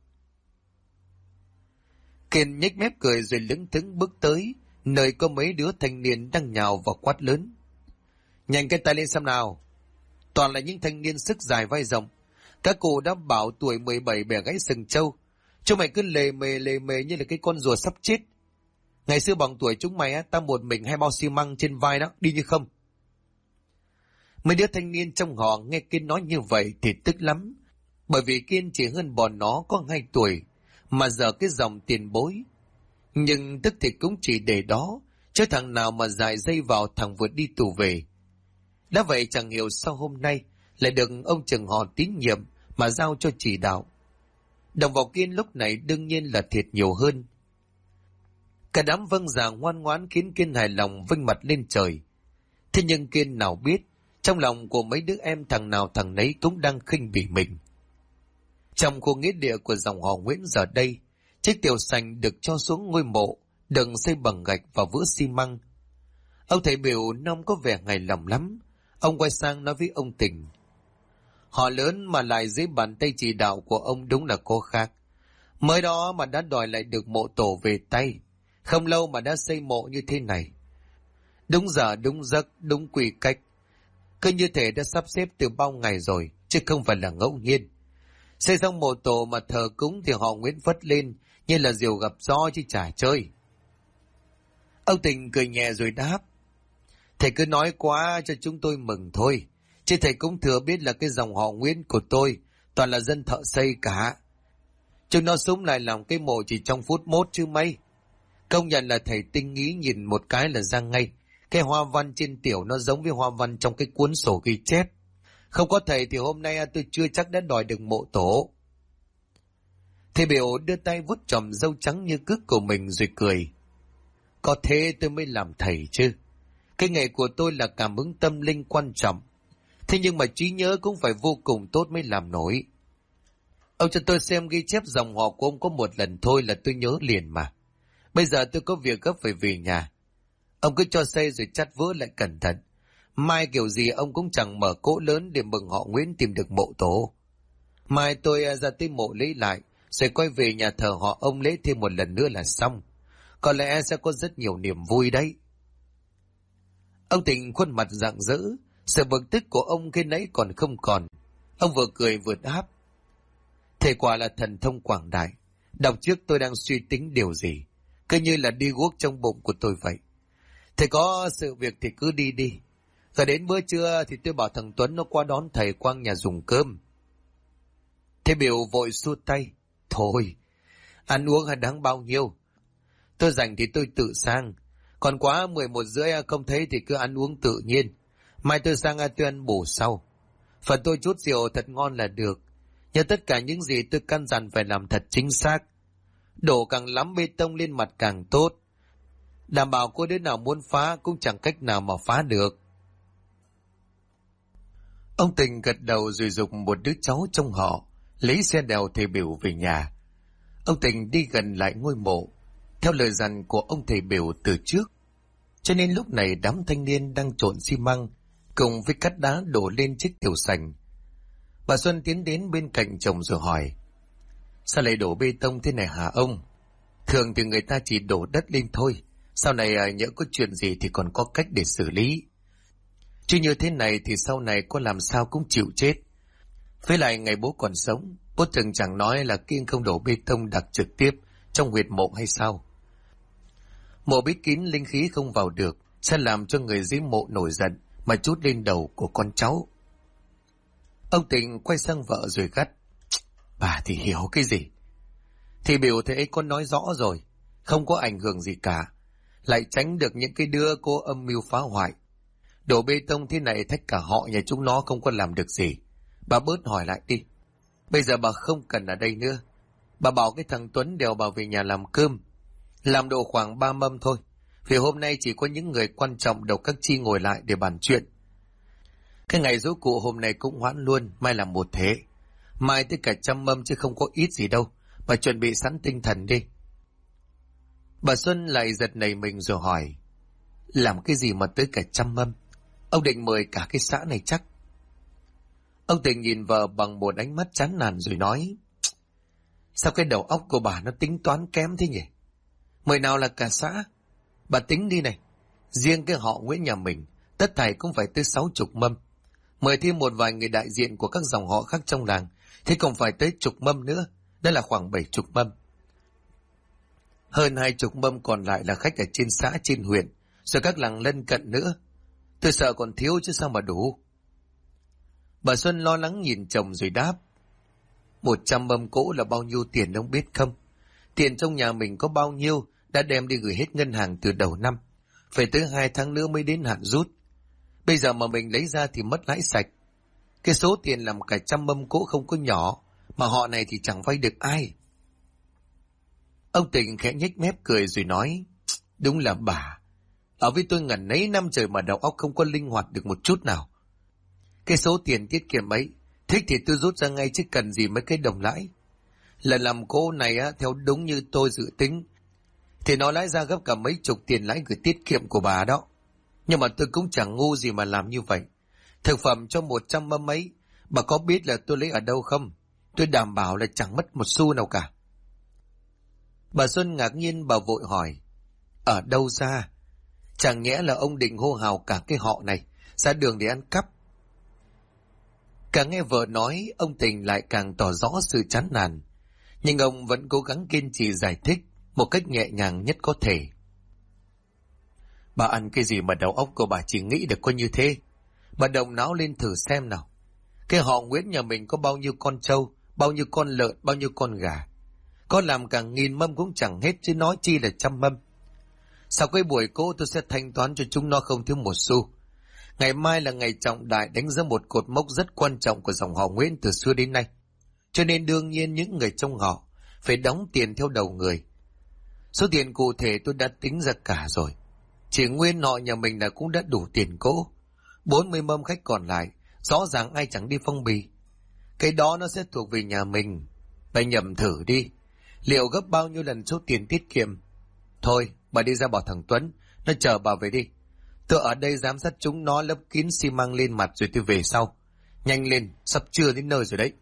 Kiên nhếch mép cười rồi lững thững bước tới, nơi có mấy đứa thanh niên đang nhào vào quát lớn. Nhanh cái tay lên xem nào. Toàn là những thanh niên sức dài vai rộng. Các cụ đã bảo tuổi 17 bẻ gãy sừng trâu. Chúng mày cứ lề mề như là cái con rùa sắp chết. Ngày xưa bằng tuổi chúng mày á, tao một mình 2 bao xi măng trên vai đó, đi như không. Mấy đứa thanh niên trong họ nghe Kiên nói như vậy thì tức lắm, bởi vì Kiên chỉ hơn bọn nó có 2 tuổi, mà giờ cái dòng tiền bối. Nhưng tức thì cũng chỉ để đó, chứ thằng nào mà dại dây vào thằng vừa đi tù về. Đã vậy chẳng hiểu sao hôm nay lại được ông trưởng họ tín nhiệm mà giao cho chỉ đạo. Đồng vào Kiên lúc này đương nhiên là thiệt nhiều hơn. Cả đám vâng dạ ngoan ngoãn khiến Kiên hài lòng vinh mặt lên trời. Thế nhưng Kiên nào biết, trong lòng của mấy đứa em thằng nào thằng nấy cũng đang khinh bỉ mình. Trong khu nghĩa địa của dòng họ Nguyễn giờ đây, chiếc tiểu sành được cho xuống ngôi mộ, đừng xây bằng gạch và vữa xi măng. Ông thầy biểu nông có vẻ hài lòng lắm. Ông quay sang nói với ông Tình: họ lớn mà lại dưới bàn tay chỉ đạo của ông đúng là có khác. Mới đó mà đã đòi lại được mộ tổ về tay, không lâu mà đã xây mộ như thế này. Đúng giờ, đúng giấc, đúng quy cách. Cứ như thể đã sắp xếp từ bao ngày rồi, chứ không phải là ngẫu nhiên. Xây xong mộ tổ mà thờ cúng thì họ Nguyễn phất lên như là diều gặp gió chứ chả chơi. Ông Tình cười nhẹ rồi đáp: thầy cứ nói quá cho chúng tôi mừng thôi, chứ thầy cũng thừa biết là cái dòng họ Nguyễn của tôi toàn là dân thợ xây cả. Chúng nó súng lại làm cái mộ chỉ trong phút mốt chứ mấy. Công nhận là thầy tinh ý, nhìn một cái là ra ngay. Cái hoa văn trên tiểu nó giống với hoa văn trong cái cuốn sổ ghi chép. Không có thầy thì hôm nay tôi chưa chắc đã đòi được mộ tổ. Thầy biểu đưa tay vuốt chòm râu trắng như cước của mình rồi cười: có thế tôi mới làm thầy chứ. Cái nghề của tôi là cảm ứng tâm linh quan trọng. Thế nhưng mà trí nhớ cũng phải vô cùng tốt mới làm nổi. Ông cho tôi xem ghi chép dòng họ của ông có một lần thôi là tôi nhớ liền mà. Bây giờ tôi có việc gấp phải về nhà. Ông cứ cho xây rồi chắt vữa lại cẩn thận. Mai kiểu gì ông cũng chẳng mở cỗ lớn để mừng họ Nguyễn tìm được mộ tổ. Mai tôi ra tới mộ lấy lại, rồi quay về nhà thờ họ ông lễ thêm một lần nữa là xong. Có lẽ sẽ có rất nhiều niềm vui đấy. Ông Tình khuôn mặt rạng rỡ, sự bực tức của ông khi nãy còn không còn. Ông vừa cười vừa đáp: thầy quả là thần thông quảng đại. Đọc trước tôi đang suy tính điều gì, cứ như là đi guốc trong bụng của tôi vậy. Thầy có sự việc thì cứ đi đi. Rồi đến bữa trưa thì tôi bảo thằng Tuấn nó qua đón thầy quang nhà dùng cơm. Thầy biểu vội xua tay: thôi, ăn uống hay đáng bao nhiêu. Tôi rảnh thì tôi tự sang. Còn quá 11 rưỡi không thấy thì cứ ăn uống tự nhiên. Mai tôi sang tôi ăn bổ sau. Phần tôi chút rượu thật ngon là được. Nhưng tất cả những gì tôi căn dặn phải làm thật chính xác. Đổ càng lắm bê tông lên mặt càng tốt. Đảm bảo cô đứa nào muốn phá cũng chẳng cách nào mà phá được. Ông Tình gật đầu rồi giục một đứa cháu trong họ lấy xe đèo thầy biểu về nhà. Ông Tình đi gần lại ngôi mộ, theo lời dặn của ông thầy biểu từ trước. Cho nên lúc này đám thanh niên đang trộn xi măng cùng với cát đá đổ lên chiếc tiểu sành. Bà Xuân tiến đến bên cạnh chồng rồi hỏi: sao lại đổ bê tông thế này hả ông? Thường thì người ta chỉ đổ đất lên thôi. Sau này nhỡ có chuyện gì thì còn có cách để xử lý. Chứ như thế này thì sau này có làm sao cũng chịu chết. Với lại ngày bố còn sống, bố từng chẳng nói là kiêng không đổ bê tông đặc trực tiếp trong huyệt mộ hay sao? Mộ bí kín linh khí không vào được, sẽ làm cho người dưới mộ nổi giận mà trút lên đầu của con cháu. Ông Tình quay sang vợ rồi gắt: bà thì hiểu cái gì? Thì biểu thế ấy con nói rõ rồi, không có ảnh hưởng gì cả, lại tránh được những cái đứa cô âm mưu phá hoại. Đổ bê tông thế này thách cả họ nhà chúng nó không có làm được gì. Bà bớt hỏi lại đi. Bây giờ bà không cần ở đây nữa. Bà bảo cái thằng Tuấn đèo bà về nhà làm cơm. Làm độ khoảng 3 mâm thôi. Vì hôm nay chỉ có những người quan trọng đầu các chi ngồi lại để bàn chuyện. Cái ngày giỗ cụ hôm nay cũng hoãn luôn, mai làm một thế. Mai tới cả 100 mâm chứ không có ít gì đâu. Bà chuẩn bị sẵn tinh thần đi. Bà Xuân lại giật nảy mình rồi hỏi: làm cái gì mà tới cả 100 mâm? Ông định mời cả cái xã này chắc? Ông Tình nhìn vợ bằng một ánh mắt chán nản rồi nói: sao cái đầu óc của bà nó tính toán kém thế nhỉ? Mời nào là cả xã? Bà tính đi này. Riêng cái họ Nguyễn nhà mình, tất thảy cũng phải tới 60 mâm. Mời thêm một vài người đại diện của các dòng họ khác trong làng, thế còn phải tới 10 mâm nữa. Đây là khoảng 70 mâm. Hơn 20 mâm còn lại là khách ở trên xã, trên huyện, rồi các làng lân cận nữa. Tôi sợ còn thiếu chứ sao mà đủ. Bà Xuân lo lắng nhìn chồng rồi đáp. 100 mâm cỗ là bao nhiêu tiền ông biết không? Tiền trong nhà mình có bao nhiêu đã đem đi gửi hết ngân hàng từ đầu năm. Phải tới 2 tháng nữa mới đến hạn rút. Bây giờ mà mình lấy ra thì mất lãi sạch. Cái số tiền làm cả 100 mâm cỗ không có nhỏ, mà họ này thì chẳng vay được ai. Ông Tình khẽ nhếch mép cười rồi nói, đúng là bà. Ở với tôi ngần ấy năm trời mà đầu óc không có linh hoạt được một chút nào. Cái số tiền tiết kiệm ấy, thích thì tôi rút ra ngay chứ cần gì mấy cái đồng lãi. Lần làm cỗ này á, theo đúng như tôi dự tính, thì nó lãi ra gấp cả mấy chục tiền lãi gửi tiết kiệm của bà đó. Nhưng mà tôi cũng chẳng ngu gì mà làm như vậy. Thực phẩm cho 100 mâm ấy, bà có biết là tôi lấy ở đâu không? Tôi đảm bảo là chẳng mất một xu nào cả. Bà Xuân ngạc nhiên, bà vội hỏi, ở đâu ra? Chẳng nhẽ là ông định hô hào cả cái họ này ra đường để ăn cắp? Càng nghe vợ nói, ông Tình lại càng tỏ rõ sự chán nản. Nhưng ông vẫn cố gắng kiên trì giải thích một cách nhẹ nhàng nhất có thể. Bà ăn cái gì mà đầu óc của bà chỉ nghĩ được có như thế? Bà động não lên thử xem nào. Cái họ Nguyễn nhà mình có bao nhiêu con trâu, bao nhiêu con lợn, bao nhiêu con gà. Có làm cả 1000 mâm cũng chẳng hết chứ nói chi là 100 mâm. Sau cái buổi cỗ tôi sẽ thanh toán cho chúng nó không thiếu một xu. Ngày mai là ngày trọng đại đánh dấu một cột mốc rất quan trọng của dòng họ Nguyễn từ xưa đến nay. Cho nên đương nhiên những người trong họ phải đóng tiền theo đầu người. Số tiền cụ thể tôi đã tính ra cả rồi. Chỉ nguyên họ nhà mình là cũng đã đủ tiền cỗ. 40 mâm khách còn lại, rõ ràng ai chẳng đi phong bì. Cái đó nó sẽ thuộc về nhà mình. Bà nhầm thử đi, liệu gấp bao nhiêu lần số tiền tiết kiệm. Thôi, bà đi ra bảo thằng Tuấn, nó chờ bà về đi. Tôi ở đây giám sát chúng nó lấp kín xi măng lên mặt rồi tôi về sau. Nhanh lên, sắp trưa đến nơi rồi đấy.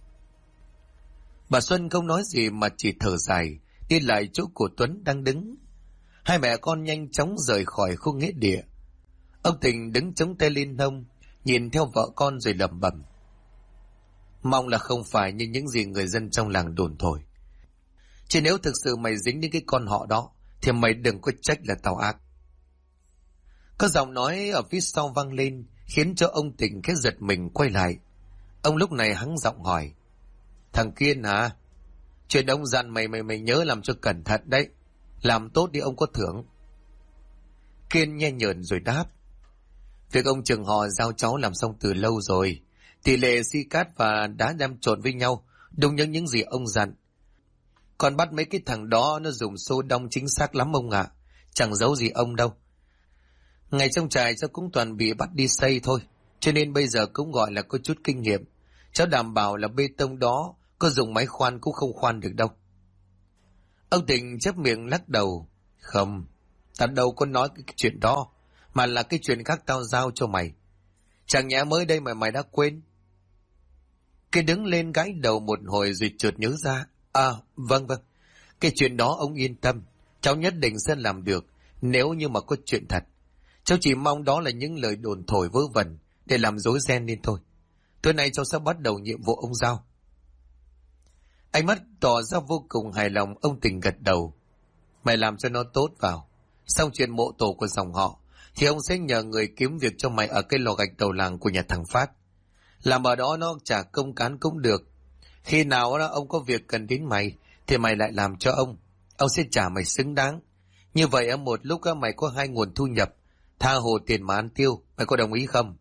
Bà Xuân không nói gì mà chỉ thở dài, đi lại chỗ của Tuấn đang đứng. Hai mẹ con nhanh chóng rời khỏi khu nghĩa địa. Ông Tình đứng chống tay lên hông, nhìn theo vợ con rồi lẩm bẩm. Mong là không phải như những gì người dân trong làng đồn thổi. Chứ nếu thực sự mày dính đến cái con họ đó, thì mày đừng có trách là tao ác. Có giọng nói ở phía sau vang lên, khiến cho ông Tình cái giật mình quay lại. Ông lúc này hắng giọng hỏi. Thằng Kiên hả? Chuyện ông dặn mày nhớ làm cho cẩn thận đấy. Làm tốt đi ông có thưởng. Kiên nhe nhởn rồi đáp. Việc ông trưởng họ giao cháu làm xong từ lâu rồi. Tỷ lệ xi cát và đá đem trộn với nhau, đúng như những gì ông dặn. Còn bắt mấy cái thằng đó nó dùng xô đong chính xác lắm ông ạ. Chẳng giấu gì ông đâu. Ngày trong trại cháu cũng toàn bị bắt đi xây thôi, cho nên bây giờ cũng gọi là có chút kinh nghiệm. Cháu đảm bảo là bê tông đó có dùng máy khoan cũng không khoan được đâu. Ông Tình chép miệng lắc đầu. Không, ta đâu có nói cái chuyện đó, mà là cái chuyện khác tao giao cho mày. Chẳng nhẽ mới đây mà mày đã quên. Cái đứng lên gãi đầu một hồi rồi chợt nhớ ra. À, vâng, cái chuyện đó ông yên tâm, cháu nhất định sẽ làm được nếu như mà có chuyện thật. Cháu chỉ mong đó là những lời đồn thổi vớ vẩn để làm rối ren nên thôi. Tối nay cháu sẽ bắt đầu nhiệm vụ ông giao. Ánh mắt tỏ ra vô cùng hài lòng, ông Tình gật đầu. Mày làm cho nó tốt vào. Xong chuyện mộ tổ của dòng họ, thì ông sẽ nhờ người kiếm việc cho mày ở cái lò gạch đầu làng của nhà thằng Phát. Làm ở đó nó trả công cán cũng được. Khi nào đó ông có việc cần đến mày, thì mày lại làm cho ông. Ông sẽ trả mày xứng đáng. Như vậy một lúc mày có 2 nguồn thu nhập, tha hồ tiền mà ăn tiêu. Mày có đồng ý không?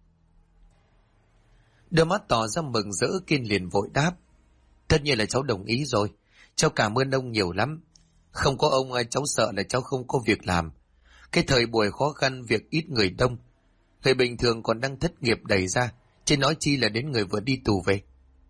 Đôi mắt tỏ ra mừng rỡ, Kiên liền vội đáp. Tất nhiên là cháu đồng ý rồi. Cháu cảm ơn ông nhiều lắm. Không có ông cháu sợ là cháu không có việc làm. Cái thời buổi khó khăn, việc ít người đông, người bình thường còn đang thất nghiệp đầy ra, chứ nói chi là đến người vừa đi tù về.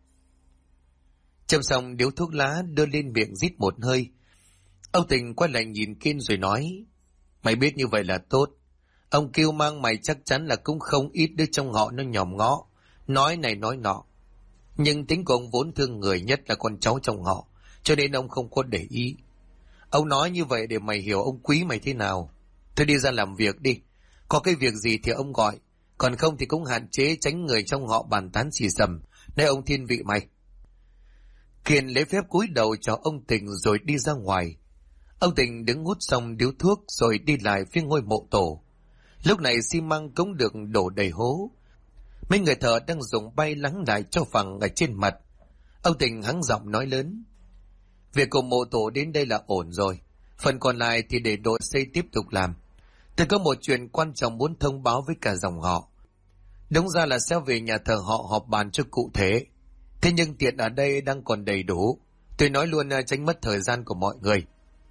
Châm xong điếu thuốc lá đưa lên miệng rít một hơi. Ông Tình quay lại nhìn Kiên rồi nói. Mày biết như vậy là tốt. Ông kêu mang mày chắc chắn là cũng không ít đứa trong họ nó nhòm ngó, nói này nói nọ. Nhưng tính của ông vốn thương người, nhất là con cháu trong họ, cho nên ông không có để ý. Ông nói như vậy để mày hiểu ông quý mày thế nào. Thôi đi ra làm việc đi. Có cái việc gì thì ông gọi, còn không thì cũng hạn chế tránh người trong họ bàn tán xì xầm, nơi ông thiên vị mày. Kiên lấy phép cúi đầu chào ông Tình rồi đi ra ngoài. Ông Tình đứng hút xong điếu thuốc rồi đi lại phía ngôi mộ tổ. Lúc này xi măng cũng được đổ đầy hố. Mấy người thợ đang dùng bay lắng lại cho phẳng ở trên mặt. Ông Tình hắng giọng nói lớn: Việc của mộ tổ đến đây là ổn rồi. Phần còn lại thì để đội xây tiếp tục làm. Tôi có một chuyện quan trọng muốn thông báo với cả dòng họ. Đúng ra là sẽ về nhà thờ họ họp bàn cho cụ thể. Thế nhưng tiện ở đây đang còn đầy đủ. Tôi nói luôn tránh mất thời gian của mọi người.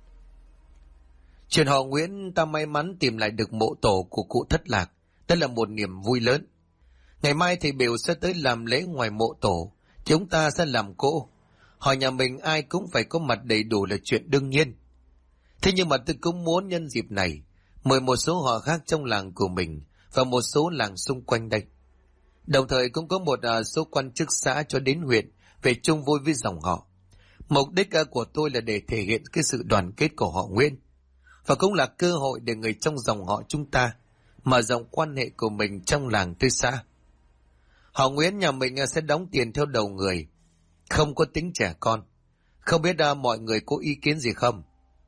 Chuyện họ Nguyễn ta may mắn tìm lại được mộ tổ của cụ thất lạc. Đó là một niềm vui lớn. Ngày mai thầy Biểu sẽ tới làm lễ ngoài mộ tổ. Chúng ta sẽ làm cỗ. Họ nhà mình ai cũng phải có mặt đầy đủ là chuyện đương nhiên. Thế nhưng mà tôi cũng muốn nhân dịp này mời một số họ khác trong làng của mình và một số làng xung quanh đây. Đồng thời cũng có một số quan chức xã cho đến huyện về chung vui với dòng họ. Mục đích của tôi là để thể hiện cái sự đoàn kết của họ Nguyễn, và cũng là cơ hội để người trong dòng họ chúng ta mở rộng quan hệ của mình trong làng tới xã. Họ Nguyễn nhà mình sẽ đóng tiền theo đầu người, không có tính trẻ con. Không biết mọi người có ý kiến gì không?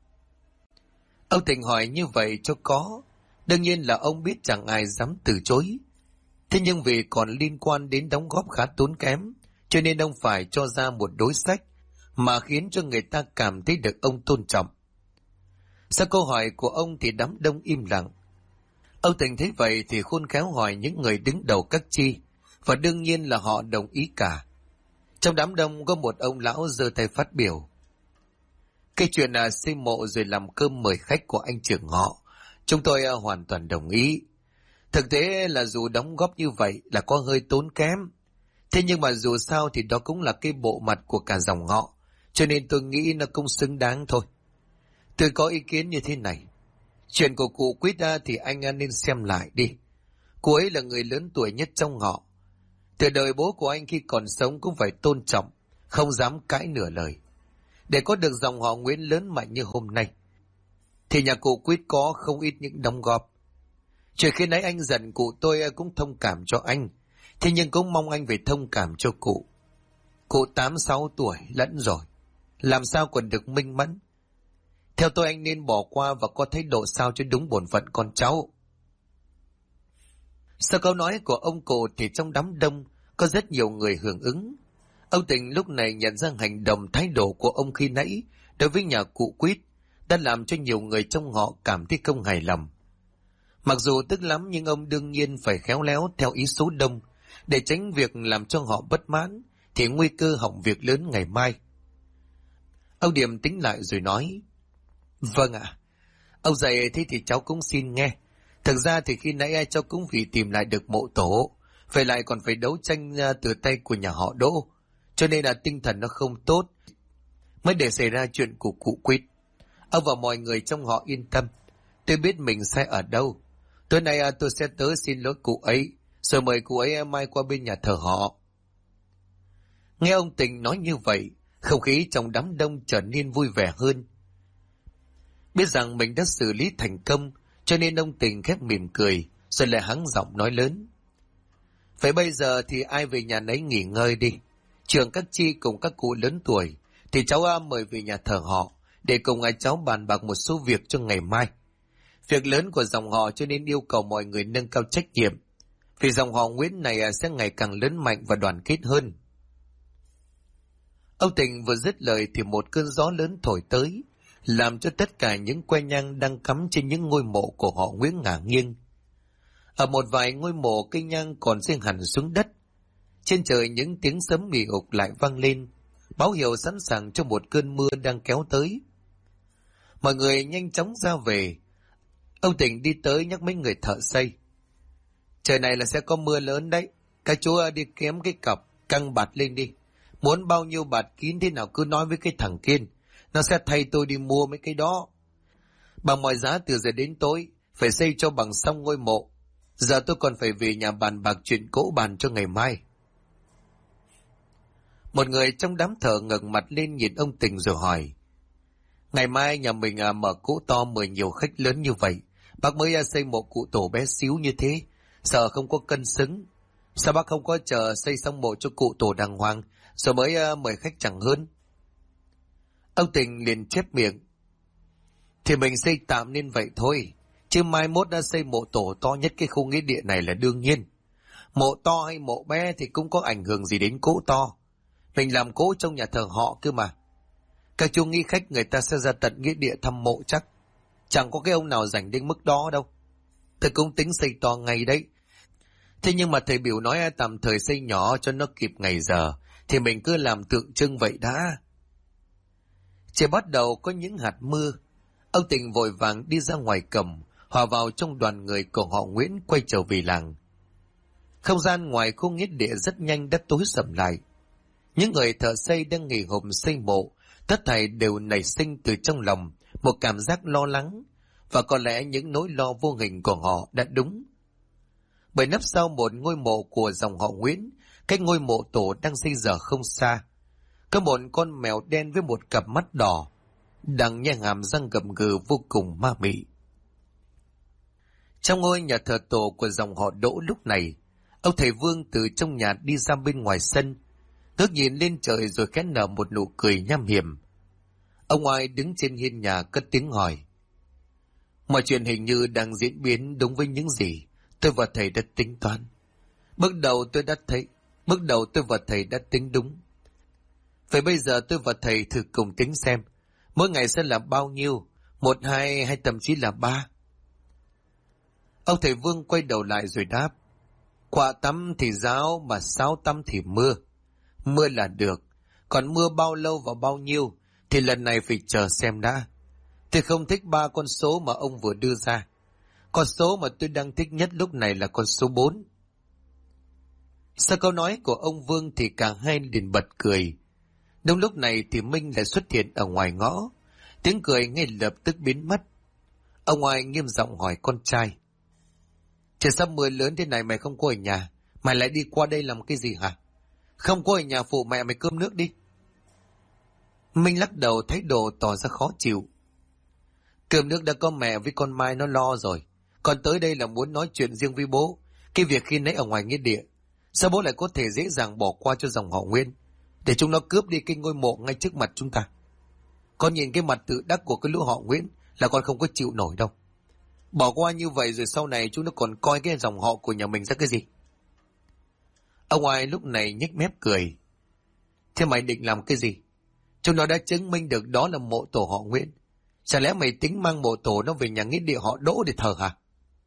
Ông Tình hỏi như vậy cho có. Đương nhiên là ông biết chẳng ai dám từ chối. Thế nhưng vì còn liên quan đến đóng góp khá tốn kém, cho nên ông phải cho ra một đối sách mà khiến cho người ta cảm thấy được ông tôn trọng. Sau câu hỏi của ông thì đám đông im lặng. Ông Tình thấy vậy thì khôn khéo hỏi những người đứng đầu các chi, và đương nhiên là họ đồng ý cả. Trong đám đông có một ông lão giơ tay phát biểu: Cái chuyện xây mộ rồi làm cơm mời khách của anh trưởng họ, chúng tôi hoàn toàn đồng ý. Thực tế là dù đóng góp như vậy là có hơi tốn kém, thế nhưng mà dù sao thì đó cũng là cái bộ mặt của cả dòng họ, cho nên tôi nghĩ nó cũng xứng đáng thôi. Tôi có ý kiến như thế này. Chuyện của cụ Quýt thì anh nên xem lại đi. Cô ấy là người lớn tuổi nhất trong họ. Từ đời bố của anh khi còn sống cũng phải tôn trọng, không dám cãi nửa lời. Để có được dòng họ Nguyễn lớn mạnh như hôm nay, thì nhà cụ Quýt có không ít những đóng góp. Chuyện khi nãy anh giận cụ tôi cũng thông cảm cho anh, thế nhưng cũng mong anh phải thông cảm cho cụ. Cụ 86 tuổi lẫn rồi, làm sao còn được minh mẫn. Theo tôi anh nên bỏ qua và có thái độ sao cho đúng bổn phận con cháu. Sau câu nói của ông cụ thì trong đám đông có rất nhiều người hưởng ứng. Ông Tình lúc này nhận ra hành động thái độ của ông khi nãy đối với nhà cụ Quýt đã làm cho nhiều người trong họ cảm thấy không hài lòng. Mặc dù tức lắm nhưng ông đương nhiên phải khéo léo theo ý số đông để tránh việc làm cho họ bất mãn, thì nguy cơ hỏng việc lớn ngày mai. Ông Điểm tính lại rồi nói: Vâng ạ, ông dạy thế thì cháu cũng xin nghe. Thực ra thì khi nãy cháu cũng vì tìm lại được mộ tổ, vậy lại còn phải đấu tranh từ tay của nhà họ Đỗ, cho nên là tinh thần nó không tốt, mới để xảy ra chuyện của cụ Quýt. Ông và mọi người trong họ yên tâm, tôi biết mình sai ở đâu. Tối nay tôi sẽ tới xin lỗi cụ ấy, rồi mời cụ ấy mai qua bên nhà thờ họ. Nghe ông Tình nói như vậy, không khí trong đám đông trở nên vui vẻ hơn. Biết rằng mình đã xử lý thành công, cho nên ông Tình khép mỉm cười, rồi lại hắng giọng nói lớn: Vậy bây giờ thì ai về nhà nấy nghỉ ngơi đi. Trưởng các chi cùng các cụ lớn tuổi thì cháu mời về nhà thờ họ để cùng cháu bàn bạc một số việc cho ngày mai. Việc lớn của dòng họ cho nên yêu cầu mọi người nâng cao trách nhiệm, vì dòng họ Nguyễn này sẽ ngày càng lớn mạnh và đoàn kết hơn. Ông Tình vừa dứt lời thì một cơn gió lớn thổi tới, làm cho tất cả những que nhang đang cắm trên những ngôi mộ của họ Nguyễn ngả nghiêng. Ở một vài ngôi mộ, cây nhang còn rơi hẳn xuống đất. Trên trời những tiếng sấm mì ục lại vang lên, báo hiệu sẵn sàng cho một cơn mưa đang kéo tới. Mọi người nhanh chóng ra về. Ông Tình đi tới nhắc mấy người thợ xây: Trời này là sẽ có mưa lớn đấy, các chú đi kiếm cái cọc căng bạt lên đi. Muốn bao nhiêu bạt kín thế nào cứ nói với cái thằng Kiên, nó sẽ thay tôi đi mua mấy cái đó. Bằng mọi giá từ giờ đến tối phải xây cho bằng xong ngôi mộ. Giờ tôi còn phải về nhà bàn bạc chuyện cỗ bàn cho ngày mai. Một người trong đám thợ ngẩng mặt lên nhìn ông Tình rồi hỏi: Ngày mai nhà mình mở cỗ to mời nhiều khách lớn như vậy, bác mới xây một cụ tổ bé xíu như thế, sợ không có cân xứng. Sao bác không có chờ xây xong mộ cho cụ tổ đàng hoàng rồi mới mời khách chẳng hơn? Ông Tình liền chép miệng: Thì mình xây tạm nên vậy thôi. Chứ mai mốt đã xây mộ tổ to nhất cái khu nghĩa địa này là đương nhiên. Mộ to hay mộ bé thì cũng có ảnh hưởng gì đến cỗ to. Mình làm cỗ trong nhà thờ họ cơ mà. Các chú nghĩ khách người ta sẽ ra tận nghĩa địa thăm mộ chắc. Chẳng có cái ông nào rảnh đến mức đó đâu. Thầy cũng tính xây to ngay đấy. Thế nhưng mà thầy biểu nói tạm thời xây nhỏ cho nó kịp ngày giờ. Thì mình cứ làm tượng trưng vậy đã. Trời bắt đầu có những hạt mưa. Ông Tình vội vàng đi ra ngoài cầm, hòa vào trong đoàn người của họ Nguyễn quay trở về làng. Không gian ngoài khu nghĩa địa rất nhanh đã tối sầm lại. Những người thợ xây đang nghỉ hùm xây mộ, tất thảy đều nảy sinh từ trong lòng một cảm giác lo lắng, và có lẽ những nỗi lo vô hình của họ đã đúng. Bởi nấp sau một ngôi mộ của dòng họ Nguyễn, cách ngôi mộ tổ đang xây dở không xa, có một con mèo đen với một cặp mắt đỏ, đang nhe hàm răng gầm gừ vô cùng ma mị. Trong ngôi nhà thờ tổ của dòng họ Đỗ lúc này, ông thầy Vương từ trong nhà đi ra bên ngoài sân, ngước nhìn lên trời rồi khẽ nở một nụ cười nham hiểm. Ông Oai đứng trên hiên nhà cất tiếng hỏi: mọi chuyện hình như đang diễn biến đúng với những gì tôi và thầy đã tính toán. Bước đầu tôi và thầy đã tính đúng. Vậy bây giờ tôi và thầy thử cùng tính xem, mỗi ngày sẽ là bao nhiêu, 1, 2 hay thậm chí là 3. Ông thầy Vương quay đầu lại rồi đáp: quạ tắm thì ráo, mà sáo tắm thì mưa. Mưa là được, còn mưa bao lâu và bao nhiêu thì lần này phải chờ xem đã. Tôi không thích 3 con số mà ông vừa đưa ra. Con số mà tôi đang thích nhất lúc này là con số 4. Sau câu nói của ông Vương thì cả hai liền bật cười. Đúng lúc này thì Minh lại xuất hiện ở ngoài ngõ. Tiếng cười ngay lập tức biến mất. Ông Oai nghiêm giọng hỏi con trai: trời sắp mưa lớn thế này mày không có ở nhà, mày lại đi qua đây làm cái gì hả? Không có ở nhà phụ mẹ mày cơm nước đi. Minh lắc đầu, thái độ tỏ ra khó chịu. Cơm nước đã có mẹ với con Mai nó lo rồi, còn tới đây là muốn nói chuyện riêng với bố. Cái việc khi nãy ở ngoài nghĩa địa, sao bố lại có thể dễ dàng bỏ qua cho dòng họ Nguyên, để chúng nó cướp đi cái ngôi mộ ngay trước mặt chúng ta? Con nhìn cái mặt tự đắc của cái lũ họ Nguyễn là con không có chịu nổi đâu. Bỏ qua như vậy rồi sau này chúng nó còn coi cái dòng họ của nhà mình ra cái gì? Ông Oai lúc này nhếch mép cười. Thế mày định làm cái gì? Chúng nó đã chứng minh được đó là mộ tổ họ Nguyễn. Chả lẽ mày tính mang mộ tổ nó về nhà nghĩa địa họ Đỗ để thờ hả?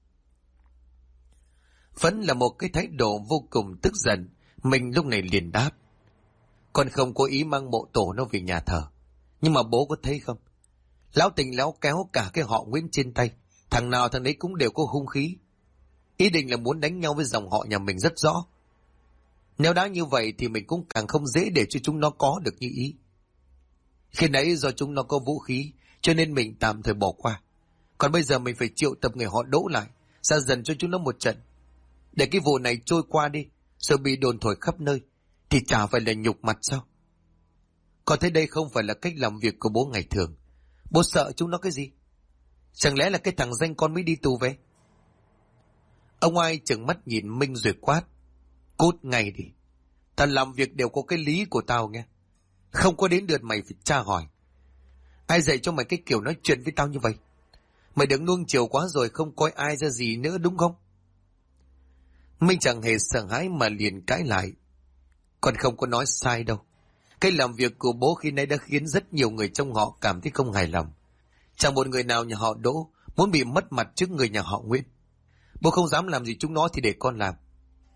Vẫn là một cái thái độ vô cùng tức giận, mình lúc này liền đáp: con không có ý mang mộ tổ nó về nhà thờ. Nhưng mà bố có thấy không? Lão Tình lão kéo cả cái họ Nguyễn trên tay. Thằng nào thằng ấy cũng đều có hung khí. Ý định là muốn đánh nhau với dòng họ nhà mình rất rõ. Nếu đã như vậy thì mình cũng càng không dễ để cho chúng nó có được như ý. Khi nãy do chúng nó có vũ khí cho nên mình tạm thời bỏ qua. Còn bây giờ mình phải triệu tập người họ Đỗ lại, ra dần cho chúng nó một trận. Để cái vụ này trôi qua đi, rồi bị đồn thổi khắp nơi, thì chả phải là nhục mặt sao? Còn thế đây không phải là cách làm việc của bố ngày thường. Bố sợ chúng nó cái gì? Chẳng lẽ là cái thằng danh con mới đi tù về? Ông Ai chừng mắt nhìn Minh rồi quát: cút ngay đi. Tao làm việc đều có cái lý của tao nghe. Không có đến lượt mày phải tra hỏi. Ai dạy cho mày cái kiểu nói chuyện với tao như vậy? Mày đừng nuông chiều quá rồi không coi ai ra gì nữa đúng không? Minh chẳng hề sợ hãi mà liền cãi lại: con không có nói sai đâu. Cái làm việc của bố khi nãy đã khiến rất nhiều người trong họ cảm thấy không hài lòng. Chẳng một người nào nhà họ Đỗ muốn bị mất mặt trước người nhà họ Nguyễn. Bố không dám làm gì chúng nó thì để con làm.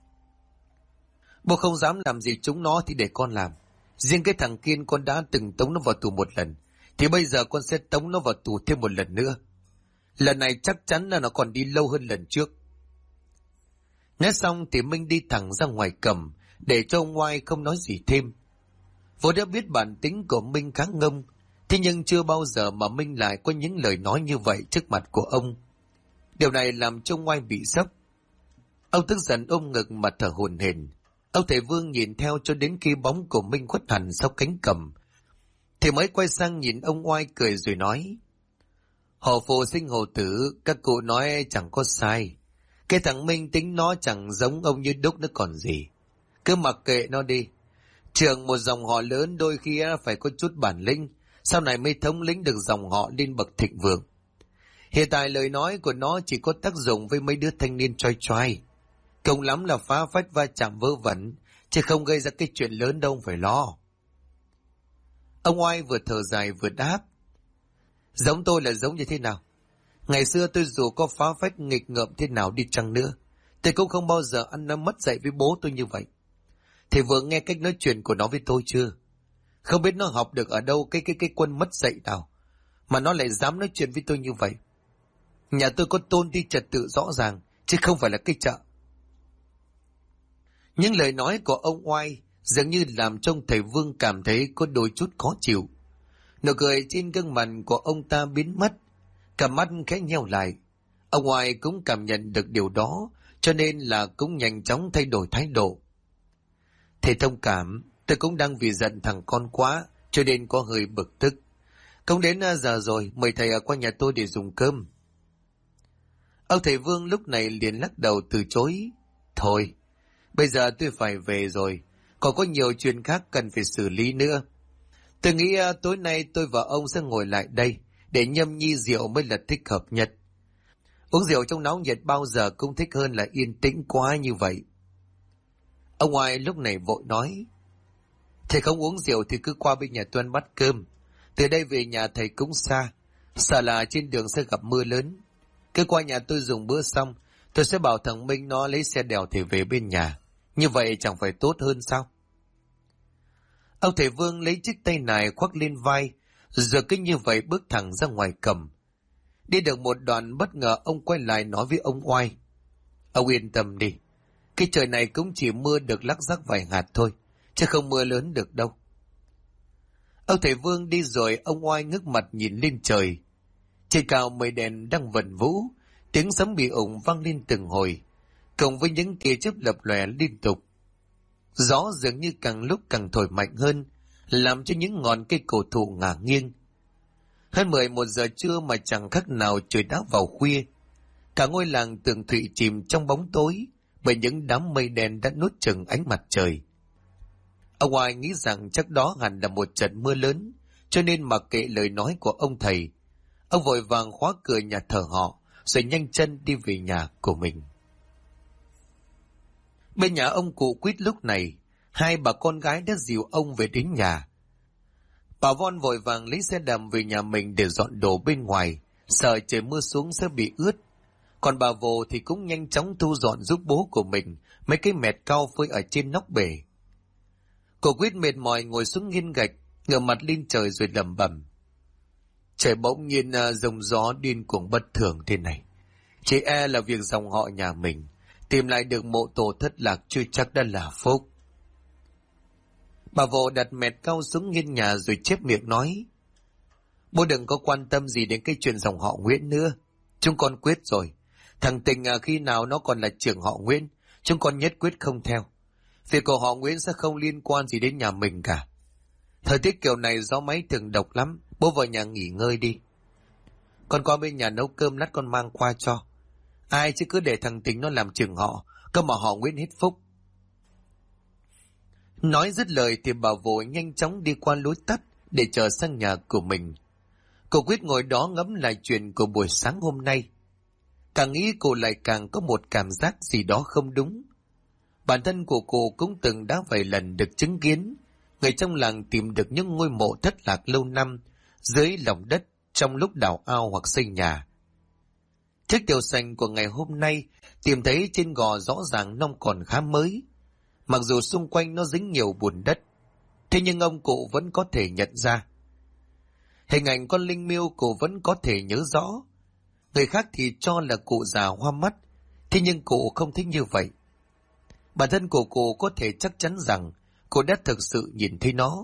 Bố không dám làm gì chúng nó thì để con làm. Riêng cái thằng Kiên con đã từng tống nó vào tù một lần, thì bây giờ con sẽ tống nó vào tù thêm một lần nữa. Lần này chắc chắn là nó còn đi lâu hơn lần trước. Nói xong thì Minh đi thẳng ra ngoài cầm, để cho ông Oai không nói gì thêm. Vốn đã biết bản tính của Minh khá ngông, thế nhưng chưa bao giờ mà Minh lại có những lời nói như vậy trước mặt của ông. Điều này làm cho ông Oai bị sốc. Ông tức giận ôm ngực mà thở hổn hển. Ông thầy Vương nhìn theo cho đến khi bóng của Minh khuất hẳn sau cánh cầm, thì mới quay sang nhìn ông Oai cười rồi nói: hồ phụ sinh hồ tử, các cụ nói chẳng có sai. Cái thằng Minh tính nó chẳng giống ông như đúc nữa còn gì. Cứ mặc kệ nó đi. Trường một dòng họ lớn đôi khi phải có chút bản lĩnh, sau này mới thống lĩnh được dòng họ lên bậc thịnh vượng. Hiện tại lời nói của nó chỉ có tác dụng với mấy đứa thanh niên choi choai. Cùng lắm là phá phách va chạm vớ vẩn, chứ không gây ra cái chuyện lớn đâu phải lo. Ông Oai vừa thở dài vừa đáp. Giống tôi là giống như thế nào? Ngày xưa tôi dù có phá phách nghịch ngợm thế nào đi chăng nữa, tôi cũng không bao giờ ăn nói mất dạy với bố tôi như vậy. Thầy vừa nghe cách nói chuyện của nó với tôi chưa? Không biết nó học được ở đâu cái quân mất dạy nào, mà nó lại dám nói chuyện với tôi như vậy. Nhà tôi có tôn ti trật tự rõ ràng, chứ không phải là cái chợ. Những lời nói của ông Oai dường như làm cho thầy Vương cảm thấy có đôi chút khó chịu. Nụ cười trên gương mặt của ông ta biến mất, cả mắt khẽ nheo lại. Ông Oai cũng cảm nhận được điều đó, cho nên là cũng nhanh chóng thay đổi thái độ. Thầy thông cảm, tôi cũng đang vì giận thằng con quá, cho nên có hơi bực tức. Không đến giờ rồi, mời thầy qua nhà tôi để dùng cơm. Ông thầy Vương lúc này liền lắc đầu từ chối. Thôi, bây giờ tôi phải về rồi, còn có nhiều chuyện khác cần phải xử lý nữa. Tôi nghĩ tối nay tôi và ông sẽ ngồi lại đây, để nhâm nhi rượu mới là thích hợp nhất. Uống rượu trong náo nhiệt bao giờ cũng thích hơn là yên tĩnh quá như vậy. Ông ngoại lúc này vội nói. Thầy không uống rượu thì cứ qua bên nhà tôi ăn bát cơm. Từ đây về nhà thầy cũng xa, sợ là trên đường sẽ gặp mưa lớn. Cứ qua nhà tôi dùng bữa xong, tôi sẽ bảo thằng Minh nó lấy xe đèo thầy về bên nhà. Như vậy chẳng phải tốt hơn sao? Ông thầy Vương lấy chiếc tay nải khoác lên vai, rồi cứ như vậy bước thẳng ra ngoài cầm. Đi được một đoạn bất ngờ ông quay lại nói với ông Oai. Ông yên tâm đi, cái trời này cũng chỉ mưa được lắc rắc vài hạt thôi, chứ không mưa lớn được đâu. Ông thầy Vương đi rồi, ông Oai ngước mặt nhìn lên trời. Trên cao mây đèn đang vần vũ, tiếng sấm bị ủng vang lên từng hồi, cộng với những tia chớp lập lòe liên tục. Gió dường như càng lúc càng thổi mạnh hơn, làm cho những ngọn cây cổ thụ ngả nghiêng. Hơn 11 giờ trưa mà chẳng khác nào trời đã vào khuya. Cả ngôi làng Tường Thụy chìm trong bóng tối bởi những đám mây đen đã nuốt chửng ánh mặt trời. Ông Oai nghĩ rằng chắc đó hẳn là một trận mưa lớn, cho nên mặc kệ lời nói của ông thầy, ông vội vàng khóa cửa nhà thờ họ, rồi nhanh chân đi về nhà của mình. Bên nhà ông cụ Quýt lúc này, hai bà con gái đã dìu ông về đến nhà. Bà Von vội vàng lấy xe đạp về nhà mình để dọn đồ bên ngoài, sợ trời mưa xuống sẽ bị ướt. Còn bà Vồ thì cũng nhanh chóng thu dọn giúp bố của mình mấy cái mẹt cau phơi ở trên nóc bể. Cô Quýt mệt mỏi ngồi xuống nghiêng gạch, ngửa mặt lên trời rồi lẩm bẩm. Trời bỗng nhiên giông gió điên cuồng bất thường thế này. Chỉ e là việc dòng họ nhà mình tìm lại được mộ tổ thất lạc chưa chắc đã là phúc. Bà Vồ đặt mẹt cau xuống nghiêng nhà rồi chép miệng nói. Bố đừng có quan tâm gì đến cái chuyện dòng họ Nguyễn nữa. Chúng con quyết rồi. Thằng Tình khi nào nó còn là trưởng họ Nguyễn, chúng con nhất quyết không theo. Việc của họ Nguyễn sẽ không liên quan gì đến nhà mình cả. Thời tiết kiểu này gió máy thường độc lắm, bố vào nhà nghỉ ngơi đi. Con qua bên nhà nấu cơm lát con mang qua cho. Ai chứ cứ để thằng Tình nó làm trưởng họ, cơ mà họ Nguyễn hết phúc. Nói dứt lời thì bà Vội nhanh chóng đi qua lối tắt để chờ sang nhà của mình. Cô Quyết ngồi đó ngẫm lại chuyện của buổi sáng hôm nay. Càng nghĩ cô lại càng có một cảm giác gì đó không đúng. Bản thân của cô cũng từng đã vài lần được chứng kiến người trong làng tìm được những ngôi mộ thất lạc lâu năm dưới lòng đất trong lúc đào ao hoặc xây nhà. Chiếc tiểu sành của ngày hôm nay tìm thấy trên gò rõ ràng nó còn khá mới. Mặc dù xung quanh nó dính nhiều bùn đất, thế nhưng ông cụ vẫn có thể nhận ra. Hình ảnh con linh miêu cụ vẫn có thể nhớ rõ. Người khác thì cho là cụ già hoa mắt, thế nhưng cụ không thích như vậy. Bản thân của cụ có thể chắc chắn rằng cụ đã thực sự nhìn thấy nó.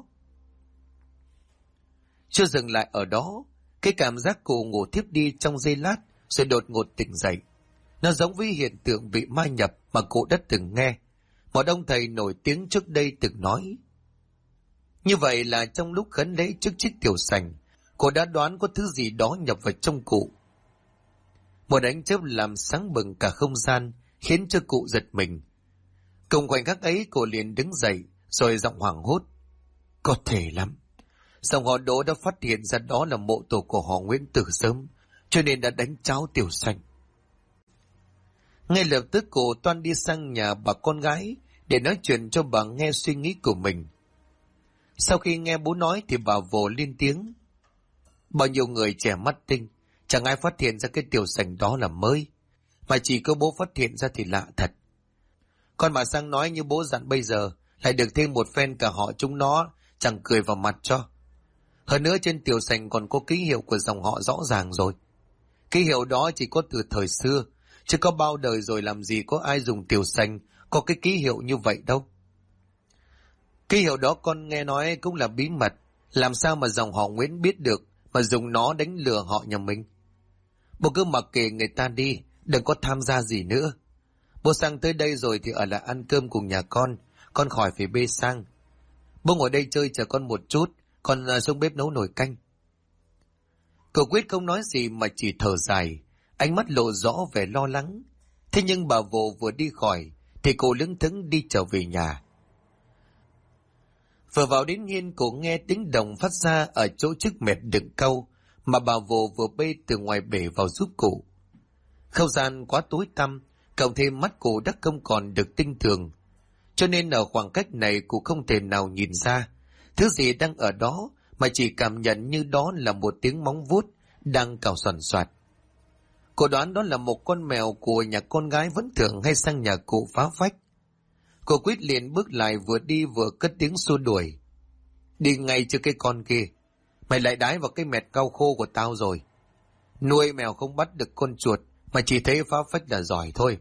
Chưa dừng lại ở đó, cái cảm giác cụ ngủ thiếp đi trong giây lát rồi đột ngột tỉnh dậy. Nó giống với hiện tượng bị ma nhập mà cụ đã từng nghe một ông thầy nổi tiếng trước đây từng nói. Như vậy là trong lúc khấn lễ trước chiếc tiểu sành, cô đã đoán có thứ gì đó nhập vào trong cụ. Một ánh chớp làm sáng bừng cả không gian, khiến cho cụ giật mình. Cùng khoảnh khắc ấy cô liền đứng dậy, rồi giọng hoảng hốt. Có thể lắm. Dòng họ Đỗ đã phát hiện ra đó là mộ tổ của họ Nguyễn từ sớm, cho nên đã đánh cháo Tiểu Xanh. Ngay lập tức cô toan đi sang nhà bà con gái để nói chuyện cho bà nghe suy nghĩ của mình. Sau khi nghe bố nói thì bà vồ lên tiếng. Bao nhiêu người trẻ mắt tinh, chẳng ai phát hiện ra cái Tiểu Sành đó là mới, mà chỉ có bố phát hiện ra thì lạ thật. Con bà sang nói như bố dặn bây giờ, lại được thêm một phen cả họ chúng nó, chẳng cười vào mặt cho. Hơn nữa trên Tiểu Sành còn có ký hiệu của dòng họ rõ ràng rồi. Ký hiệu đó chỉ có từ thời xưa, chứ có bao đời rồi làm gì có ai dùng Tiểu Sành có cái ký hiệu như vậy đâu. Ký hiệu đó con nghe nói cũng là bí mật, làm sao mà dòng họ Nguyễn biết được mà dùng nó đánh lừa họ nhà mình. Bố cứ mặc kệ người ta đi, đừng có tham gia gì nữa. Bố sang tới đây rồi thì ở lại ăn cơm cùng nhà con khỏi phải bê sang. Bố ngồi đây chơi chờ con một chút, con xuống bếp nấu nồi canh. Cậu Quyết không nói gì mà chỉ thở dài, ánh mắt lộ rõ vẻ lo lắng. Thế nhưng bà Vồ vừa đi khỏi thì cô lững thững đi trở về nhà. Vừa vào đến hiên, cô nghe tiếng đồng phát ra ở chỗ chiếc mệt đựng cau mà bà Vồ vừa bê từ ngoài bể vào giúp cụ. Không gian quá tối tăm, cộng thêm mắt cụ đã không còn được tinh tường, cho nên ở khoảng cách này cụ không thể nào nhìn ra thứ gì đang ở đó, mà chỉ cảm nhận như đó là một tiếng móng vuốt đang cào xoàn xoạt. Cô đoán đó là một con mèo của nhà con gái vẫn thường hay sang nhà cụ phá phách. Cô Quyết liền bước lại, vừa đi vừa cất tiếng xua đuổi. Đi ngay cho cái con kia, mày lại đái vào cái mẹt cau khô của tao rồi. Nuôi mèo không bắt được con chuột, mà chỉ thấy phá phách là giỏi thôi.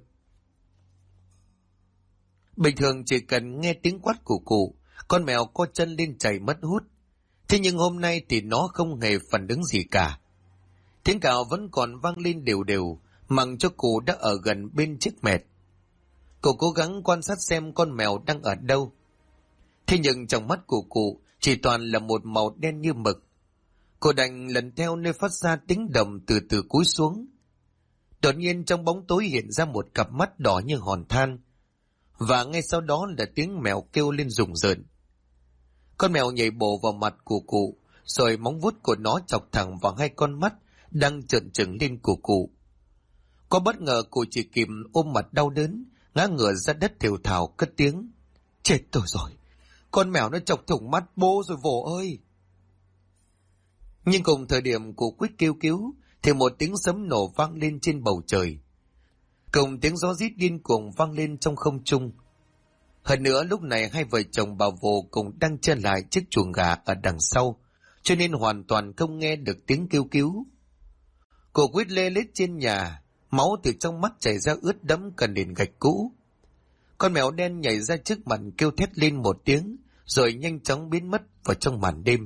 Bình thường chỉ cần nghe tiếng quát của cụ, con mèo co chân lên chạy mất hút. Thế nhưng hôm nay thì nó không hề phản ứng gì cả. Tiếng cào vẫn còn vang lên đều đều, mặc cho cụ đã ở gần bên chiếc mẹt. Cô cố gắng quan sát xem con mèo đang ở đâu. Thế nhưng trong mắt của cụ chỉ toàn là một màu đen như mực. Cô đành lần theo nơi phát ra tiếng động, từ từ cúi xuống. Đột nhiên trong bóng tối hiện ra một cặp mắt đỏ như hòn than, và ngay sau đó là tiếng mèo kêu lên rùng rợn. Con mèo nhảy bổ vào mặt của cụ, rồi móng vuốt của nó chọc thẳng vào hai con mắt đang trợn trừng lên của cụ. Có bất ngờ cụ chỉ kịp ôm mặt đau đớn, ngã ngửa ra đất thều thào cất tiếng. Chết tôi rồi, con mèo nó chọc thủng mắt bố rồi Vồ ơi. Nhưng cùng thời điểm cụ Quyết kêu cứu thì một tiếng sấm nổ vang lên trên bầu trời, cùng tiếng gió rít điên cuồng vang lên trong không trung. Hơn nữa lúc này hai vợ chồng bà Vồ cùng đang trở lại chiếc chuồng gà ở đằng sau, cho nên hoàn toàn không nghe được tiếng kêu cứu. Cô Quyết lê lết trên nhà, máu từ trong mắt chảy ra ướt đẫm cả nền gạch cũ. Con mèo đen nhảy ra trước mặt kêu thét lên một tiếng, rồi nhanh chóng biến mất vào trong màn đêm.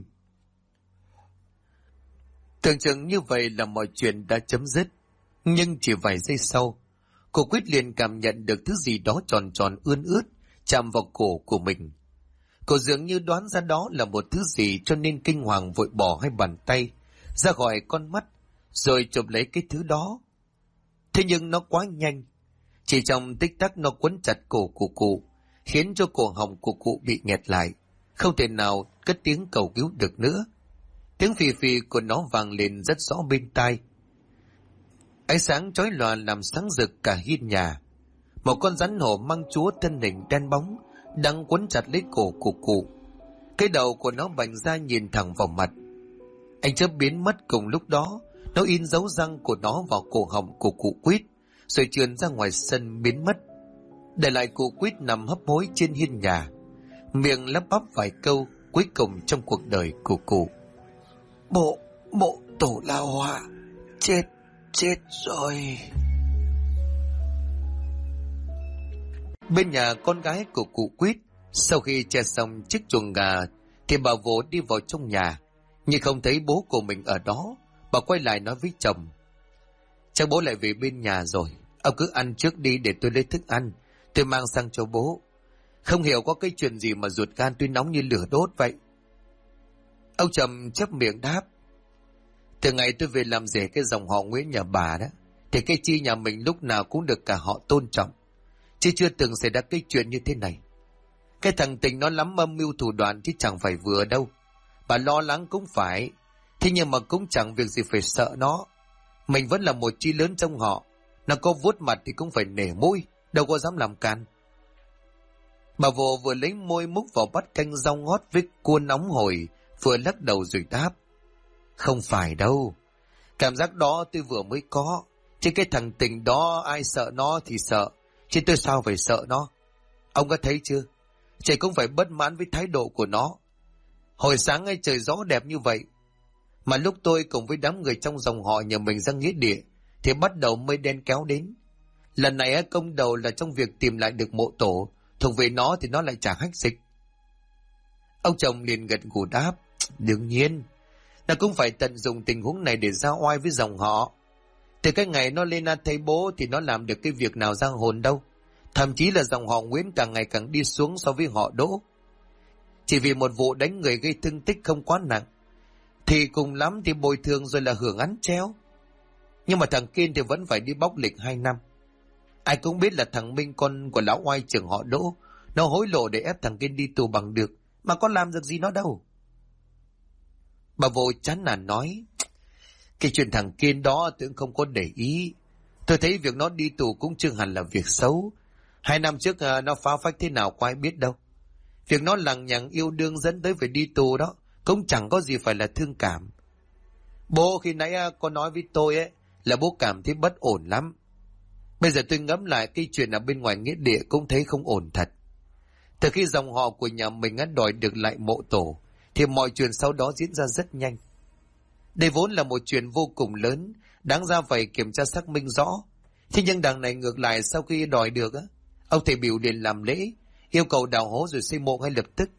Tưởng chừng như vậy là mọi chuyện đã chấm dứt, nhưng chỉ vài giây sau, cô Quyết liền cảm nhận được thứ gì đó tròn tròn ươn ướt chạm vào cổ của mình. Cô dường như đoán ra đó là một thứ gì, cho nên kinh hoàng vội bỏ hai bàn tay ra khỏi con mắt rồi chụp lấy cái thứ đó. Thế nhưng nó quá nhanh, chỉ trong tích tắc nó quấn chặt cổ của cụ, khiến cho cổ họng của cụ bị nghẹt lại, không thể nào cất tiếng cầu cứu được nữa. Tiếng phì phì của nó vang lên rất rõ bên tai. Ánh sáng chói lòa làm sáng rực cả hiên nhà. Một con rắn hổ mang chúa thân hình đen bóng đang quấn chặt lấy cổ của cụ. Cái đầu của nó bành ra nhìn thẳng vào mặt. Ánh chớp biến mất cùng lúc đó, nó in dấu răng của nó vào cổ họng của cụ Quyết, rồi trườn ra ngoài sân biến mất, để lại cụ Quyết nằm hấp hối trên hiên nhà, miệng lắp bắp vài câu cuối cùng trong cuộc đời của cụ. Bộ tổ lao họa, chết rồi. Bên nhà con gái của cụ Quyết, sau khi che xong chiếc chuồng gà thì bà Vồ đi vào trong nhà, nhưng không thấy bố của mình ở đó. Bà quay lại nói với chồng: Chắc bố lại về bên nhà rồi, ông cứ ăn trước đi để tôi lấy thức ăn, tôi mang sang cho bố. Không hiểu có cái chuyện gì mà ruột gan tôi nóng như lửa đốt vậy. Ông Trầm chép miệng đáp: Từ ngày tôi về làm rể cái dòng họ Nguyễn nhà bà đó, thì cái chi nhà mình lúc nào cũng được cả họ tôn trọng, chứ chưa từng xảy ra cái chuyện như thế này. Cái thằng Tình nó lắm âm mưu thủ đoạn chứ chẳng phải vừa đâu. Bà lo lắng cũng phải, thế nhưng mà cũng chẳng việc gì phải sợ nó. Mình vẫn là một chi lớn trong họ, nó có vuốt mặt thì cũng phải nể mũi, đâu có dám làm can. Bà vồ vừa lấy môi múc vào bát canh rau ngót với cua nóng hổi, vừa lắc đầu rồi đáp. Không phải đâu, cảm giác đó tôi vừa mới có, chứ cái thằng Tình đó ai sợ nó thì sợ, chứ tôi sao phải sợ nó. Ông có thấy chưa, trời cũng phải bất mãn với thái độ của nó. Hồi sáng ngay trời gió đẹp như vậy, mà lúc tôi cùng với đám người trong dòng họ nhà mình ra nghĩa địa, thì bắt đầu mây đen kéo đến. Lần này công đầu là trong việc tìm lại được mộ tổ, thuộc về nó thì nó lại trả hách dịch. Ông chồng liền gật gù đáp. Đương nhiên, nó cũng phải tận dụng tình huống này để ra oai với dòng họ. Từ cái ngày nó lên thấy bố thì nó làm được cái việc nào giang hồn đâu. Thậm chí là dòng họ Nguyễn càng ngày càng đi xuống so với họ Đỗ. Chỉ vì một vụ đánh người gây thương tích không quá nặng, thì cùng lắm thì bồi thường rồi là hưởng án treo. Nhưng mà thằng Kiên thì vẫn phải đi bóc lịch 2 năm. Ai cũng biết là thằng Minh con của lão oai trưởng họ Đỗ, nó hối lộ để ép thằng Kiên đi tù bằng được, mà có làm được gì nó đâu. Bà vô chán nản nói, cái chuyện thằng Kiên đó tôi cũng không có để ý. Tôi thấy việc nó đi tù cũng chưa hẳn là việc xấu. 2 năm trước nó phá phách thế nào có ai biết đâu. Việc nó lằng nhằng yêu đương dẫn tới phải đi tù đó cũng chẳng có gì phải là thương cảm. Bố khi nãy có nói với tôi ấy là bố cảm thấy bất ổn lắm. Bây giờ tôi ngẫm lại cái chuyện ở bên ngoài nghĩa địa cũng thấy không ổn thật. Từ khi dòng họ của nhà mình đòi được lại mộ tổ, thì mọi chuyện sau đó diễn ra rất nhanh. Đây vốn là một chuyện vô cùng lớn, đáng ra phải kiểm tra xác minh rõ. Thế nhưng đằng này ngược lại, sau khi đòi được, ông thầy biểu liền làm lễ, yêu cầu đào hố rồi xây mộ ngay lập tức.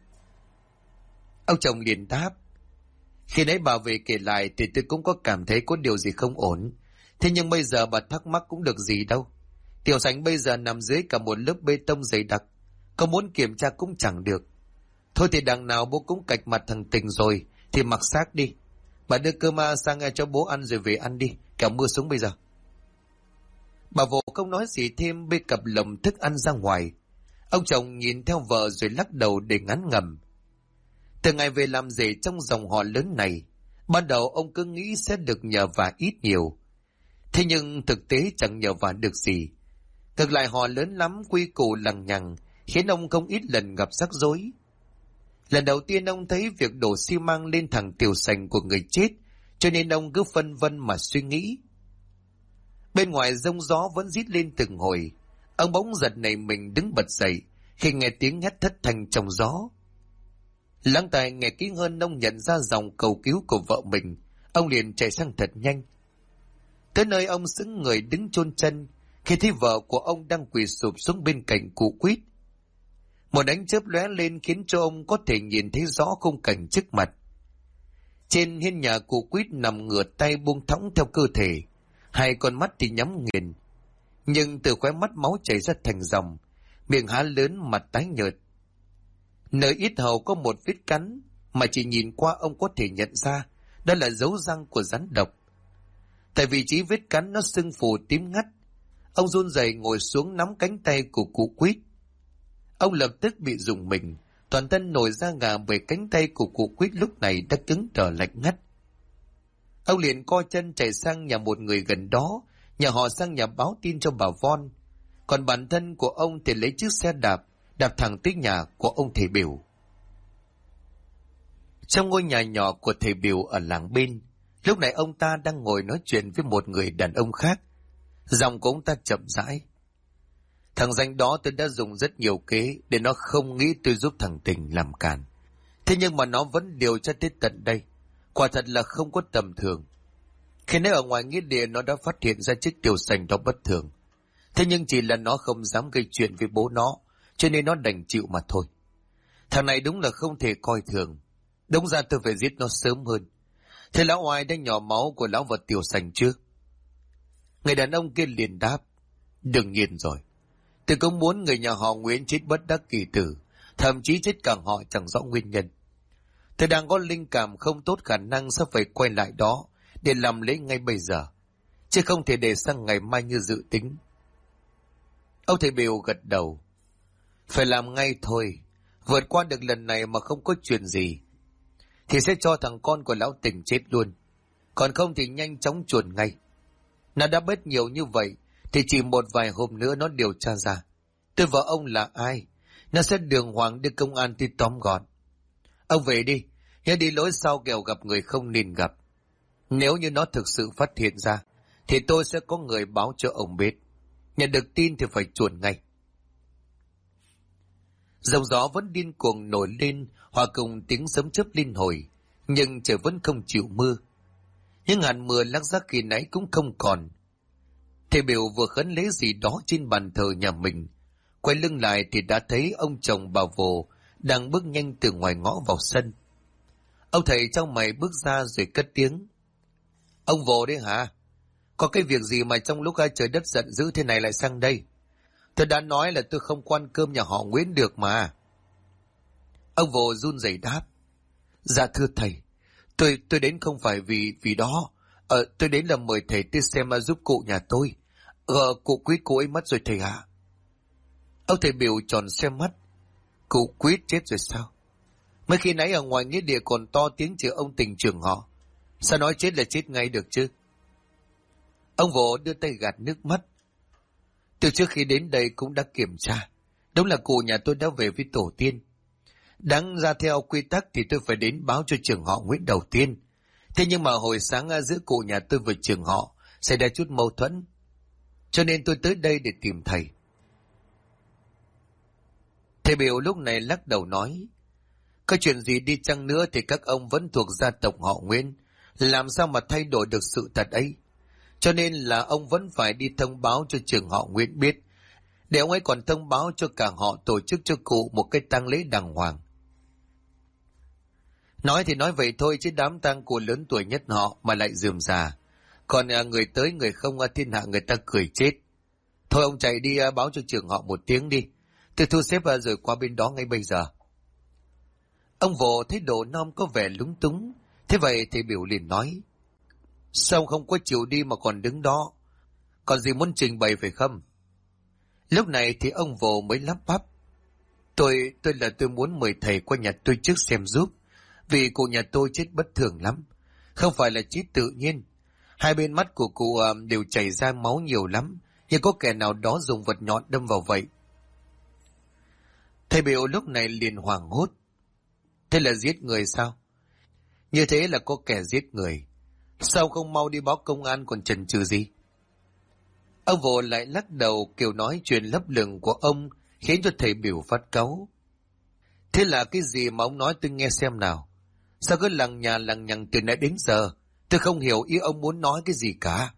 Ông chồng liền đáp. Khi nãy bà về kể lại thì tôi cũng có cảm thấy có điều gì không ổn. Thế nhưng bây giờ bà thắc mắc cũng được gì đâu. Tiểu sảnh bây giờ nằm dưới cả một lớp bê tông dày đặc, có muốn kiểm tra cũng chẳng được. Thôi thì đằng nào bố cũng cạch mặt thằng Tình rồi, thì mặc xác đi. Bà đưa cơm sang cho bố ăn rồi về ăn đi, kẻo mưa xuống bây giờ. Bà vợ không nói gì thêm, bê cặp lồng thức ăn ra ngoài. Ông chồng nhìn theo vợ rồi lắc đầu để ngán ngẩm. Từ ngày về làm rể trong dòng họ lớn này, ban đầu ông cứ nghĩ sẽ được nhờ vả ít nhiều. Thế nhưng thực tế chẳng nhờ vả được gì. Ngược lại họ lớn lắm, quy củ lằng nhằng, khiến ông không ít lần gặp rắc rối. Lần đầu tiên ông thấy việc đổ xi măng lên thẳng tiểu sành của người chết, cho nên ông cứ phân vân mà suy nghĩ. Bên ngoài giông gió vẫn rít lên từng hồi, ông bỗng giật nảy mình đứng bật dậy khi nghe tiếng hét thất thanh trong gió. Lắng tai nghe kỹ hơn, ông nhận ra dòng cầu cứu của vợ mình. Ông liền chạy sang thật nhanh. Tới nơi ông sững người đứng chôn chân khi thấy vợ của ông đang quỳ sụp xuống bên cạnh cụ Quýt. Một ánh chớp lóe lên khiến cho ông có thể nhìn thấy rõ khung cảnh trước mặt. Trên hiên nhà cụ Quýt nằm ngửa tay buông thõng theo cơ thể, hai con mắt thì nhắm nghiền, nhưng từ khóe mắt máu chảy ra thành dòng, miệng há lớn, mặt tái nhợt. Nơi yết hầu có một vết cắn mà chỉ nhìn qua ông có thể nhận ra đó là dấu răng của rắn độc. Tại vị trí vết cắn nó sưng phù tím ngắt. Ông run rẩy ngồi xuống nắm cánh tay của cụ Quýt. Ông lập tức bị rùng mình, toàn thân nổi da gà bởi cánh tay của cụ Quýt lúc này đã cứng đờ lạnh ngắt. Ông liền co chân chạy sang nhà một người gần đó, nhờ họ sang nhà báo tin cho bà Von. Còn bản thân của ông thì lấy chiếc xe đạp thẳng tới nhà của ông thầy Biểu. Trong ngôi nhà nhỏ của thầy Biểu ở làng bên, lúc này ông ta đang ngồi nói chuyện với một người đàn ông khác. Giọng của ông ta chậm rãi. Thằng danh đó tôi đã dùng rất nhiều kế để nó không nghĩ tôi giúp thằng Tình làm càn. Thế nhưng mà nó vẫn điều tra tới tận đây. Quả thật là không có tầm thường. Khi nãy ở ngoài nghĩa địa nó đã phát hiện ra chiếc tiểu sành đó bất thường. Thế nhưng chỉ là nó không dám gây chuyện với bố nó, cho nên nó đành chịu mà thôi. Thằng này đúng là không thể coi thường. Đúng ra tôi phải giết nó sớm hơn. Thế lão oai đã nhỏ máu của lão vật tiểu sành chưa? Người đàn ông kia liền đáp. Đương nhiên rồi. Tôi cũng muốn người nhà họ Nguyễn chết bất đắc kỳ tử, thậm chí chết cả họ chẳng rõ nguyên nhân. Tôi đang có linh cảm không tốt, khả năng sẽ phải quay lại đó để làm lễ ngay bây giờ, chứ không thể để sang ngày mai như dự tính. Ông thầy Biểu gật đầu. Phải làm ngay thôi, vượt qua được lần này mà không có chuyện gì thì sẽ cho thằng con của lão Tình chết luôn. Còn không thì nhanh chóng chuồn ngay. Nó đã bết nhiều như vậy thì chỉ một vài hôm nữa nó điều tra ra tôi vợ ông là ai, nó sẽ đường hoàng đưa công an đi tóm gọn. Ông về đi, nhớ đi lối sau kẻo gặp người không nên gặp. Nếu như nó thực sự phát hiện ra thì tôi sẽ có người báo cho ông biết. Nhận được tin thì phải chuồn ngay. Dòng gió vẫn điên cuồng nổi lên, hòa cùng tiếng sấm chớp liên hồi, nhưng trời vẫn không chịu mưa. Những hạt mưa lác đác khi nãy cũng không còn. Thầy Biểu vừa khấn lễ gì đó trên bàn thờ nhà mình, quay lưng lại thì đã thấy ông chồng bà Vồ đang bước nhanh từ ngoài ngõ vào sân. Ông thầy trong mày bước ra rồi cất tiếng: Ông Vồ đấy hả? Có cái việc gì mà trong lúc trời đất giận dữ thế này lại sang đây? Tôi đã nói là tôi không quan cơm nhà họ Nguyễn được mà. Ông Vồ run rẩy đáp: Dạ thưa thầy, tôi đến không phải vì đó. Tôi đến là mời thầy tới xem giúp cụ nhà tôi. Cụ Quýt cô ấy mất rồi thầy ạ. Ông thầy Biểu tròn xem mắt: Cụ Quýt chết rồi sao? Mấy khi nãy ở ngoài nghĩa địa còn to tiếng chửi ông Tình trưởng họ. Sao nói chết là chết ngay được chứ? Ông Vồ đưa tay gạt nước mắt: Từ trước khi đến đây cũng đã kiểm tra. Đúng là cụ nhà tôi đã về với tổ tiên. Đáng ra theo quy tắc thì tôi phải đến báo cho trưởng họ Nguyễn đầu tiên. Thế nhưng mà hồi sáng giữa cụ nhà tôi và trưởng họ xảy ra chút mâu thuẫn. Cho nên tôi tới đây để tìm thầy. Thầy Biểu lúc này lắc đầu nói: Có chuyện gì đi chăng nữa thì các ông vẫn thuộc gia tộc họ Nguyễn. Làm sao mà thay đổi được sự thật ấy? Cho nên là ông vẫn phải đi thông báo cho trưởng họ Nguyễn biết, để ông ấy còn thông báo cho cả họ tổ chức cho cụ một cái tang lễ đàng hoàng. Nói thì nói vậy thôi chứ đám tang của lớn tuổi nhất họ mà lại rườm rà. Còn người tới người không thiên hạ người ta cười chết. Thôi ông chạy đi báo cho trưởng họ một tiếng đi. Tôi thu xếp rồi qua bên đó ngay bây giờ. Ông Vồ thấy đồ non có vẻ lúng túng. Thế vậy thì Biểu liền nói: Sao không có chịu đi mà còn đứng đó? Còn gì muốn trình bày phải không? Lúc này thì ông Vồ mới lắp bắp: Tôi muốn mời thầy qua nhà tôi trước xem giúp. Vì cụ nhà tôi chết bất thường lắm. Không phải là chết tự nhiên. Hai bên mắt của cụ đều chảy ra máu nhiều lắm. Như có kẻ nào đó dùng vật nhọn đâm vào vậy. Thầy Biểu lúc này liền hoảng hốt: Thế là giết người sao? Như thế là có kẻ giết người. Sao không mau đi báo công an còn chần chừ gì? Ông Vồ lại lắc đầu kiểu nói chuyện lấp lửng của ông khiến cho thầy Biểu phát cáu. Thế là cái gì mà ông nói tôi nghe xem nào? Sao cứ lằng nhà lằng nhằng từ nãy đến giờ? Tôi không hiểu ý ông muốn nói cái gì cả.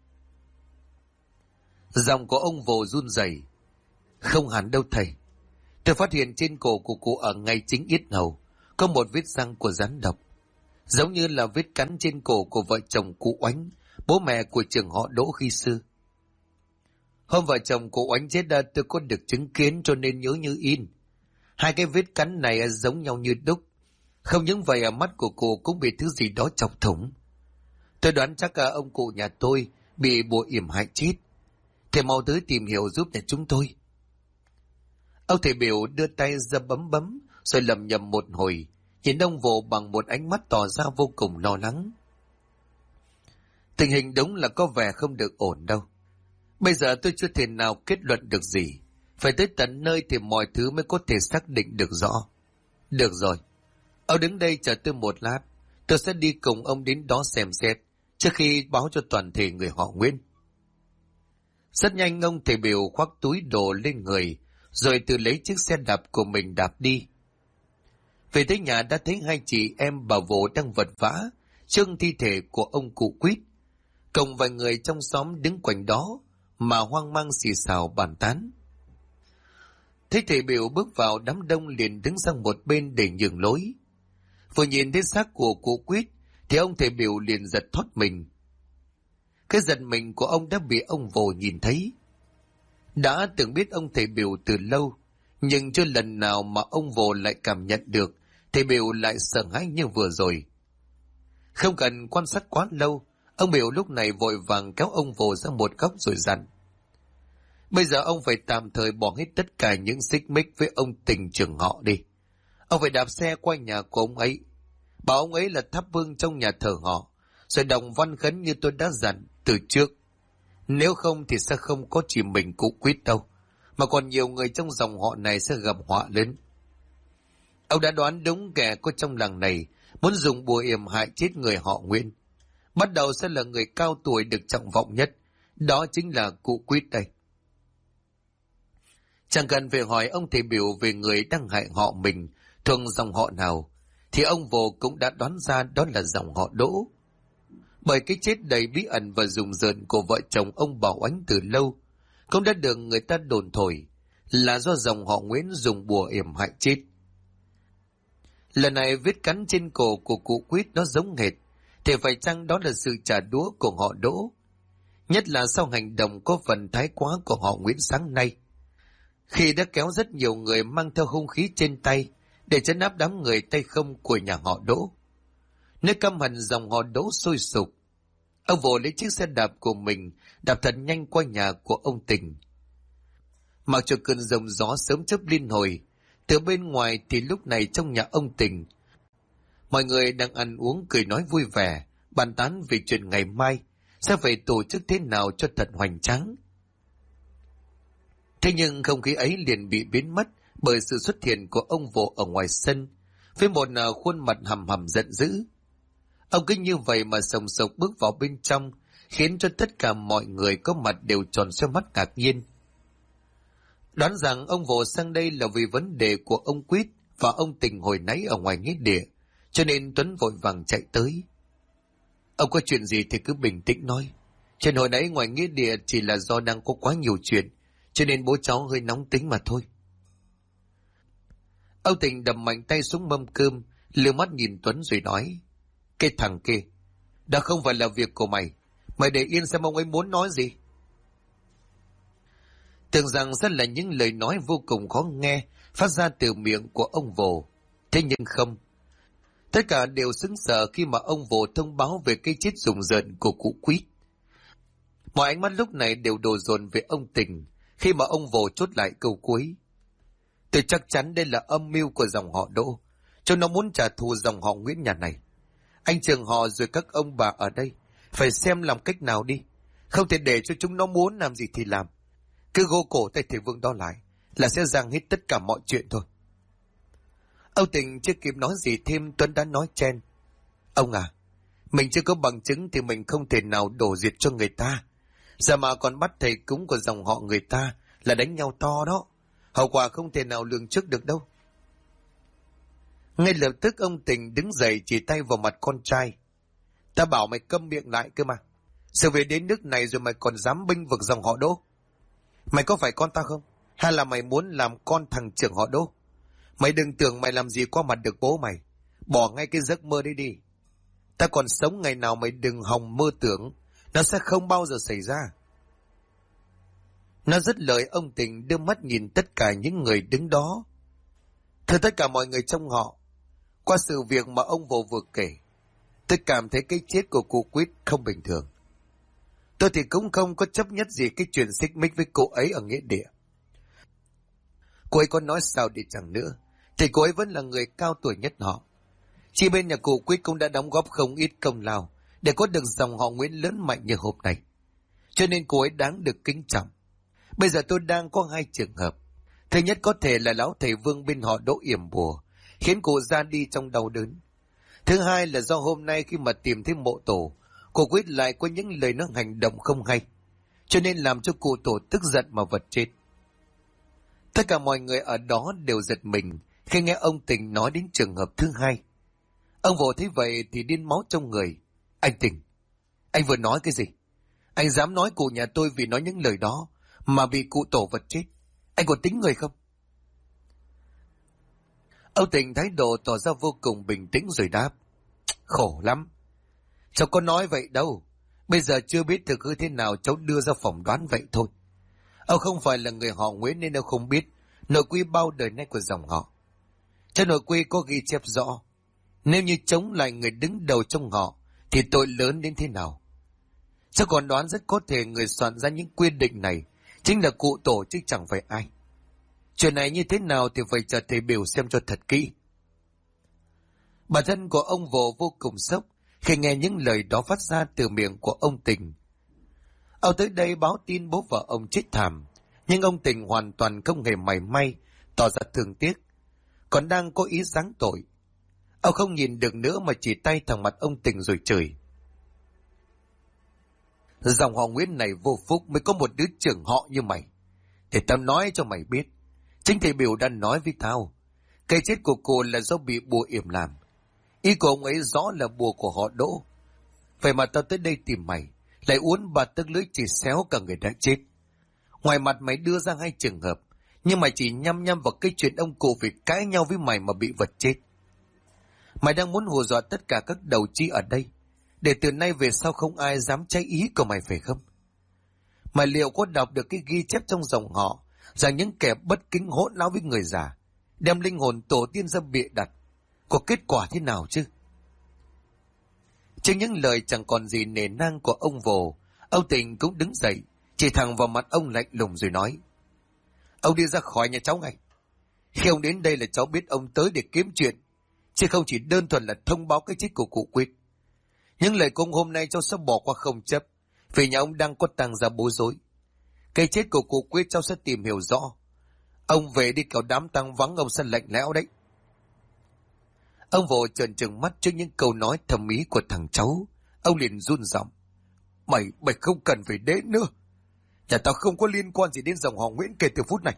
Giọng của ông Vồ run rẩy: Không hẳn đâu thầy. Tôi phát hiện trên cổ của cụ ở ngay chính yết hầu có một vết răng của rắn độc, giống như là vết cắn trên cổ của vợ chồng cụ Oánh, bố mẹ của trưởng họ Đỗ khi xưa. Hôm vợ chồng cụ Oánh chết tôi có được chứng kiến cho nên nhớ như in. Hai cái vết cắn này giống nhau như đúc. Không những vậy mắt của cụ cũng bị thứ gì đó chọc thủng. Tôi đoán chắc ông cụ nhà tôi bị bùa yểm hại chết. Thầy mau tới tìm hiểu giúp nhà chúng tôi. Ông thầy Biểu đưa tay ra bấm rồi lầm nhầm một hồi, nhìn ông Vồ bằng một ánh mắt tỏ ra vô cùng lo lắng. Tình hình đúng là có vẻ không được ổn đâu. Bây giờ tôi chưa thể nào kết luận được gì. Phải tới tận nơi thì mọi thứ mới có thể xác định được rõ. Được rồi, ông đứng đây chờ tôi một lát. Tôi sẽ đi cùng ông đến đó xem xét trước khi báo cho toàn thể người họ Nguyễn. Rất nhanh ông thầy Biểu khoác túi đồ lên người, rồi tự lấy chiếc xe đạp của mình đạp đi. Về tới nhà đã thấy hai chị em bà Vồ đang vật vã trưng thi thể của ông cụ Quýt, cùng vài người trong xóm đứng quanh đó mà hoang mang xì xào bàn tán. Thấy thầy Biểu bước vào đám đông liền đứng sang một bên để nhường lối. Vừa nhìn thấy xác của cụ Quýt thì ông thầy Biểu liền giật thót mình. Cái giật mình của ông đã bị ông Vồ nhìn thấy. Đã từng biết ông thầy Biểu từ lâu, nhưng chưa lần nào mà ông Vồ lại cảm nhận được thầy Biểu lại sợ hãi như vừa rồi. Không cần quan sát quá lâu, ông Biểu lúc này vội vàng kéo ông Vồ ra một góc rồi dặn: Bây giờ ông phải tạm thời bỏ hết tất cả những xích mích với ông Tình trưởng họ đi. Ông phải đạp xe qua nhà của ông ấy. bảo ông ấy là thắp hương trong nhà thờ họ, rồi đọc văn khấn như tôi đã dặn từ trước. Nếu không thì sẽ không có chỉ mình cụ Quýt đâu, mà còn nhiều người trong dòng họ này sẽ gặp họa lớn. Ông đã đoán đúng, kẻ có trong làng này muốn dùng bùa yểm hại chết người họ Nguyễn. Bắt đầu sẽ là người cao tuổi được trọng vọng nhất, đó chính là cụ Quýt đây. Chẳng cần về hỏi ông thầy biểu về người đang hại họ mình thuộc dòng họ nào, thì ông Vồ cũng đã đoán ra đó là dòng họ Đỗ. Bởi cái chết đầy bí ẩn và rùng rợn của vợ chồng ông Bảo Ánh từ lâu cũng đã được người ta đồn thổi là do dòng họ Nguyễn dùng bùa yểm hại chết. Lần này vết cắn trên cổ của cụ Quýt nó giống hệt, thì phải chăng đó là sự trả đũa của họ Đỗ? Nhất là sau hành động có phần thái quá của họ Nguyễn sáng nay, khi đã kéo rất nhiều người mang theo hung khí trên tay để trấn áp đám người tay không của nhà họ Đỗ. Nơi căm hận dòng họ Đỗ sôi sục, ông Vồ lấy chiếc xe đạp của mình đạp thật nhanh qua nhà của ông Tình. Mặc cho cơn giông gió sớm chớp liên hồi, từ bên ngoài thì lúc này trong nhà ông Tình, mọi người đang ăn uống cười nói vui vẻ, bàn tán về chuyện ngày mai sẽ phải tổ chức thế nào cho thật hoành tráng. Thế nhưng không khí ấy liền bị biến mất bởi sự xuất hiện của ông Vồ ở ngoài sân, với một khuôn mặt hầm hầm giận dữ. Ông cứ như vậy mà sồng sộc bước vào bên trong, khiến cho tất cả mọi người có mặt đều tròn xoe mắt ngạc nhiên. Đoán rằng ông Vồ sang đây là vì vấn đề của ông Quýt và ông Tình hồi nãy ở ngoài nghĩa địa, cho nên Tuấn vội vàng chạy tới. Ông có chuyện gì thì cứ bình tĩnh nói. Chuyện hồi nãy ngoài nghĩa địa chỉ là do đang có quá nhiều chuyện, cho nên bố cháu hơi nóng tính mà thôi. Ông Tình đập mạnh tay xuống mâm cơm, liếc mắt nhìn Tuấn rồi nói: Cái thằng kia, đã không phải là việc của mày, mày để yên xem ông ấy muốn nói gì. Tưởng rằng sẽ là những lời nói vô cùng khó nghe phát ra từ miệng của ông Vồ, thế nhưng không. Tất cả đều sững sờ khi mà ông Vồ thông báo về cái chết rùng rợn của cụ Quýt. Mọi ánh mắt lúc này đều đổ dồn về ông Tình khi mà ông Vồ chốt lại câu cuối: Tôi chắc chắn đây là âm mưu của dòng họ Đỗ, cho nó muốn trả thù dòng họ Nguyễn nhà này. Anh trường họ rồi các ông bà ở đây phải xem làm cách nào đi, không thể để cho chúng nó muốn làm gì thì làm. Cứ gô cổ tay thầy Vương đó lại là sẽ giằng hết tất cả mọi chuyện thôi. Ông Tình chưa kịp nói gì thêm, Tuấn đã nói chen: Ông à, mình chưa có bằng chứng thì mình không thể nào đổ diệt cho người ta. Giờ mà còn bắt thầy cúng của dòng họ người ta là đánh nhau to đó, hậu quả không thể nào lường trước được đâu. Ngay lập tức ông Tình đứng dậy chỉ tay vào mặt con trai: Ta bảo mày câm miệng lại cơ mà. Sự về đến nước này rồi mày còn dám bênh vực dòng họ Đỗ. Mày có phải con ta không? Hay là mày muốn làm con thằng trưởng họ Đỗ? Mày đừng tưởng mày làm gì qua mặt được bố mày. Bỏ ngay cái giấc mơ đấy đi. Ta còn sống ngày nào mày đừng hòng mơ tưởng. Nó sẽ không bao giờ xảy ra. Nó dứt lời, ông Tình đưa mắt nhìn tất cả những người đứng đó. Thưa tất cả mọi người trong họ, qua sự việc mà ông Vồ vừa kể, tôi cảm thấy cái chết của cụ Quýt không bình thường. Tôi thì cũng không có chấp nhất gì cái chuyện xích mích với cô ấy ở nghĩa địa. Cô ấy có nói sao đi chẳng nữa, thì cô ấy vẫn là người cao tuổi nhất họ. Chỉ bên nhà cụ Quýt cũng đã đóng góp không ít công lao để có được dòng họ Nguyễn lớn mạnh như hôm nay. Cho nên cô ấy đáng được kính trọng. Bây giờ tôi đang có hai trường hợp. Thứ nhất có thể là lão thầy Vương bên họ Đỗ yểm bùa, khiến cụ ra đi trong đau đớn. Thứ hai là do hôm nay khi mà tìm thấy mộ tổ, cụ Quýt lại có những lời nói hành động không hay, cho nên làm cho cụ tổ tức giận mà vật chết. Tất cả mọi người ở đó đều giật mình khi nghe ông Tình nói đến trường hợp thứ hai. Ông Vồ thấy vậy thì điên máu trong người. Anh Tình, anh vừa nói cái gì? Anh dám nói cụ nhà tôi vì nói những lời đó mà bị cụ tổ vật chết? Anh còn tính người không? Ông Tình thái độ tỏ ra vô cùng bình tĩnh rồi đáp: Khổ lắm, cháu có nói vậy đâu. Bây giờ chưa biết thực hư thế nào, cháu đưa ra phỏng đoán vậy thôi. Ông không phải là người họ Nguyễn nên ông không biết nội quy bao đời nay của dòng họ. Trong nội quy có ghi chép rõ, nếu như chống lại người đứng đầu trong họ thì tội lớn đến thế nào. Cháu còn đoán rất có thể người soạn ra những quy định này chính là cụ tổ chứ chẳng phải ai. Chuyện này như thế nào thì phải chờ thầy biểu xem cho thật kỹ. Bản thân của ông Vồ vô cùng sốc khi nghe những lời đó phát ra từ miệng của ông Tình. Ông tới đây báo tin bố vợ ông chết thảm, nhưng ông Tình hoàn toàn không hề mảy may tỏ ra thương tiếc, còn đang có ý giáng tội. Ông không nhìn được nữa mà chỉ tay thẳng mặt ông Tình rồi chửi: dòng họ Nguyễn này vô phúc mới có một đứa trưởng họ như mày. Để tao nói cho mày biết, chính thầy Biểu đã nói với tao, cái chết của cô là do bị bùa yểm làm. Ý của ông ấy rõ là bùa của họ Đỗ. Vậy mà tao tới đây tìm mày, lại uốn ba tấc lưỡi chỉ xéo cả người đã chết. Ngoài mặt mày đưa ra 2 trường hợp, nhưng mày chỉ nhăm nhăm vào cái chuyện ông cụ vì cãi nhau với mày mà bị vật chết. Mày đang muốn hù dọa tất cả các đầu chi ở đây, để từ nay về sau không ai dám trái ý của mày phải không? Mày liệu có đọc được cái ghi chép trong dòng họ rằng những kẻ bất kính hỗn láo với người già, đem linh hồn tổ tiên ra bịa đặt, có kết quả thế nào chứ? Trước những lời chẳng còn gì nể nang của ông Vồ, ông Tình cũng đứng dậy, chỉ thẳng vào mặt ông lạnh lùng rồi nói: ông đi ra khỏi nhà cháu ngay. Khi ông đến đây là cháu biết ông tới để kiếm chuyện, chứ không chỉ đơn thuần là thông báo cái chết của cụ Quyết. Những lời của ông hôm nay cháu sẽ bỏ qua không chấp, vì nhà ông đang có tang ra bối rối. Cái chết của cụ Quyết cháu sẽ tìm hiểu rõ. Ông về đi, kiểu đám tang vắng ông sẽ lạnh lẽo đấy. Ông Vồ trợn trừng mắt trước những câu nói thầm ý của thằng cháu. Ông liền run giọng: Mày không cần phải đến nữa. Nhà tao không có liên quan gì đến dòng họ Nguyễn kể từ phút này.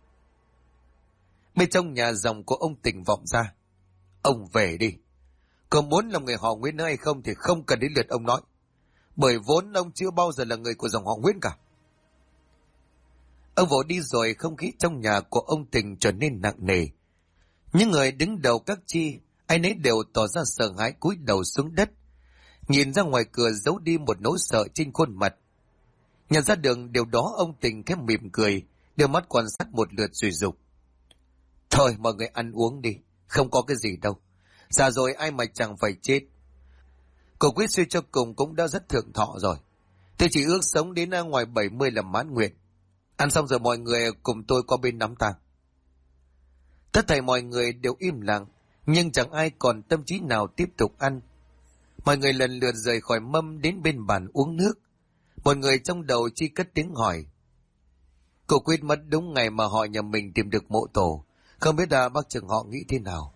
Bên trong nhà dòng của ông Tình vọng ra: ông về đi. Có muốn làm người họ Nguyễn nữa hay không thì không cần đến lượt ông nói. Bởi vốn ông chưa bao giờ là người của dòng họ Nguyễn cả. Ông Vồ đi rồi, không khí trong nhà của ông Tình trở nên nặng nề. Những người đứng đầu các chi, ai nấy đều tỏ ra sợ hãi cúi đầu xuống đất, nhìn ra ngoài cửa giấu đi một nỗi sợ trên khuôn mặt. Nhận ra đường điều đó, ông Tình khẽ mỉm cười, đưa mắt quan sát một lượt rồi dục: thôi mọi người ăn uống đi, không có cái gì đâu. Già rồi ai mà chẳng phải chết. Cô Quyết suy cho cùng cũng đã rất thượng thọ rồi. Tôi chỉ ước sống đến ngoài 70 là mãn nguyện. Ăn xong rồi mọi người cùng tôi qua bên nắm tang. Tất thảy mọi người đều im lặng, nhưng chẳng ai còn tâm trí nào tiếp tục ăn. Mọi người lần lượt rời khỏi mâm đến bên bàn uống nước. Một người trong đầu chỉ cất tiếng hỏi: cô Quyết mất đúng ngày mà họ nhà mình tìm được mộ tổ, không biết bác trưởng họ nghĩ thế nào?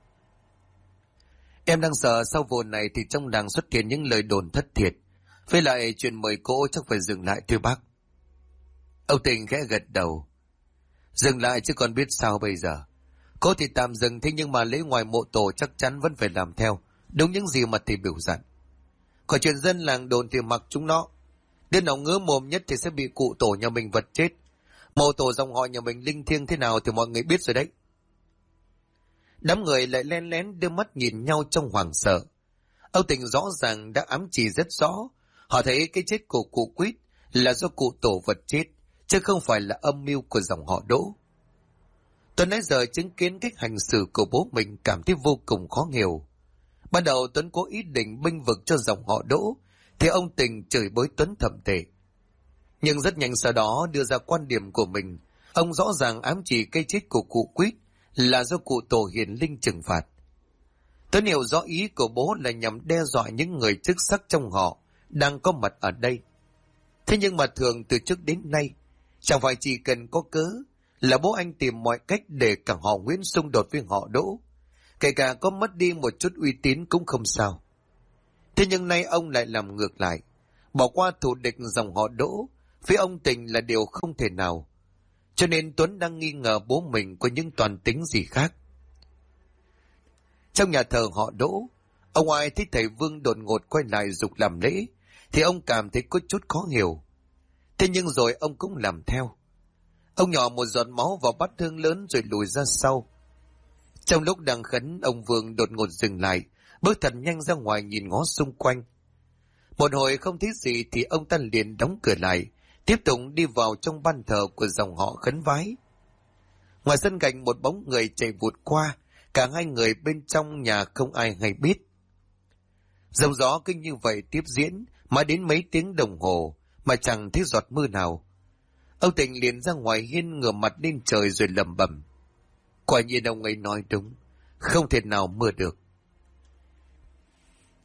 Em đang sợ sau vụ này thì trong làng xuất hiện những lời đồn thất thiệt, với lại chuyện mời cỗ chắc phải dừng lại thưa bác. Ông Tình khẽ gật đầu: dừng lại chứ còn biết sao bây giờ. Cỗ thì tạm dừng, thế nhưng mà lễ ngoài mộ tổ chắc chắn vẫn phải làm theo đúng những gì mà thầy biểu dặn. Còn chuyện dân làng đồn thì mặc chúng nó. Đứa nào ngứa mồm nhất thì sẽ bị cụ tổ nhà mình vật chết. Mộ tổ dòng họ nhà mình linh thiêng thế nào thì mọi người biết rồi đấy. Đám người lại len lén đưa mắt nhìn nhau trong hoảng sợ. Ông Tình rõ ràng đã ám chỉ rất rõ. Họ thấy cái chết của cụ Quýt là do cụ tổ vật chết, chứ không phải là âm mưu của dòng họ Đỗ. Tuấn nãy giờ chứng kiến cách hành xử của bố mình cảm thấy vô cùng khó hiểu. Ban đầu Tuấn có ý định bênh vực cho dòng họ Đỗ, thì ông Tình chửi bới Tuấn thậm tệ. Nhưng rất nhanh sau đó đưa ra quan điểm của mình. Ông rõ ràng ám chỉ cái chết của cụ Quýt là do cụ tổ hiển linh trừng phạt. Tuấn hiểu rõ ý của bố là nhằm đe dọa những người chức sắc trong họ đang có mặt ở đây. Thế nhưng mà thường từ trước đến nay, chẳng phải chỉ cần có cớ là bố anh tìm mọi cách để cả họ Nguyễn xung đột với họ Đỗ, kể cả có mất đi một chút uy tín cũng không sao. Thế nhưng nay ông lại làm ngược lại, bỏ qua thù địch dòng họ Đỗ với ông Tình là điều không thể nào. Cho nên Tuấn đang nghi ngờ bố mình có những toàn tính gì khác. Trong nhà thờ họ Đỗ, ông ai thấy thầy Vương đột ngột quay lại giục làm lễ thì ông cảm thấy có chút khó hiểu. Thế nhưng rồi ông cũng làm theo. Ông nhỏ một giọt máu vào bát hương lớn rồi lùi ra sau. Trong lúc đang khấn, ông Vương đột ngột dừng lại, bước thật nhanh ra ngoài nhìn ngó xung quanh. Một hồi không thấy gì thì ông ta liền đóng cửa lại, tiếp tục đi vào trong ban thờ của dòng họ khấn vái. Ngoài sân gạch một bóng người chạy vụt qua, cả hai người bên trong nhà không ai hay biết. Dòng gió cứ như vậy tiếp diễn, mãi đến mấy tiếng đồng hồ mà chẳng thấy giọt mưa nào. Ông Tình liền ra ngoài hiên ngửa mặt lên trời rồi lẩm bẩm: quả nhiên ông ấy nói đúng, không thể nào mưa được.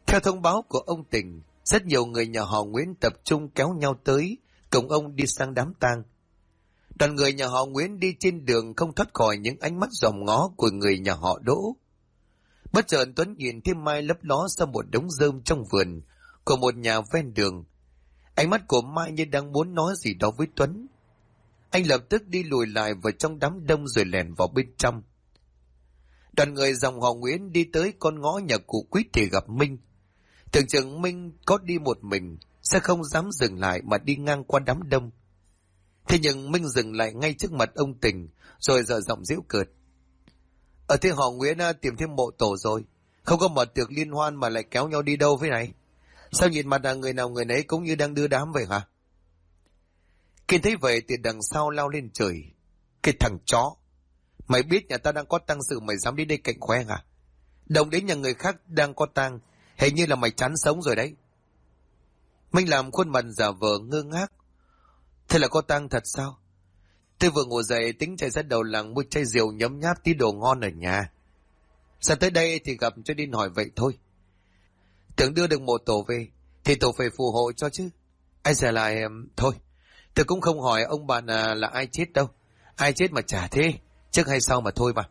Theo thông báo của ông Tình, rất nhiều người nhà họ Nguyễn tập trung kéo nhau tới, cùng ông đi sang đám tang. Đoàn người nhà họ Nguyễn đi trên đường không thoát khỏi những ánh mắt dòm ngó của người nhà họ Đỗ. Bất chợt Tuấn nhìn thấy Mai lấp ló sau một đống rơm trong vườn của một nhà ven đường. Ánh mắt của Mai như đang muốn nói gì đó với Tuấn. Anh lập tức đi lùi lại vào trong đám đông rồi lẻn vào bên trong. Đoàn người dòng họ Nguyễn đi tới con ngõ nhà cụ Quýt thì gặp Minh. Tưởng chừng Minh có đi một mình, sẽ không dám dừng lại mà đi ngang qua đám đông. Thế nhưng Minh dừng lại ngay trước mặt ông Tình, rồi dở giọng giễu cợt. Ở thế họ Nguyễn tìm thêm mộ tổ rồi, không có mở tiệc liên hoan mà lại kéo nhau đi đâu thế này? Sao nhìn mặt người nào người nấy cũng như đang đưa đám vậy hả? Kiên thấy vậy thì đằng sau lao lên trời. Cái thằng chó! Mày biết nhà ta đang có tang sự mày dám đi đây cạnh khoe hả? Đồng đến nhà người khác đang có tang, hình như là mày chán sống rồi đấy. Minh làm khuôn mặt giả vờ ngơ ngác. Thế là có tang thật sao? Tôi vừa ngủ dậy tính chạy ra đầu làng mua chai rượu nhấm nháp tí đồ ngon ở nhà. Sao tới đây thì gặp cho đi hỏi vậy thôi. Tưởng đưa được mộ tổ về thì tổ phải phù hộ cho chứ. Ai giờ lại thôi. Tôi cũng không hỏi ông bạn là ai chết đâu. Ai chết mà chả thế. Trước hay sau mà thôi mà.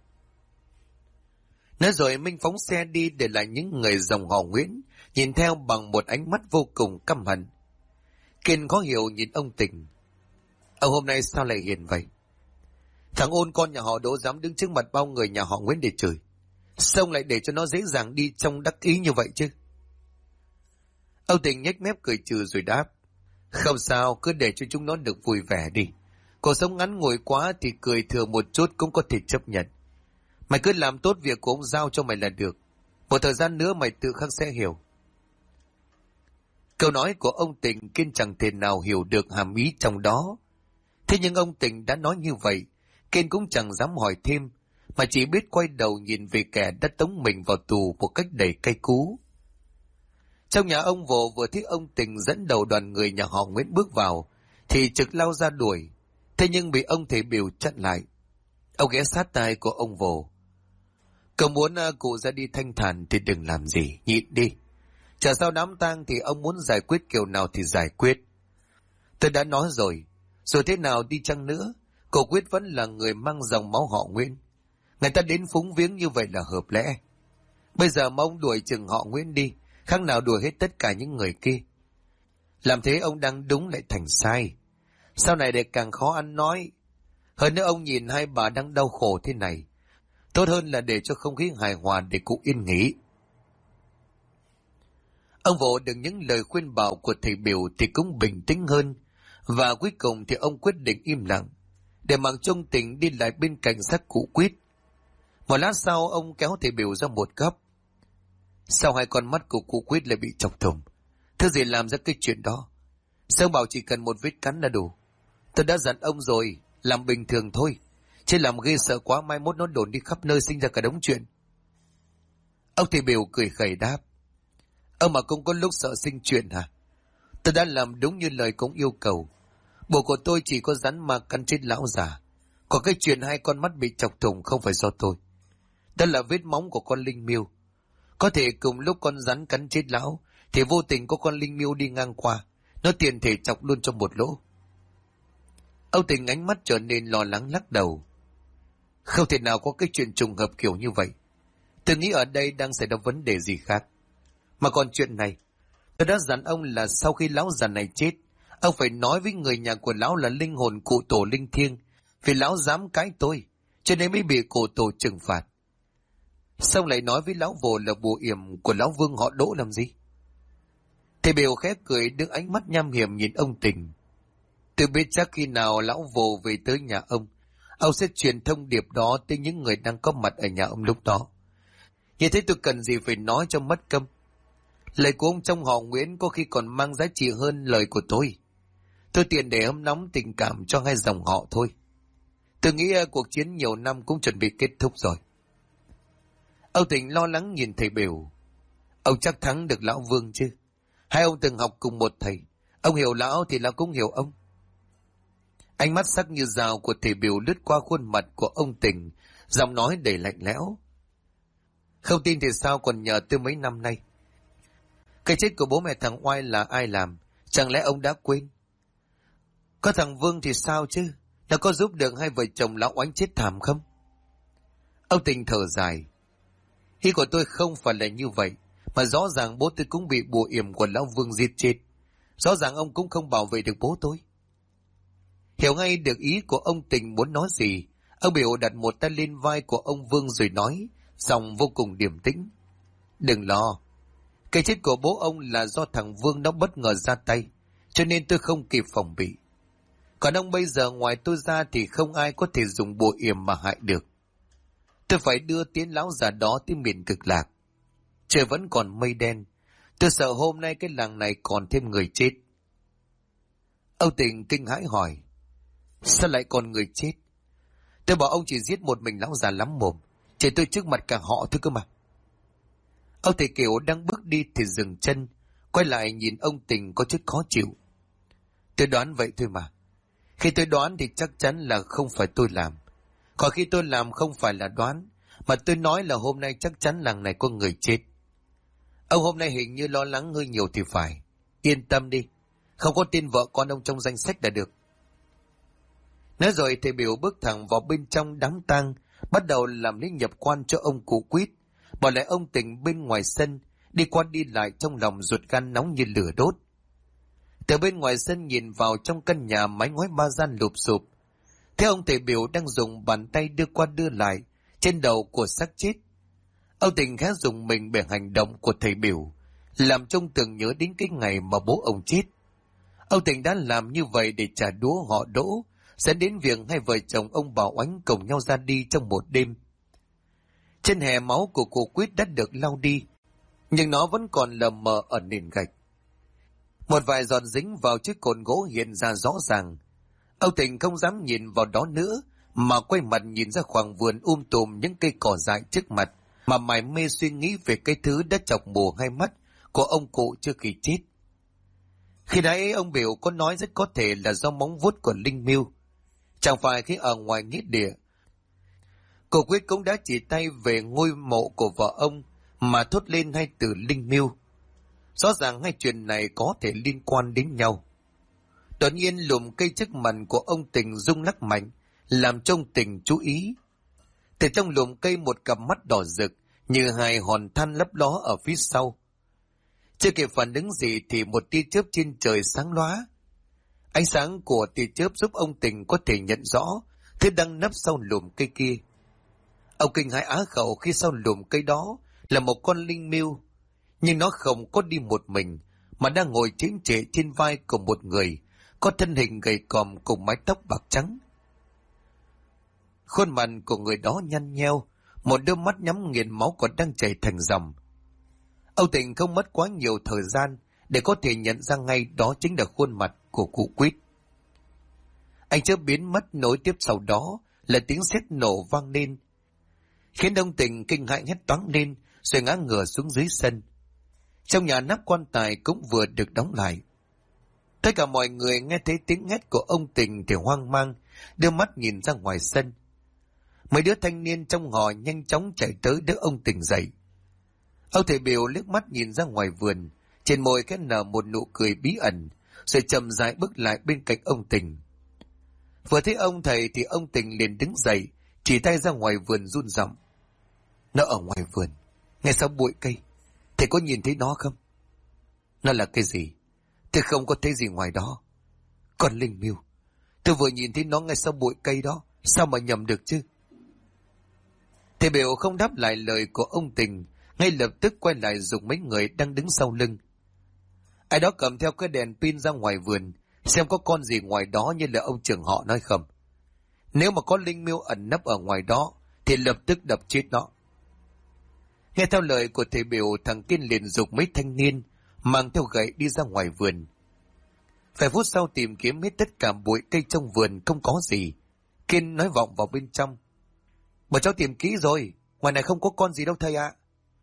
Nói rồi Minh phóng xe đi để lại những người dòng họ Nguyễn nhìn theo bằng một ánh mắt vô cùng căm hận. Kiên khó hiểu nhìn ông Tình. Ông hôm nay sao lại hiền vậy? Thằng ôn con nhà họ Đỗ dám đứng trước mặt bao người nhà họ Nguyễn để chửi. Sao ông lại để cho nó dễ dàng đi trong đắc ý như vậy chứ? Ông Tình nhếch mép cười trừ rồi đáp. Không sao, cứ để cho chúng nó được vui vẻ đi. Cuộc sống ngắn ngủi quá thì cười thừa một chút cũng có thể chấp nhận. Mày cứ làm tốt việc của ông giao cho mày là được. Một thời gian nữa mày tự khắc sẽ hiểu. Câu nói của ông Tình Kiên chẳng thể nào hiểu được hàm ý trong đó. Thế nhưng ông Tình đã nói như vậy, Kiên cũng chẳng dám hỏi thêm, mà chỉ biết quay đầu nhìn về kẻ đã tống mình vào tù một cách đầy cay cú. Trong nhà ông Vồ vừa thấy ông Tình dẫn đầu đoàn người nhà họ Nguyễn bước vào, thì trực lao ra đuổi, thế nhưng bị ông thầy Biểu chặn lại. Ông ghé sát tai của ông Vồ. Cậu muốn cụ ra đi thanh thản thì đừng làm gì, nhịn đi. Chờ sau đám tang thì ông muốn giải quyết kiểu nào thì giải quyết. Tôi đã nói rồi, dù thế nào đi chăng nữa, cụ Quyết vẫn là người mang dòng máu họ Nguyễn. Người ta đến phúng viếng như vậy là hợp lẽ. Bây giờ mà ông đuổi chừng họ Nguyễn đi, khác nào đuổi hết tất cả những người kia. Làm thế ông đang đúng lại thành sai. Sau này để càng khó ăn nói. Hơn nữa ông nhìn hai bà đang đau khổ thế này, tốt hơn là để cho không khí hài hòa để cụ yên nghỉ. Ông Vỗ được những lời khuyên bảo của thầy Biểu thì cũng bình tĩnh hơn, và cuối cùng thì ông quyết định im lặng, để mặc trông Tình đi lại bên cạnh xác cụ Quyết. Một lát sau ông kéo thầy Biểu ra một góc. Sao hai con mắt của cụ Quyết lại bị chọc thủng? Thứ gì làm ra cái chuyện đó? Sao bảo chỉ cần một vết cắn là đủ? Tôi đã dặn ông rồi, làm bình thường thôi. Chứ làm ghê sợ quá mai mốt nó đồn đi khắp nơi sinh ra cả đống chuyện. Ông thầy Biểu cười khẩy đáp. Ông mà cũng có lúc sợ sinh chuyện hả? Tôi đã làm đúng như lời cũng yêu cầu. Bộ của tôi chỉ có rắn mà cắn chết lão già. Còn cái chuyện hai con mắt bị chọc thủng không phải do tôi. Đó là vết móng của con linh miêu. Có thể cùng lúc con rắn cắn chết lão thì vô tình có con linh miêu đi ngang qua, nó tiện thể chọc luôn trong một lỗ. Âu Tình ánh mắt trở nên lo lắng lắc đầu. Không thể nào có cái chuyện trùng hợp kiểu như vậy. Tôi nghĩ ở đây đang xảy ra vấn đề gì khác. Mà còn chuyện này, tôi đã dặn ông là sau khi lão già này chết, ông phải nói với người nhà của lão là linh hồn cụ tổ linh thiêng, vì lão dám cãi tôi, cho nên mới bị cụ tổ trừng phạt. Xong lại nói với lão Vồ là bùa yểm của lão Vương họ Đỗ làm gì? Thầy Biểu khẽ cười đứng ánh mắt nham hiểm nhìn ông Tình. Tôi biết chắc khi nào lão Vồ về tới nhà ông sẽ truyền thông điệp đó tới những người đang có mặt ở nhà ông lúc đó. Như thế tôi cần gì phải nói cho mất công. Lời của ông trong họ Nguyễn có khi còn mang giá trị hơn lời của tôi. Tôi tiện để hâm nóng tình cảm cho hai dòng họ thôi. Tôi nghĩ cuộc chiến nhiều năm cũng chuẩn bị kết thúc rồi. Âu Tình lo lắng nhìn thầy Biểu. Ông chắc thắng được lão Vương chứ? Hai ông từng học cùng một thầy. Ông hiểu lão thì lão cũng hiểu ông. Ánh mắt sắc như dao của thầy Biểu lướt qua khuôn mặt của ông Tình, giọng nói đầy lạnh lẽo. Không tin thì sao, còn nhờ tôi mấy năm nay. Cái chết của bố mẹ thằng Oai là ai làm? Chẳng lẽ ông đã quên? Có thằng Vương thì sao chứ? Nó có giúp được hai vợ chồng lão Oánh chết thảm không? Ông Tình thở dài. Ý của tôi không phải là như vậy, mà rõ ràng bố tôi cũng bị bùa yểm của lão Vương giết chết. Rõ ràng ông cũng không bảo vệ được bố tôi. Hiểu ngay được ý của ông Tình muốn nói gì, ông Biểu đặt một tay lên vai của ông Vương rồi nói, giọng vô cùng điềm tĩnh. Đừng lo, cái chết của bố ông là do thằng Vương nó bất ngờ ra tay, cho nên tôi không kịp phòng bị. Còn ông bây giờ ngoài tôi ra thì không ai có thể dùng bùa yểm mà hại được. Tôi phải đưa tiến lão già đó tới miền cực lạc. Trời vẫn còn mây đen, tôi sợ hôm nay cái làng này còn thêm người chết. Âu Tình kinh hãi hỏi, sao lại còn người chết? Tôi bảo ông chỉ giết một mình lão già lắm mồm, chỉ tôi trước mặt cả họ thôi cơ mà. Âu Thầy Kiều đang bước đi thì dừng chân, quay lại nhìn ông Tình có chút khó chịu. Tôi đoán vậy thôi mà. Khi tôi đoán thì chắc chắn là không phải tôi làm. Còn khi tôi làm không phải là đoán, mà tôi nói là hôm nay chắc chắn làng này có người chết. Ông hôm nay hình như lo lắng hơi nhiều thì phải. Yên tâm đi, không có tin vợ con ông trong danh sách đã được. Nói rồi thầy Biểu bước thẳng vào bên trong đám tang, bắt đầu làm lễ nhập quan cho ông cụ Quýt, bỏ lại ông Tình bên ngoài sân, đi qua đi lại trong lòng ruột gan nóng như lửa đốt. Từ bên ngoài sân nhìn vào trong căn nhà mái ngói ba gian lụp xụp, thấy ông thầy Biểu đang dùng bàn tay đưa qua đưa lại trên đầu của xác chết. Ông Tình khá dùng mình bởi hành động của thầy Biểu, làm trông tưởng nhớ đến cái ngày mà bố ông chết. Ông Tình đã làm như vậy để trả đũa họ Đỗ, dẫn đến việc hai vợ chồng ông Bảo Oánh cùng nhau ra đi trong một đêm. Trên hè máu của cụ Quýt đã được lau đi, nhưng nó vẫn còn lờ mờ ở nền gạch. Một vài giọt dính vào chiếc cột gỗ hiện ra rõ ràng. Ông Tình không dám nhìn vào đó nữa, mà quay mặt nhìn ra khoảng vườn tùm những cây cỏ dại trước mặt, mà mải mê suy nghĩ về cái thứ đã chọc mù hai mắt của ông cụ trước khi chết. Khi nãy ông Biểu có nói rất có thể là do móng vuốt của Linh Miêu. Chẳng phải khi ở ngoài nghĩa địa, cô Quyết cũng đã chỉ tay về ngôi mộ của vợ ông mà thốt lên hai từ Linh Miêu. Rõ ràng hai chuyện này có thể liên quan đến nhau. Đột nhiên lùm cây trước mặt của ông Tình rung lắc mạnh, làm cho ông Tình chú ý. Từ trong lùm cây một cặp mắt đỏ rực như hai hòn than lấp ló ở phía sau. Chưa kịp phản ứng gì thì một tia chớp trên trời sáng lóa. Ánh sáng của tia chớp giúp ông Tình có thể nhận rõ thứ đang nấp sau lùm cây kia. Ông kinh hãi á khẩu khi sau lùm cây đó là một con linh miêu, nhưng nó không có đi một mình, mà đang ngồi chễm chệ trên vai của một người, có thân hình gầy còm cùng mái tóc bạc trắng. Khuôn mặt của người đó nhăn nheo, một đôi mắt nhắm nghiền máu còn đang chảy thành dòng. Âu Tình không mất quá nhiều thời gian để có thể nhận ra ngay đó chính là khuôn mặt của cụ Quýt. Anh chớp biến mất, nối tiếp sau đó là tiếng sét nổ vang lên, khiến ông Tình kinh hãi hét toáng lên rồi ngã ngửa xuống dưới sân. Trong nhà nắp quan tài cũng vừa được đóng lại. Tất cả mọi người nghe thấy tiếng hét của ông Tình thì hoang mang, đưa mắt nhìn ra ngoài sân. Mấy đứa thanh niên trong họ nhanh chóng chạy tới đỡ ông Tình dậy. Ông thầy Biểu liếc mắt nhìn ra ngoài vườn, trên môi khẽ nở một nụ cười bí ẩn, rồi chậm rãi bước lại bên cạnh ông Tình. Vừa thấy ông thầy thì ông Tình liền đứng dậy, chỉ tay ra ngoài vườn run giọng. Nó ở ngoài vườn, ngay sau bụi cây. Thầy có nhìn thấy nó không? Nó là cái gì? Tôi không có thấy gì ngoài đó. Còn linh miêu, tôi vừa nhìn thấy nó ngay sau bụi cây đó, sao mà nhầm được chứ? Thầy Biểu không đáp lại lời của ông Tình, ngay lập tức quay lại giục mấy người đang đứng sau lưng. Ai đó cầm theo cái đèn pin ra ngoài vườn, xem có con gì ngoài đó như là ông trưởng họ nói không. Nếu mà có linh miêu ẩn nấp ở ngoài đó, thì lập tức đập chết nó. Nghe theo lời của thầy Biểu, thằng Kiên liền giục mấy thanh niên mang theo gậy đi ra ngoài vườn. Vài phút sau tìm kiếm hết tất cả bụi cây trong vườn không có gì. Kiên nói vọng vào bên trong. Bọn cháu tìm kỹ rồi, ngoài này không có con gì đâu thầy ạ.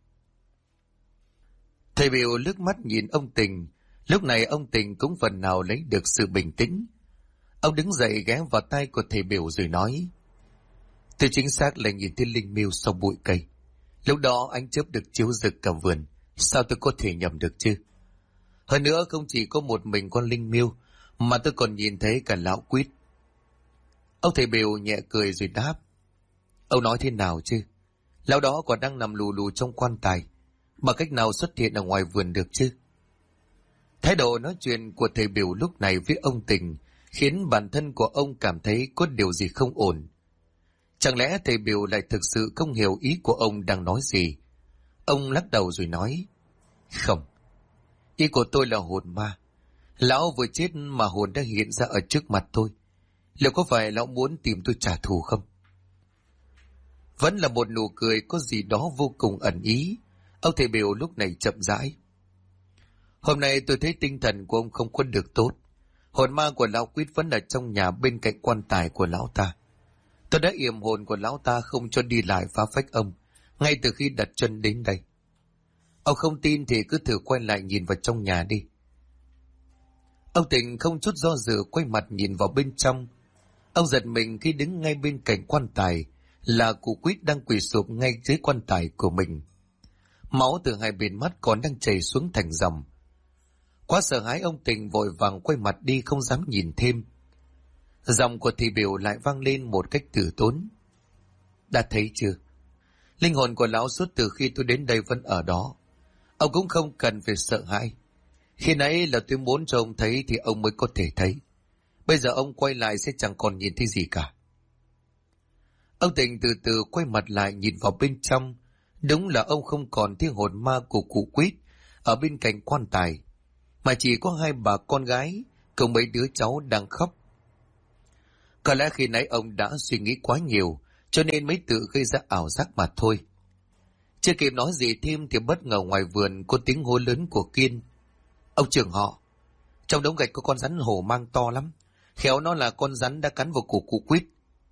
Thầy Biểu lướt mắt nhìn ông Tình. Lúc này ông Tình cũng phần nào lấy được sự bình tĩnh. Ông đứng dậy ghé vào tay của thầy Biểu rồi nói. Tôi chính xác là nhìn thấy linh miêu sau bụi cây. Lúc đó ánh chớp được chiếu rực cả vườn, sao tôi có thể nhầm được chứ? Hơn nữa không chỉ có một mình con Linh Miêu, mà tôi còn nhìn thấy cả lão Quýt. Ông thầy Bèo nhẹ cười rồi đáp. Ông nói thế nào chứ? Lão đó còn đang nằm lù lù trong quan tài, mà cách nào xuất hiện ở ngoài vườn được chứ? Thái độ nói chuyện của thầy Bèo lúc này với ông Tình khiến bản thân của ông cảm thấy có điều gì không ổn. Chẳng lẽ thầy Bèo lại thực sự không hiểu ý của ông đang nói gì? Ông lắc đầu rồi nói. Không, ý của tôi là hồn ma. Lão vừa chết mà hồn đã hiện ra ở trước mặt tôi. Liệu có phải lão muốn tìm tôi trả thù không? Vẫn là một nụ cười có gì đó vô cùng ẩn ý. Ông thầy Bèo lúc này chậm rãi. Hôm nay tôi thấy tinh thần của ông không có được tốt. Hồn ma của lão Quýt vẫn ở trong nhà bên cạnh quan tài của lão ta. Tôi đã yểm hồn của lão ta không cho đi lại phá phách ông, ngay từ khi đặt chân đến đây. Ông không tin thì cứ thử quay lại nhìn vào trong nhà đi. Ông Tình không chút do dự quay mặt nhìn vào bên trong. Ông giật mình khi đứng ngay bên cạnh quan tài là cụ Quýt đang quỳ sụp ngay dưới quan tài của mình. Máu từ hai bên mắt còn đang chảy xuống thành dòng. Quá sợ hãi, ông Tình vội vàng quay mặt đi không dám nhìn thêm. Giọng của thầy Bèo lại vang lên một cách từ tốn. Đã thấy chưa? Linh hồn của lão suốt từ khi tôi đến đây vẫn ở đó. Ông cũng không cần phải sợ hãi. Khi nãy là tôi muốn cho ông thấy thì ông mới có thể thấy. Bây giờ ông quay lại sẽ chẳng còn nhìn thấy gì cả. Ông Tình từ từ quay mặt lại nhìn vào bên trong. Đúng là ông không còn thấy hồn ma của cụ Quýt ở bên cạnh quan tài, mà chỉ có hai bà con gái cùng mấy đứa cháu đang khóc. Có lẽ khi nãy ông đã suy nghĩ quá nhiều, cho nên mới tự gây ra ảo giác mà thôi. Chưa kịp nói gì thêm thì bất ngờ ngoài vườn có tiếng hô lớn của Kiên. Ông trưởng họ, trong đống gạch có con rắn hổ mang to lắm, khéo nó là con rắn đã cắn vào cổ cụ Quýt.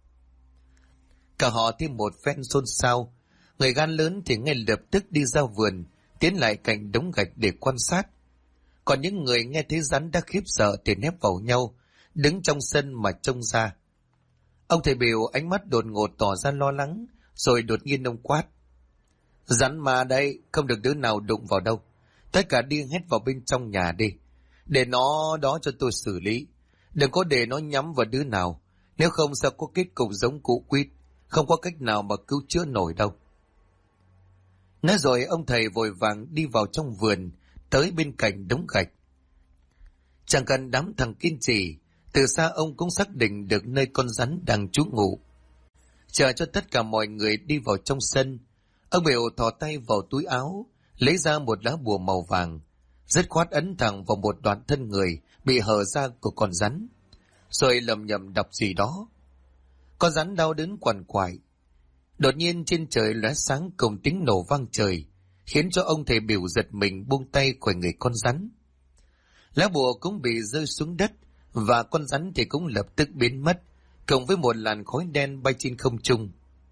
Cả họ thêm một phen xôn xao. Người gan lớn thì ngay lập tức đi ra vườn, tiến lại cạnh đống gạch để quan sát. Còn những người nghe thấy rắn đã khiếp sợ thì nép vào nhau, đứng trong sân mà trông ra. Ông thầy Bèo ánh mắt đột ngột tỏ ra lo lắng, rồi đột nhiên ông quát. Rắn ma đây, không được đứa nào đụng vào đâu. Tất cả đi hết vào bên trong nhà đi, để nó đó cho tôi xử lý. Đừng có để nó nhắm vào đứa nào, nếu không sẽ có kết cục giống cụ Quýt, không có cách nào mà cứu chữa nổi đâu. Nói rồi ông thầy vội vàng đi vào trong vườn, tới bên cạnh đống gạch. Chẳng cần đám thằng kiên trì, từ xa ông cũng xác định được nơi con rắn đang trú ngụ. Chờ cho tất cả mọi người đi vào trong sân, ông Bèo thò tay vào túi áo, lấy ra một lá bùa màu vàng, dứt khoát ấn thẳng vào một đoạn thân người bị hở ra của con rắn, rồi lầm nhầm đọc gì đó. Con rắn đau đớn quằn quại. Đột nhiên trên trời lóe sáng cùng tiếng nổ vang trời, khiến cho ông thầy Bèo giật mình buông tay khỏi người con rắn. Lá bùa cũng bị rơi xuống đất, và con rắn thì cũng lập tức biến mất, cộng với một làn khói đen bay trên không trung.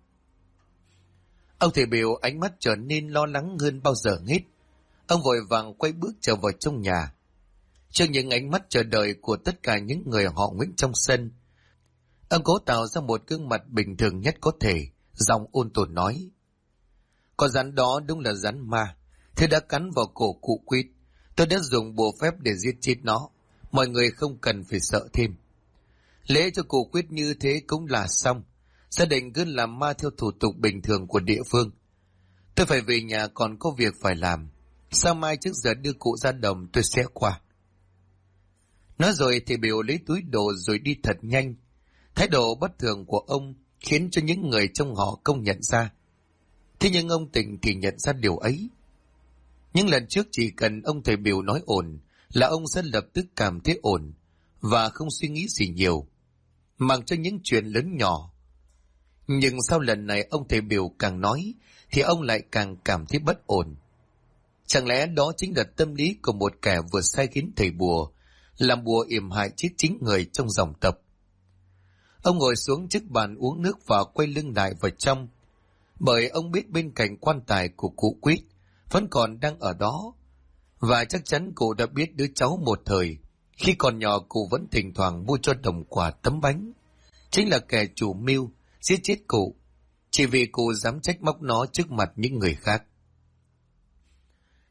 Ông thầy Bèo ánh mắt trở nên lo lắng hơn bao giờ hết. Ông vội vàng quay bước trở vào trong nhà. Trước những ánh mắt chờ đợi của tất cả những người họ Nguyễn trong sân, ông cố tạo ra một gương mặt bình thường nhất có thể, giọng ôn tồn nói. Con rắn đó đúng là rắn ma, thế đã cắn vào cổ cụ Quýt. Tôi đã dùng bùa phép để giết chết nó, mọi người không cần phải sợ thêm. Lễ cho cụ Quýt như thế cũng là xong, gia đình cứ làm ma theo thủ tục bình thường của địa phương. Tôi phải về nhà còn có việc phải làm, sáng mai trước giờ đưa cụ ra đồng tôi sẽ qua. Nói rồi thì Bèo lấy túi đồ rồi đi thật nhanh. Thái độ bất thường của ông khiến cho những người trong họ không nhận ra. Thế nhưng ông Tình thì nhận ra điều ấy. Những lần trước chỉ cần ông thầy Bèo nói ổn là ông sẽ lập tức cảm thấy ổn và không suy nghĩ gì nhiều, mặc cho những chuyện lớn nhỏ. Nhưng sau lần này ông thầy Bèo càng nói thì ông lại càng cảm thấy bất ổn. Chẳng lẽ đó chính là tâm lý của một kẻ vừa sai khiến thầy bùa, làm bùa yểm hại chết chính người trong dòng tộc. Ông ngồi xuống trước bàn uống nước và quay lưng lại vào trong, bởi ông biết bên cạnh quan tài của cụ Quýt vẫn còn đang ở đó, và chắc chắn cụ đã biết đứa cháu một thời, khi còn nhỏ cụ vẫn thỉnh thoảng mua cho đồng quà tấm bánh, chính là kẻ chủ mưu giết chết cụ, chỉ vì cụ dám trách móc nó trước mặt những người khác.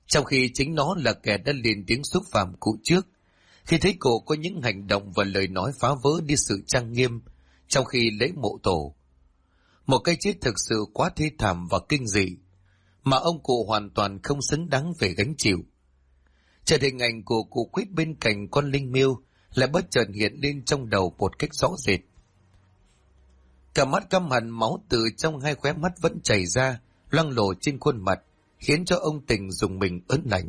trong khi chính nó là kẻ đã lên tiếng xúc phạm cụ trước, khi thấy cụ có những hành động và lời nói phá vỡ đi sự trang nghiêm trong khi lễ mộ tổ. Một cái chết thực sự quá thê thảm và kinh dị, mà ông cụ hoàn toàn không xứng đáng về gánh chịu. Chợt hình ảnh của cụ Quyết bên cạnh con linh miêu lại bất chợt hiện lên trong đầu một cách rõ rệt. Cả mắt căm hận, máu từ trong hai khóe mắt vẫn chảy ra, loang lổ trên khuôn mặt, khiến cho ông Tình dùng mình ớn lạnh.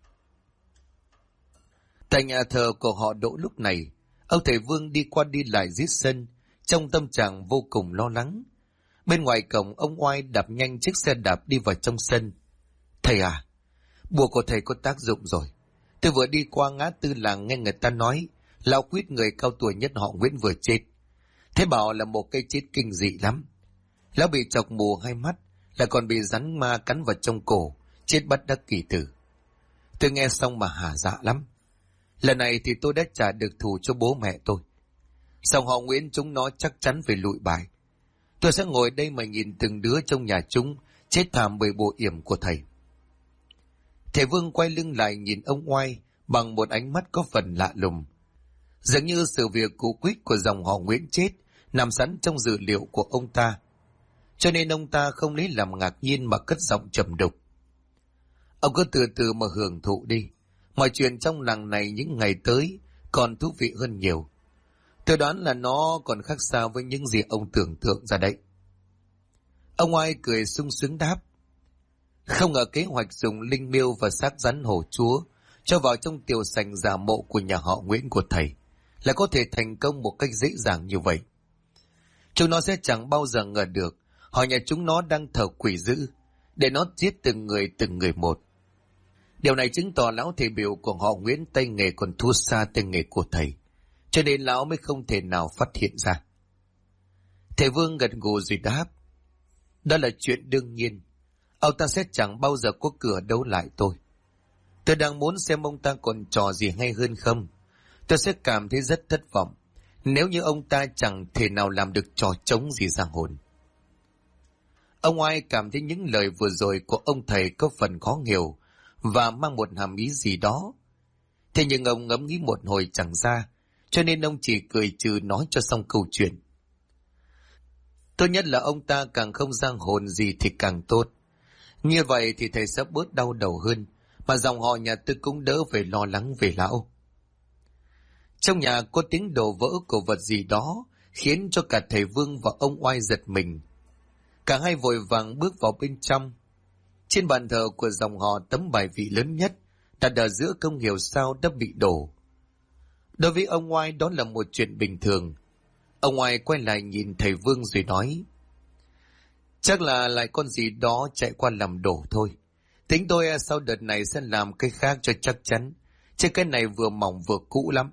Tại nhà thờ của họ Đỗ lúc này, ông thầy Vương đi qua đi lại dưới sân, trong tâm trạng vô cùng lo lắng. Bên ngoài cổng, ông Oai đạp nhanh chiếc xe đạp đi vào trong sân. Thầy à, bùa của thầy có tác dụng rồi. Tôi vừa đi qua ngã tư làng nghe người ta nói, lão Quyết người cao tuổi nhất họ Nguyễn vừa chết. Thế bảo là một cái chết kinh dị lắm. Lão bị chọc mù hai mắt, là còn bị rắn ma cắn vào trong cổ, chết bất đắc kỳ tử. Tôi nghe xong mà hả dạ lắm. Lần này thì tôi đã trả được thù cho bố mẹ tôi. Xong họ Nguyễn chúng nó chắc chắn phải lụi bại. Tôi sẽ ngồi đây mà nhìn từng đứa trong nhà chúng chết thảm bởi bộ yểm của thầy. Thầy Vương quay lưng lại nhìn ông Oai bằng một ánh mắt có phần lạ lùng. Dường như sự việc cụ Quyết của dòng họ Nguyễn chết nằm sẵn trong dữ liệu của ông ta, cho nên ông ta không lấy làm ngạc nhiên mà cất giọng trầm đục. Ông cứ từ từ mà hưởng thụ đi. Mọi chuyện trong làng này những ngày tới còn thú vị hơn nhiều. Tôi đoán là nó còn khác xa với những gì ông tưởng tượng ra đấy. Ông Oai cười sung sướng đáp. Không ngờ kế hoạch dùng linh miêu và xác rắn hổ chúa cho vào trong tiểu sành giả mộ của nhà họ Nguyễn của thầy là có thể thành công một cách dễ dàng như vậy. Chúng nó sẽ chẳng bao giờ ngờ được họ nhà chúng nó đang thờ quỷ dữ để nó giết từng người một. Điều này chứng tỏ lão thầy biểu của họ Nguyễn tay nghề còn thua xa tay nghề của thầy, cho nên lão mới không thể nào phát hiện ra. Thầy Vương gật gù rồi đáp. Đó là chuyện đương nhiên. Ông ta sẽ chẳng bao giờ có cửa đấu lại tôi. Tôi đang muốn xem ông ta còn trò gì hay hơn không. Tôi sẽ cảm thấy rất thất vọng nếu như ông ta chẳng thể nào làm được trò trống gì giang hồn. Ông Oai cảm thấy những lời vừa rồi của ông thầy có phần khó hiểu và mang một hàm ý gì đó. Thế nhưng ông ngẫm nghĩ một hồi chẳng ra, cho nên ông chỉ cười trừ nói cho xong câu chuyện. Tốt nhất là ông ta càng không giang hồn gì thì càng tốt. Như vậy thì thầy sẽ bớt đau đầu hơn, mà dòng họ nhà tôi cũng đỡ phải lo lắng về lão. Trong nhà có tiếng đổ vỡ của vật gì đó khiến cho cả thầy Vương và ông Oai giật mình. Cả hai vội vàng bước vào bên trong. Trên bàn thờ của dòng họ, tấm bài vị lớn nhất đặt ở giữa không hiểu sao đã bị đổ. Đối với ông Oai đó là một chuyện bình thường. Ông Oai quay lại nhìn thầy Vương rồi nói. Chắc là lại con gì đó chạy qua làm đổ thôi. Tính tôi sau đợt này sẽ làm cái khác cho chắc chắn, chứ cái này vừa mỏng vừa cũ lắm.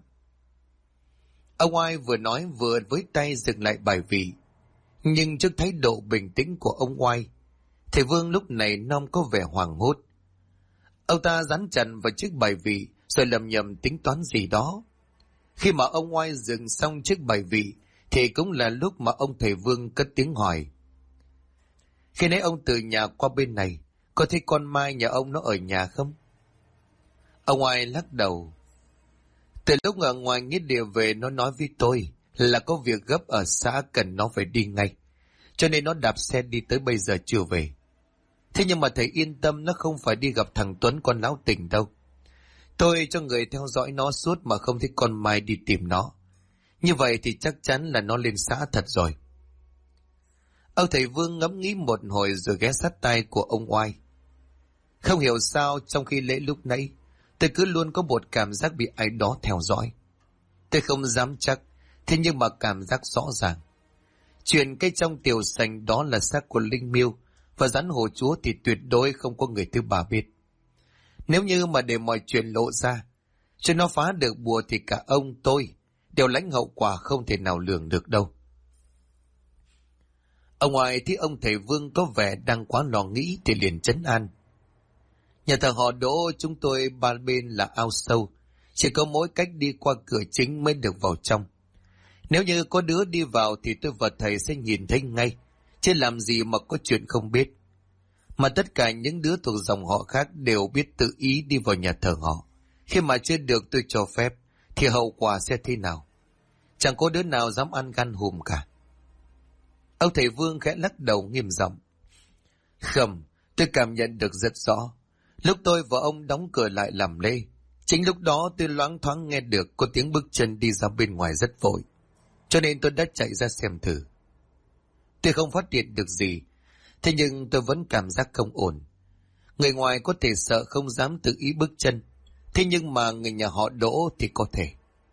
Ông Oai vừa nói vừa với tay dừng lại bài vị. Nhưng trước thái độ bình tĩnh của ông Oai, thầy Vương lúc này non có vẻ hoảng hốt. Ông ta dán chặt vào chiếc bài vị rồi lầm nhầm tính toán gì đó. Khi mà ông Oai dừng xong chiếc bài vị thì cũng là lúc mà ông thầy Vương cất tiếng hỏi. Khi nãy ông từ nhà qua bên này, có thấy con Mai nhà ông nó ở nhà không? Ông Oai lắc đầu. Từ lúc ở ngoài nghĩa địa về nó nói với tôi là có việc gấp ở xã cần nó phải đi ngay, cho nên nó đạp xe đi tới bây giờ chưa về. Thế nhưng mà thầy yên tâm, nó không phải đi gặp thằng Tuấn con lão Tình đâu. Tôi cho người theo dõi nó suốt mà không thấy con Mai đi tìm nó. Như vậy thì chắc chắn là nó lên xã thật rồi. Ông thầy Vương ngẫm nghĩ một hồi rồi ghé sát tai của ông Oai. Không hiểu sao trong khi lễ lúc nãy, tôi cứ luôn có một cảm giác bị ai đó theo dõi. Tôi không dám chắc, thế nhưng mà cảm giác rõ ràng. Chuyện cái trong tiểu sành đó là xác của linh miêu và rắn hổ chúa thì tuyệt đối không có người thứ ba biết. Nếu như mà để mọi chuyện lộ ra, cho nó phá được bùa thì cả ông tôi đều lãnh hậu quả không thể nào lường được đâu. Ở ngoài thì ông thầy Vương có vẻ đang quá lo nghĩ thì liền trấn an. Nhà thờ họ Đỗ chúng tôi ba bên là ao sâu, chỉ có mỗi cách đi qua cửa chính mới được vào trong. Nếu như có đứa đi vào thì tôi và thầy sẽ nhìn thấy ngay, chứ làm gì mà có chuyện không biết. mà tất cả những đứa thuộc dòng họ khác đều biết tự ý đi vào nhà thờ họ. Khi mà chưa được tôi cho phép, thì hậu quả sẽ thế nào? Chẳng có đứa nào dám ăn gan hùm cả. Ông thầy Vương khẽ lắc đầu nghiêm giọng. Không, tôi cảm nhận được rất rõ. Lúc tôi và ông đóng cửa lại làm lễ, chính lúc đó tôi loáng thoáng nghe được có tiếng bước chân đi ra bên ngoài rất vội. Cho nên tôi đã chạy ra xem thử. Tôi không phát hiện được gì, thế nhưng tôi vẫn cảm giác không ổn. Người ngoài có thể sợ không dám tự ý bước chân, thế nhưng mà người nhà họ Đỗ thì có thể.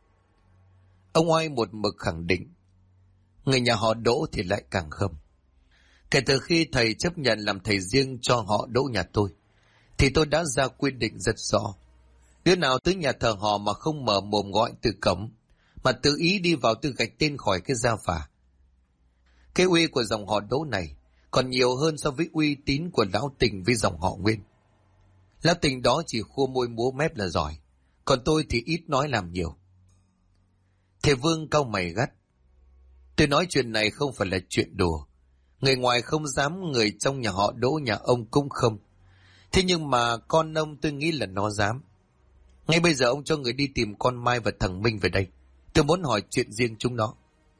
Ông Oai một mực khẳng định. Người nhà họ Đỗ thì lại càng không. Kể từ khi thầy chấp nhận làm thầy riêng cho họ Đỗ nhà tôi, thì tôi đã ra quy định rất rõ. Đứa nào tới nhà thờ họ mà không mở mồm gọi từ cổng, mà tự ý đi vào tôi gạch tên khỏi cái gia phả. Cái uy của dòng họ Đỗ này còn nhiều hơn so với uy tín của lão Tình với dòng họ Nguyên. Lão Tình đó chỉ khua môi múa mép là giỏi, còn tôi thì ít nói làm nhiều. Thầy Vương cau mày gắt. Tôi nói chuyện này không phải là chuyện đùa. Người ngoài không dám, người trong nhà họ Đỗ nhà ông cũng không. Thế nhưng mà con ông tôi nghĩ là nó dám. Ngay bây giờ ông cho người đi tìm con Mai và thằng Minh về đây. Tôi muốn hỏi chuyện riêng chúng nó.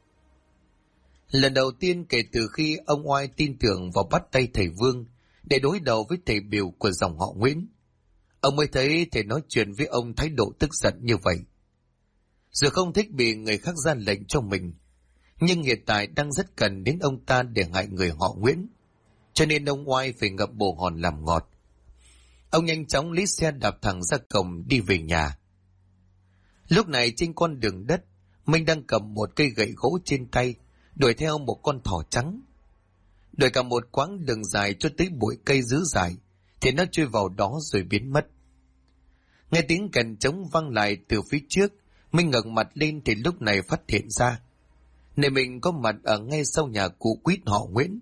Lần đầu tiên kể từ khi ông Oai tin tưởng vào bắt tay thầy Vương để đối đầu với thầy biểu của dòng họ Nguyễn, ông mới thấy thầy nói chuyện với ông thái độ tức giận như vậy. Dù không thích bị người khác ra lệnh cho mình, nhưng hiện tại đang rất cần đến ông ta để hại người họ Nguyễn, cho nên ông Oai phải ngậm bồ hòn làm ngọt. Ông nhanh chóng lấy xe đạp thẳng ra cổng đi về nhà. Lúc này trên con đường đất, Minh đang cầm một cây gậy gỗ trên tay, đuổi theo một con thỏ trắng. Đuổi cả một quãng đường dài cho tới bụi cây dữ dải, thì nó chui vào đó rồi biến mất. Nghe tiếng kèn trống vang lại từ phía trước, Minh ngẩng mặt lên thì lúc này phát hiện ra nơi mình có mặt ở ngay sau nhà cụ Quýt họ Nguyễn.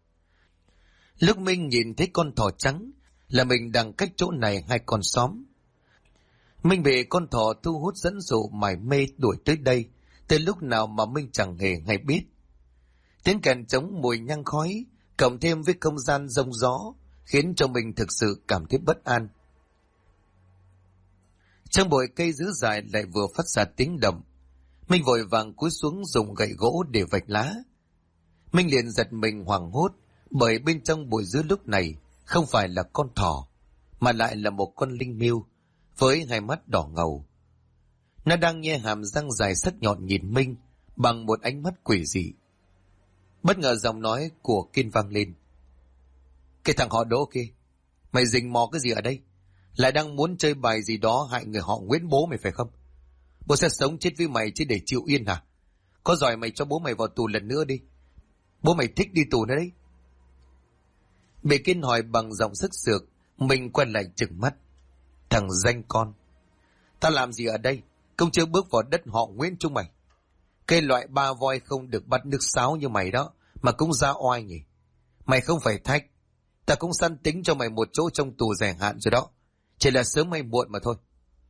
Lúc Minh nhìn thấy con thỏ trắng là mình đang cách chỗ này 2 con xóm. Minh bị con thỏ thu hút dẫn dụ mải mê đuổi tới đây, từ lúc nào mà Minh chẳng hề hay biết. Tiếng kèn trống mùi nhang khói, cộng thêm với không gian rông gió, khiến cho mình thực sự cảm thấy bất an. Trong bụi cây dữ dài lại vừa phát ra tiếng động. Minh vội vàng cúi xuống dùng gậy gỗ để vạch lá. Minh liền giật mình hoảng hốt, bởi bên trong bụi dứa lúc này không phải là con thỏ, mà lại là một con linh miêu với 2 mắt đỏ ngầu. Nó đang nhe hàm răng dài sắc nhọn nhìn Minh bằng một ánh mắt quỷ dị. Bất ngờ giọng nói của Kiên vang lên. Cái thằng họ Đỗ kia, mày rình mò cái gì ở đây? Lại đang muốn chơi bài gì đó hại người họ Nguyễn bố mày phải không? Bố sẽ sống chết với mày chứ để chịu yên hả? Có giỏi mày cho bố mày vào tù lần nữa đi. Bố mày thích đi tù nữa đấy. Bị Kiên hỏi bằng giọng sức sược, mình quay lại trừng mắt. Thằng danh con, ta làm gì ở đây? Công chưa bước vào đất họ Nguyễn chúng mày. Cái loại 3 voi không được bắt nước sáo như mày đó mà cũng ra oai nhỉ. Mày không phải thách, ta cũng săn tính cho mày một chỗ trong tù dài hạn rồi đó. Chỉ là sớm hay muộn mà thôi.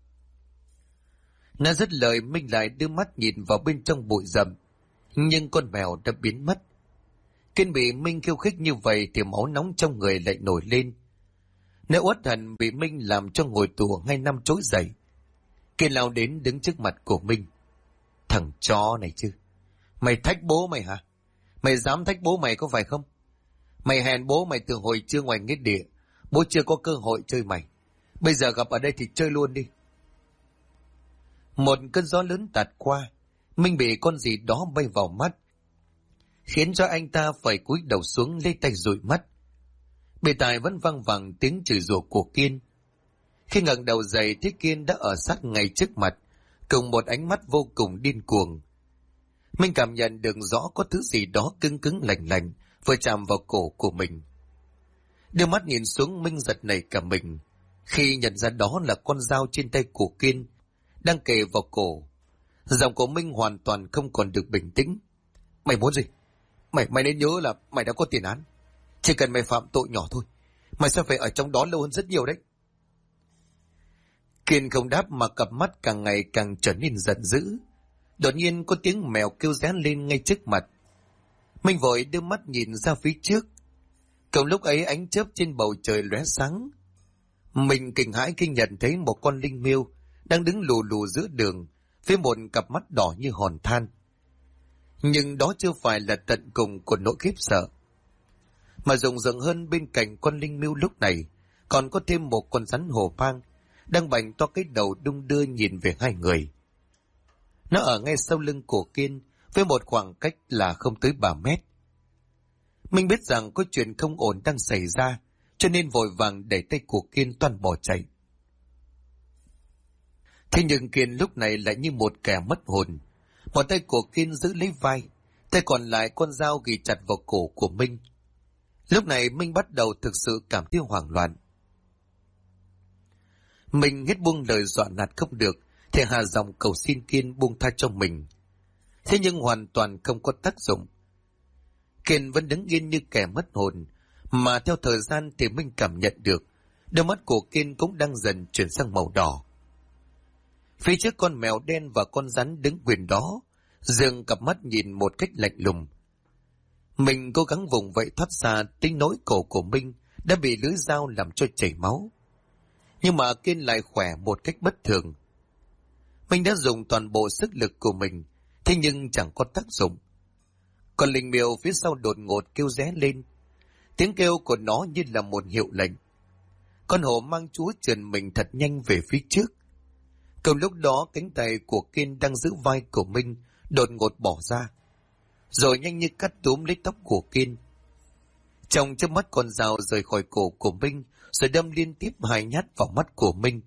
Nó dứt lời, Minh lại đưa mắt nhìn vào bên trong bụi rậm, nhưng con mèo đã biến mất. Kiên bị Minh khiêu khích như vậy thì máu nóng trong người lại nổi lên. Nếu uất hận bị Minh làm cho ngồi tù 2 năm trỗi dậy, Kiên lao đến đứng trước mặt của Minh. Thằng chó này chứ, mày thách bố mày hả? Mày dám thách bố mày có phải không? Mày hèn bố mày từ hồi chưa ngoài nghĩa địa, bố chưa có cơ hội chơi mày. Bây giờ gặp ở đây thì chơi luôn đi. Một cơn gió lớn tạt qua, Minh bị con gì đó bay vào mắt, khiến cho anh ta phải cúi đầu xuống lấy tay dụi mắt. Bề tai vẫn văng vẳng tiếng chửi rủa của Kiên. Khi ngẩng đầu dậy thấy Kiên đã ở sát ngay trước mặt, cùng một ánh mắt vô cùng điên cuồng. Minh cảm nhận được rõ có thứ gì đó cứng cứng lạnh lạnh vừa chạm vào cổ của mình. Đưa mắt nhìn xuống, Minh giật nảy cả mình khi nhận ra đó là con dao trên tay của Kiên đang kề vào cổ. Giọng của Minh hoàn toàn không còn được bình tĩnh. Mày muốn gì? Mày nên nhớ là mày đã có tiền án. Chỉ cần mày phạm tội nhỏ thôi, mày sẽ phải ở trong đó lâu hơn rất nhiều đấy. Kiên không đáp mà cặp mắt càng ngày càng trở nên giận dữ. Đột nhiên có tiếng mèo kêu rén lên ngay trước mặt. Minh vội đưa mắt nhìn ra phía trước. Cùng lúc ấy ánh chớp trên bầu trời lóe sáng. Mình kinh hãi khi nhận thấy một con linh miêu đang đứng lù lù giữa đường với một cặp mắt đỏ như hòn than. Nhưng đó chưa phải là tận cùng của nỗi khiếp sợ. Mà rùng rợn hơn, bên cạnh con linh miêu lúc này còn có thêm một con rắn hổ mang đang bành to cái đầu đung đưa nhìn về hai người. Nó ở ngay sau lưng của Kiên với một khoảng cách là không tới 3 mét. Mình biết rằng có chuyện không ổn đang xảy ra, cho nên vội vàng đẩy tay của Kiên toan bỏ chạy. Thế nhưng Kiên lúc này lại như một kẻ mất hồn. Một tay của Kiên giữ lấy vai, tay còn lại con dao ghi chặt vào cổ của Minh. Lúc này Minh bắt đầu thực sự cảm thấy hoảng loạn. Mình hết buông lời dọa nạt không được, thì hạ giọng cầu xin Kiên buông tha cho mình. Thế nhưng hoàn toàn không có tác dụng. Kiên vẫn đứng yên như kẻ mất hồn, mà theo thời gian thì Minh cảm nhận được đôi mắt của Kiên cũng đang dần chuyển sang màu đỏ. Phía trước con mèo đen và con rắn đứng quyền đó, dường cặp mắt nhìn một cách lạnh lùng. Mình cố gắng vùng vẫy thoát ra, tính nỗi cổ của Minh đã bị lưỡi dao làm cho chảy máu. Nhưng mà Kiên lại khỏe một cách bất thường. Mình đã dùng toàn bộ sức lực của mình, thế nhưng chẳng có tác dụng. Còn linh miêu phía sau đột ngột kêu ré lên. Tiếng kêu của nó như là một hiệu lệnh. Con hổ mang chúa trườn mình thật nhanh về phía trước. Cùng lúc đó cánh tay của Kiên đang giữ vai của Minh đột ngột bỏ ra, rồi nhanh như cắt túm lấy tóc của Kiên. Trong chớp mắt con dao rời khỏi cổ của Minh, rồi đâm liên tiếp 2 nhát vào mắt của Minh.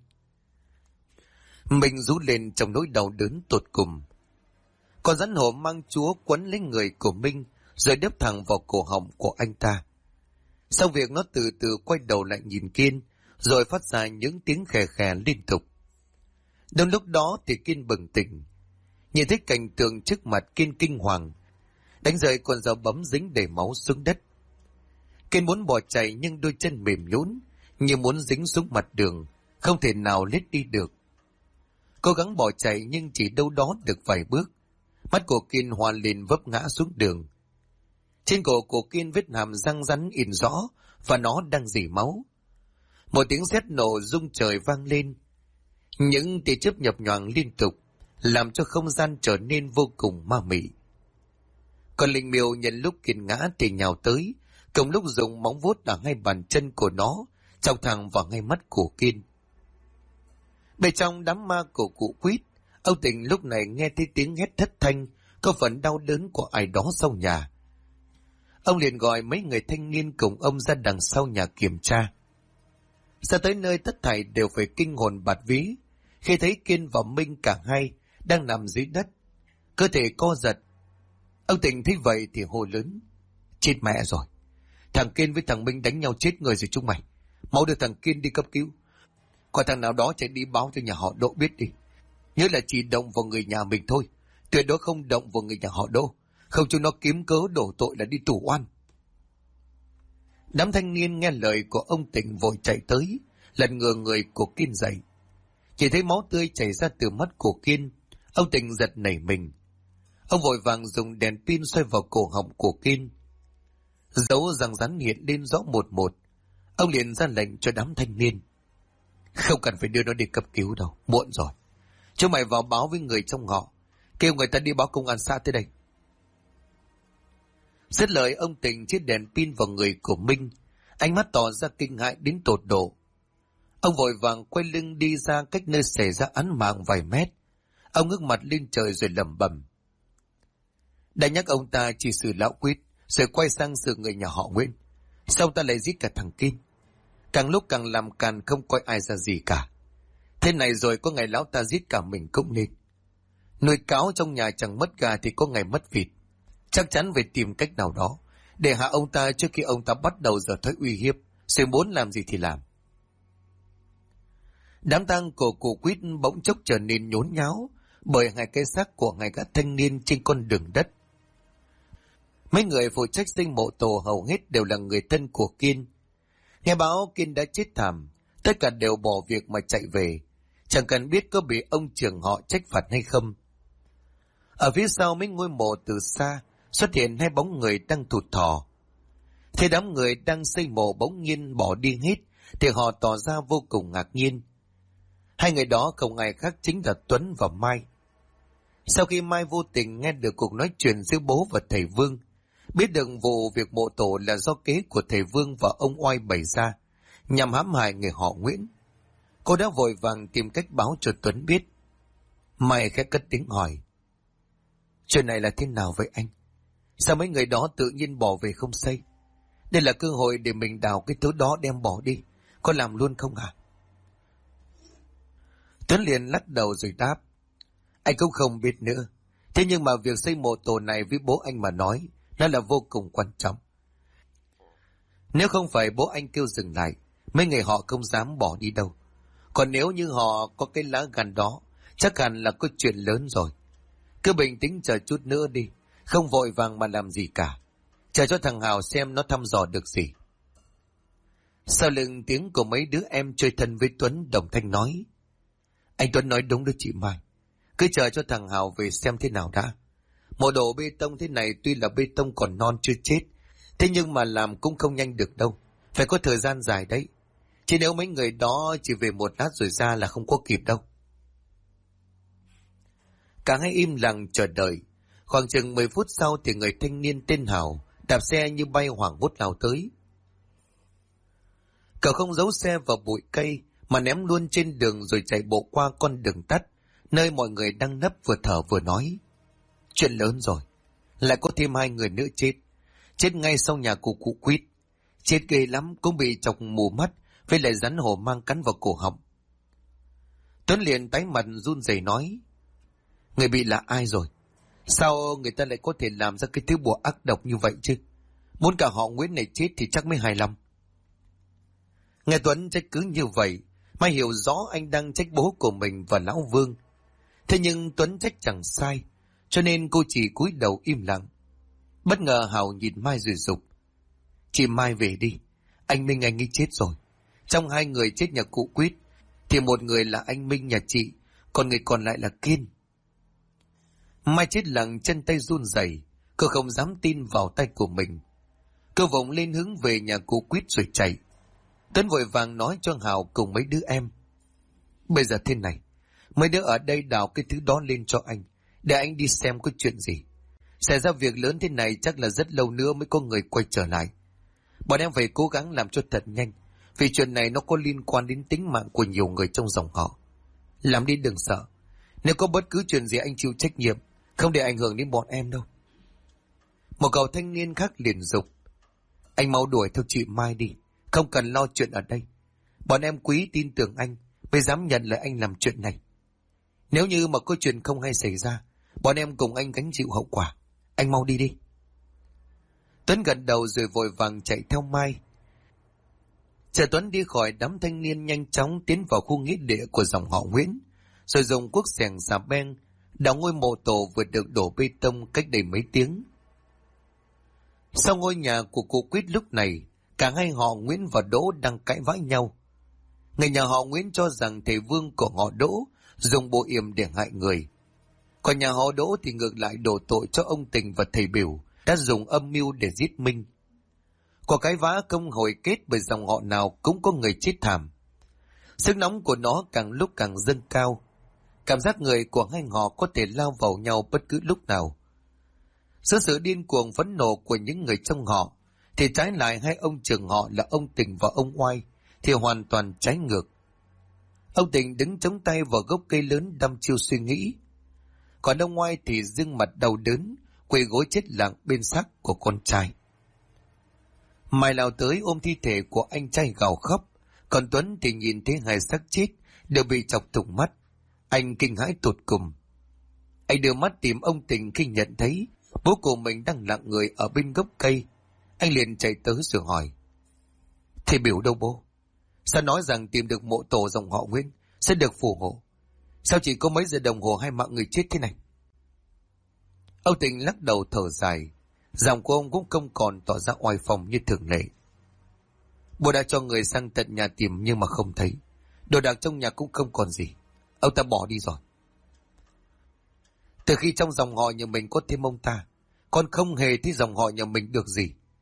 Minh rú lên trong nỗi đau đớn tột cùng. Con rắn hổ mang chúa quấn lấy người của Minh, rồi đếp thẳng vào cổ họng của anh ta. Sau việc nó từ từ quay đầu lại nhìn Kiên, rồi phát ra những tiếng khè khè liên tục. Đến lúc đó thì Kiên bừng tỉnh. Nhìn thấy cảnh tượng trước mặt, Kiên kinh hoàng, đánh rơi con dao bấm dính đầy máu xuống đất. Kiên muốn bỏ chạy nhưng đôi chân mềm nhũn như muốn dính xuống mặt đường, không thể nào lết đi được. Cố gắng bỏ chạy nhưng chỉ đâu đó được vài bước, mắt của Kiên hoa lên vấp ngã xuống đường. Trên cổ của Kiên vết hàm răng rắn in rõ và nó đang rỉ máu. Một tiếng sét nổ rung trời vang lên. Những tia chớp nhập nhoàng liên tục làm cho không gian trở nên vô cùng ma mị. Còn linh miêu nhận lúc Kiên ngã thì nhào tới, cùng lúc dùng móng vuốt ở ngay bàn chân của nó chọc thẳng vào ngay mắt của Kiên. Bên trong đám ma của cụ Quýt, Âu Tình lúc này nghe thấy tiếng hét thất thanh, có phần đau đớn của ai đó sau nhà. Ông liền gọi mấy người thanh niên cùng ông ra đằng sau nhà kiểm tra. Ra tới nơi tất thảy đều phải kinh hồn bạt vía khi thấy Kiên và Minh cả hai đang nằm dưới đất, cơ thể co giật. Ông Tình thấy vậy thì hô lớn: chết mẹ rồi, thằng Kiên với thằng Minh đánh nhau chết người rồi chúng mày, mau đưa thằng Kiên đi cấp cứu. Còn thằng nào đó chạy đi báo cho nhà họ Đỗ biết đi, nhớ là chỉ động vào người nhà mình thôi, tuyệt đối không động vào người nhà họ Đỗ, không cho nó kiếm cớ đổ tội là đi tù oan. Đám thanh niên nghe lời của ông Tình vội chạy tới, lật ngừa người của Kiên dậy. Chỉ thấy máu tươi chảy ra từ mắt của Kiên, ông Tình giật nảy mình. Ông vội vàng dùng đèn pin xoay vào cổ họng của Kiên. Dấu răng rắn hiện lên rõ một một. Ông liền ra lệnh cho đám thanh niên: không cần phải đưa nó đi cấp cứu đâu, muộn rồi. Chúng mày vào báo với người trong họ, kêu người ta đi báo công an xã tới đây. Dứt lời, ông Tình chiếc đèn pin vào người của Minh, ánh mắt tỏ ra kinh hãi đến tột độ. Ông vội vàng quay lưng đi ra cách nơi xảy ra án mạng vài mét. Ông ngước mặt lên trời rồi lẩm bẩm: đã nhắc ông ta chỉ xử lão Quýt, rồi quay sang xử người nhà họ Nguyễn, sao ta lại giết cả thằng Kim? Càng lúc càng làm càn, không coi ai ra gì cả. Thế này rồi có ngày lão ta giết cả mình cũng nên. Nuôi cáo trong nhà chẳng mất gà thì có ngày mất vịt. Chắc chắn phải tìm cách nào đó để hạ ông ta trước khi ông ta bắt đầu giờ thói uy hiếp, rồi muốn làm gì thì làm. Đám tang của cụ Quýt bỗng chốc trở nên nhốn nháo bởi hai cái xác của hai gã thanh niên trên con đường đất. Mấy người phụ trách sinh mộ tổ hầu hết đều là người thân của Kiên. Nghe báo Kiên đã chết thảm, tất cả đều bỏ việc mà chạy về, chẳng cần biết có bị ông trưởng họ trách phạt hay không. Ở phía sau mấy ngôi mộ từ xa xuất hiện hai bóng người đang thụt thò. Thế đám người đang xây mộ bỗng nhiên bỏ đi hết, thì họ tỏ ra vô cùng ngạc nhiên. Hai người đó không ai khác chính là Tuấn và Mai. Sau khi Mai vô tình nghe được cuộc nói chuyện giữa bố và thầy Vương, biết được vụ việc mộ tổ là do kế của thầy Vương và ông Oai bày ra, nhằm hãm hại người họ Nguyễn, cô đã vội vàng tìm cách báo cho Tuấn biết. Mai khẽ cất tiếng hỏi: chuyện này là thế nào vậy anh? Sao mấy người đó tự nhiên bỏ về không xây? Đây là cơ hội để mình đào cái thứ đó đem bỏ đi, có làm luôn không hả? Tuấn liền lắc đầu rồi đáp: anh cũng không biết nữa. Thế nhưng mà việc xây mộ tổ này với bố anh mà nói, nó là vô cùng quan trọng. Nếu không phải bố anh kêu dừng lại, mấy người họ không dám bỏ đi đâu. Còn nếu như họ có cái lá gan đó, chắc hẳn là có chuyện lớn rồi. Cứ bình tĩnh chờ chút nữa đi, không vội vàng mà làm gì cả. Chờ cho thằng Hào xem nó thăm dò được gì. Sau lưng tiếng của mấy đứa em chơi thân với Tuấn đồng thanh nói: anh Tuấn nói đúng đó chị Mai. Cứ chờ cho thằng Hào về xem thế nào đã. Mộ đổ bê tông thế này tuy là bê tông còn non chưa chết, thế nhưng mà làm cũng không nhanh được đâu. Phải có thời gian dài đấy. Chứ nếu mấy người đó chỉ về một lát rồi ra là không có kịp đâu. Cả hai im lặng chờ đợi. Khoảng chừng 10 phút sau thì người thanh niên tên Hào đạp xe như bay hoảng hốt lao tới. Cậu không giấu xe vào bụi cây mà ném luôn trên đường rồi chạy bộ qua con đường tắt, nơi mọi người đang nấp vừa thở vừa nói: chuyện lớn rồi, lại có thêm 2 người nữa chết. Chết ngay sau nhà của cụ Quýt. Chết ghê lắm, cũng bị chọc mù mắt, với lại rắn hổ mang cắn vào cổ họng. Tuấn liền tái mặt run rẩy nói: người bị là ai rồi? Sao người ta lại có thể làm ra cái thứ bùa ác độc như vậy chứ? Muốn cả họ Nguyễn này chết thì chắc mới hài lòng. Nghe Tuấn trách cứ như vậy, Mai hiểu rõ anh đang trách bố của mình và lão Vương. Thế nhưng Tuấn trách chẳng sai, cho nên cô chỉ cúi đầu im lặng. Bất ngờ Hào nhìn Mai rồi giục: chị Mai về đi, anh Minh anh ấy chết rồi. Trong 2 người chết nhà cụ Quýt thì một người là anh Minh nhà chị, còn người còn lại là Kiên. Mai chết lặng, chân tay run rẩy, cô không dám tin vào tay của mình. Cô vọng lên hướng về nhà cụ Quýt rồi chạy. Tuấn vội vàng nói cho Hào cùng mấy đứa em: bây giờ thế này, mấy đứa ở đây đào cái thứ đó lên cho anh, để anh đi xem có chuyện gì. Xảy ra việc lớn thế này chắc là rất lâu nữa mới có người quay trở lại. Bọn em phải cố gắng làm cho thật nhanh, vì chuyện này nó có liên quan đến tính mạng của nhiều người trong dòng họ. Làm đi đừng sợ, nếu có bất cứ chuyện gì anh chịu trách nhiệm, không để ảnh hưởng đến bọn em đâu. Một cậu thanh niên khác liền giục: anh mau đuổi theo chị Mai đi, không cần lo chuyện ở đây. Bọn em Quý tin tưởng anh mới dám nhận lời anh làm chuyện này. Nếu như mà có chuyện không hay xảy ra, bọn em cùng anh gánh chịu hậu quả. Anh mau đi đi. Tuấn gật đầu rồi vội vàng chạy theo Mai. Chờ Tuấn đi khỏi, đám thanh niên nhanh chóng tiến vào khu nghĩa địa của dòng họ Nguyễn, rồi dùng cuốc xẻng xà beng đào ngôi mộ tổ vừa được đổ bê tông cách đây mấy tiếng. Sau ngôi nhà của cụ Quýt lúc này, cả hai họ Nguyễn và Đỗ đang cãi vã nhau. Người nhà họ Nguyễn cho rằng thầy Vương của họ Đỗ dùng bùa yểm để hại người. Còn nhà họ Đỗ thì ngược lại đổ tội cho ông Tình và thầy Biểu đã dùng âm mưu để giết Minh. Cuộc cãi vã không hồi kết, bởi dòng họ nào cũng có người chết thảm. Sức nóng của nó càng lúc càng dâng cao. Cảm giác người của hai họ có thể lao vào nhau bất cứ lúc nào. Giữa sự điên cuồng phẫn nộ của những người trong họ, thì trái lại hai ông trưởng họ là ông Tình và ông Oai thì hoàn toàn trái ngược. Ông Tình đứng chống tay vào gốc cây lớn đăm chiêu suy nghĩ. Còn ông Oai thì dưng mặt đau đớn, quỳ gối chết lặng bên xác của con trai. Mai lao tới ôm thi thể của anh trai gào khóc, còn Tuấn thì nhìn thấy hai xác chết đều bị chọc thủng mắt. Anh kinh hãi tột cùng. Anh đưa mắt tìm ông Tình khi nhận thấy bố của mình đang lặng người ở bên gốc cây. Anh liền chạy tới rồi hỏi: thầy Biểu đâu bố? Sao nói rằng tìm được mộ tổ dòng họ Nguyễn sẽ được phù hộ? Sao chỉ có mấy giờ đồng hồ hai mạng người chết thế này? Ông Tình lắc đầu thở dài, giọng của ông cũng không còn tỏ ra oai phong như thường lệ. Bố đã cho người sang tận nhà tìm nhưng mà không thấy. Đồ đạc trong nhà cũng không còn gì. Ông ta bỏ đi rồi. Từ khi trong dòng họ nhà mình có thêm ông ta, con không hề thấy dòng họ nhà mình được gì.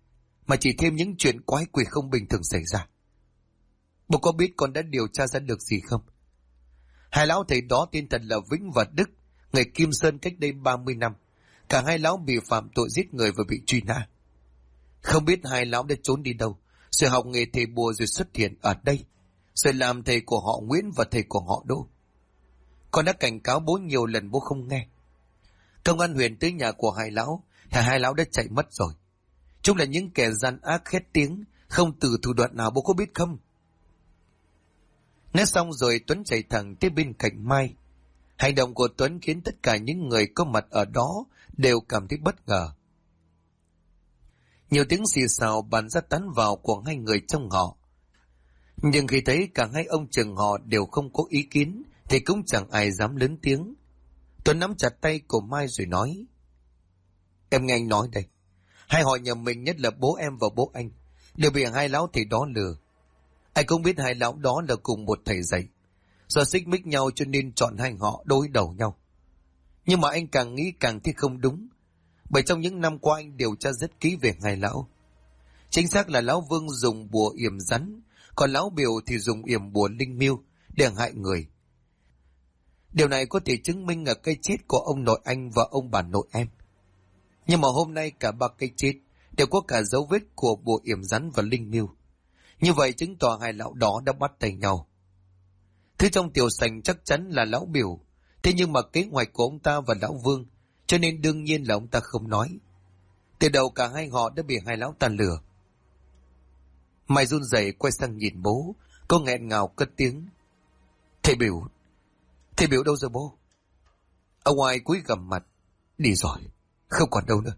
mà chỉ thêm những chuyện quái quỷ không bình thường xảy ra. Bố có biết con đã điều tra ra được gì không? Hai lão thầy đó tên thật là Vĩnh và Đức, người Kim Sơn cách đây 30 năm. Cả hai lão bị phạm tội giết người và bị truy nã. Không biết hai lão đã trốn đi đâu, rồi học nghề thầy bùa rồi xuất hiện ở đây, rồi làm thầy của họ Nguyễn và thầy của họ Đỗ. Con đã cảnh cáo bố nhiều lần bố không nghe. Công an huyện tới nhà của hai lão đã chạy mất rồi. Chúng là những kẻ gian ác khét tiếng, không từ thủ đoạn nào, bố có biết không? Nói xong rồi Tuấn chạy thẳng tới bên cạnh Mai. Hành động của Tuấn khiến tất cả những người có mặt ở đó đều cảm thấy bất ngờ. Nhiều tiếng xì xào bàn ra tán vào của hai người trong họ. Nhưng khi thấy cả hai ông chừng họ đều không có ý kiến thì cũng chẳng ai dám lớn tiếng. Tuấn nắm chặt tay của Mai rồi nói: Em nghe anh nói đây. Hai họ nhà mình, nhất là bố em và bố anh, đều bị hai lão thầy đó lừa. Anh cũng biết hai lão đó là cùng một thầy dạy. Do xích mích nhau cho nên chọn hai họ đối đầu nhau. Nhưng mà anh càng nghĩ càng thấy không đúng. Bởi trong những năm qua anh điều tra rất kỹ về hai lão. Chính xác là lão Vương dùng bùa yểm rắn, còn lão Biểu thì dùng yểm bùa linh miêu để hại người. Điều này có thể chứng minh ở cái chết của ông nội anh và ông bà nội em. Nhưng mà hôm nay cả ba cái chết đều có cả dấu vết của bùa yểm rắn và linh miêu. Như vậy chứng tỏ hai lão đó đã bắt tay nhau. Thứ trong tiểu sành chắc chắn là lão Biểu, thế nhưng mà kế hoạch của ông ta và lão Vương, cho nên đương nhiên là ông ta không nói. Từ đầu cả hai họ đã bị hai lão ta lừa. Mai run rẩy quay sang nhìn bố, cô nghẹn ngào cất tiếng: Thầy Biểu đâu rồi bố? Ông ngoài cúi gằm mặt: Đi rồi, không còn đâu nữa.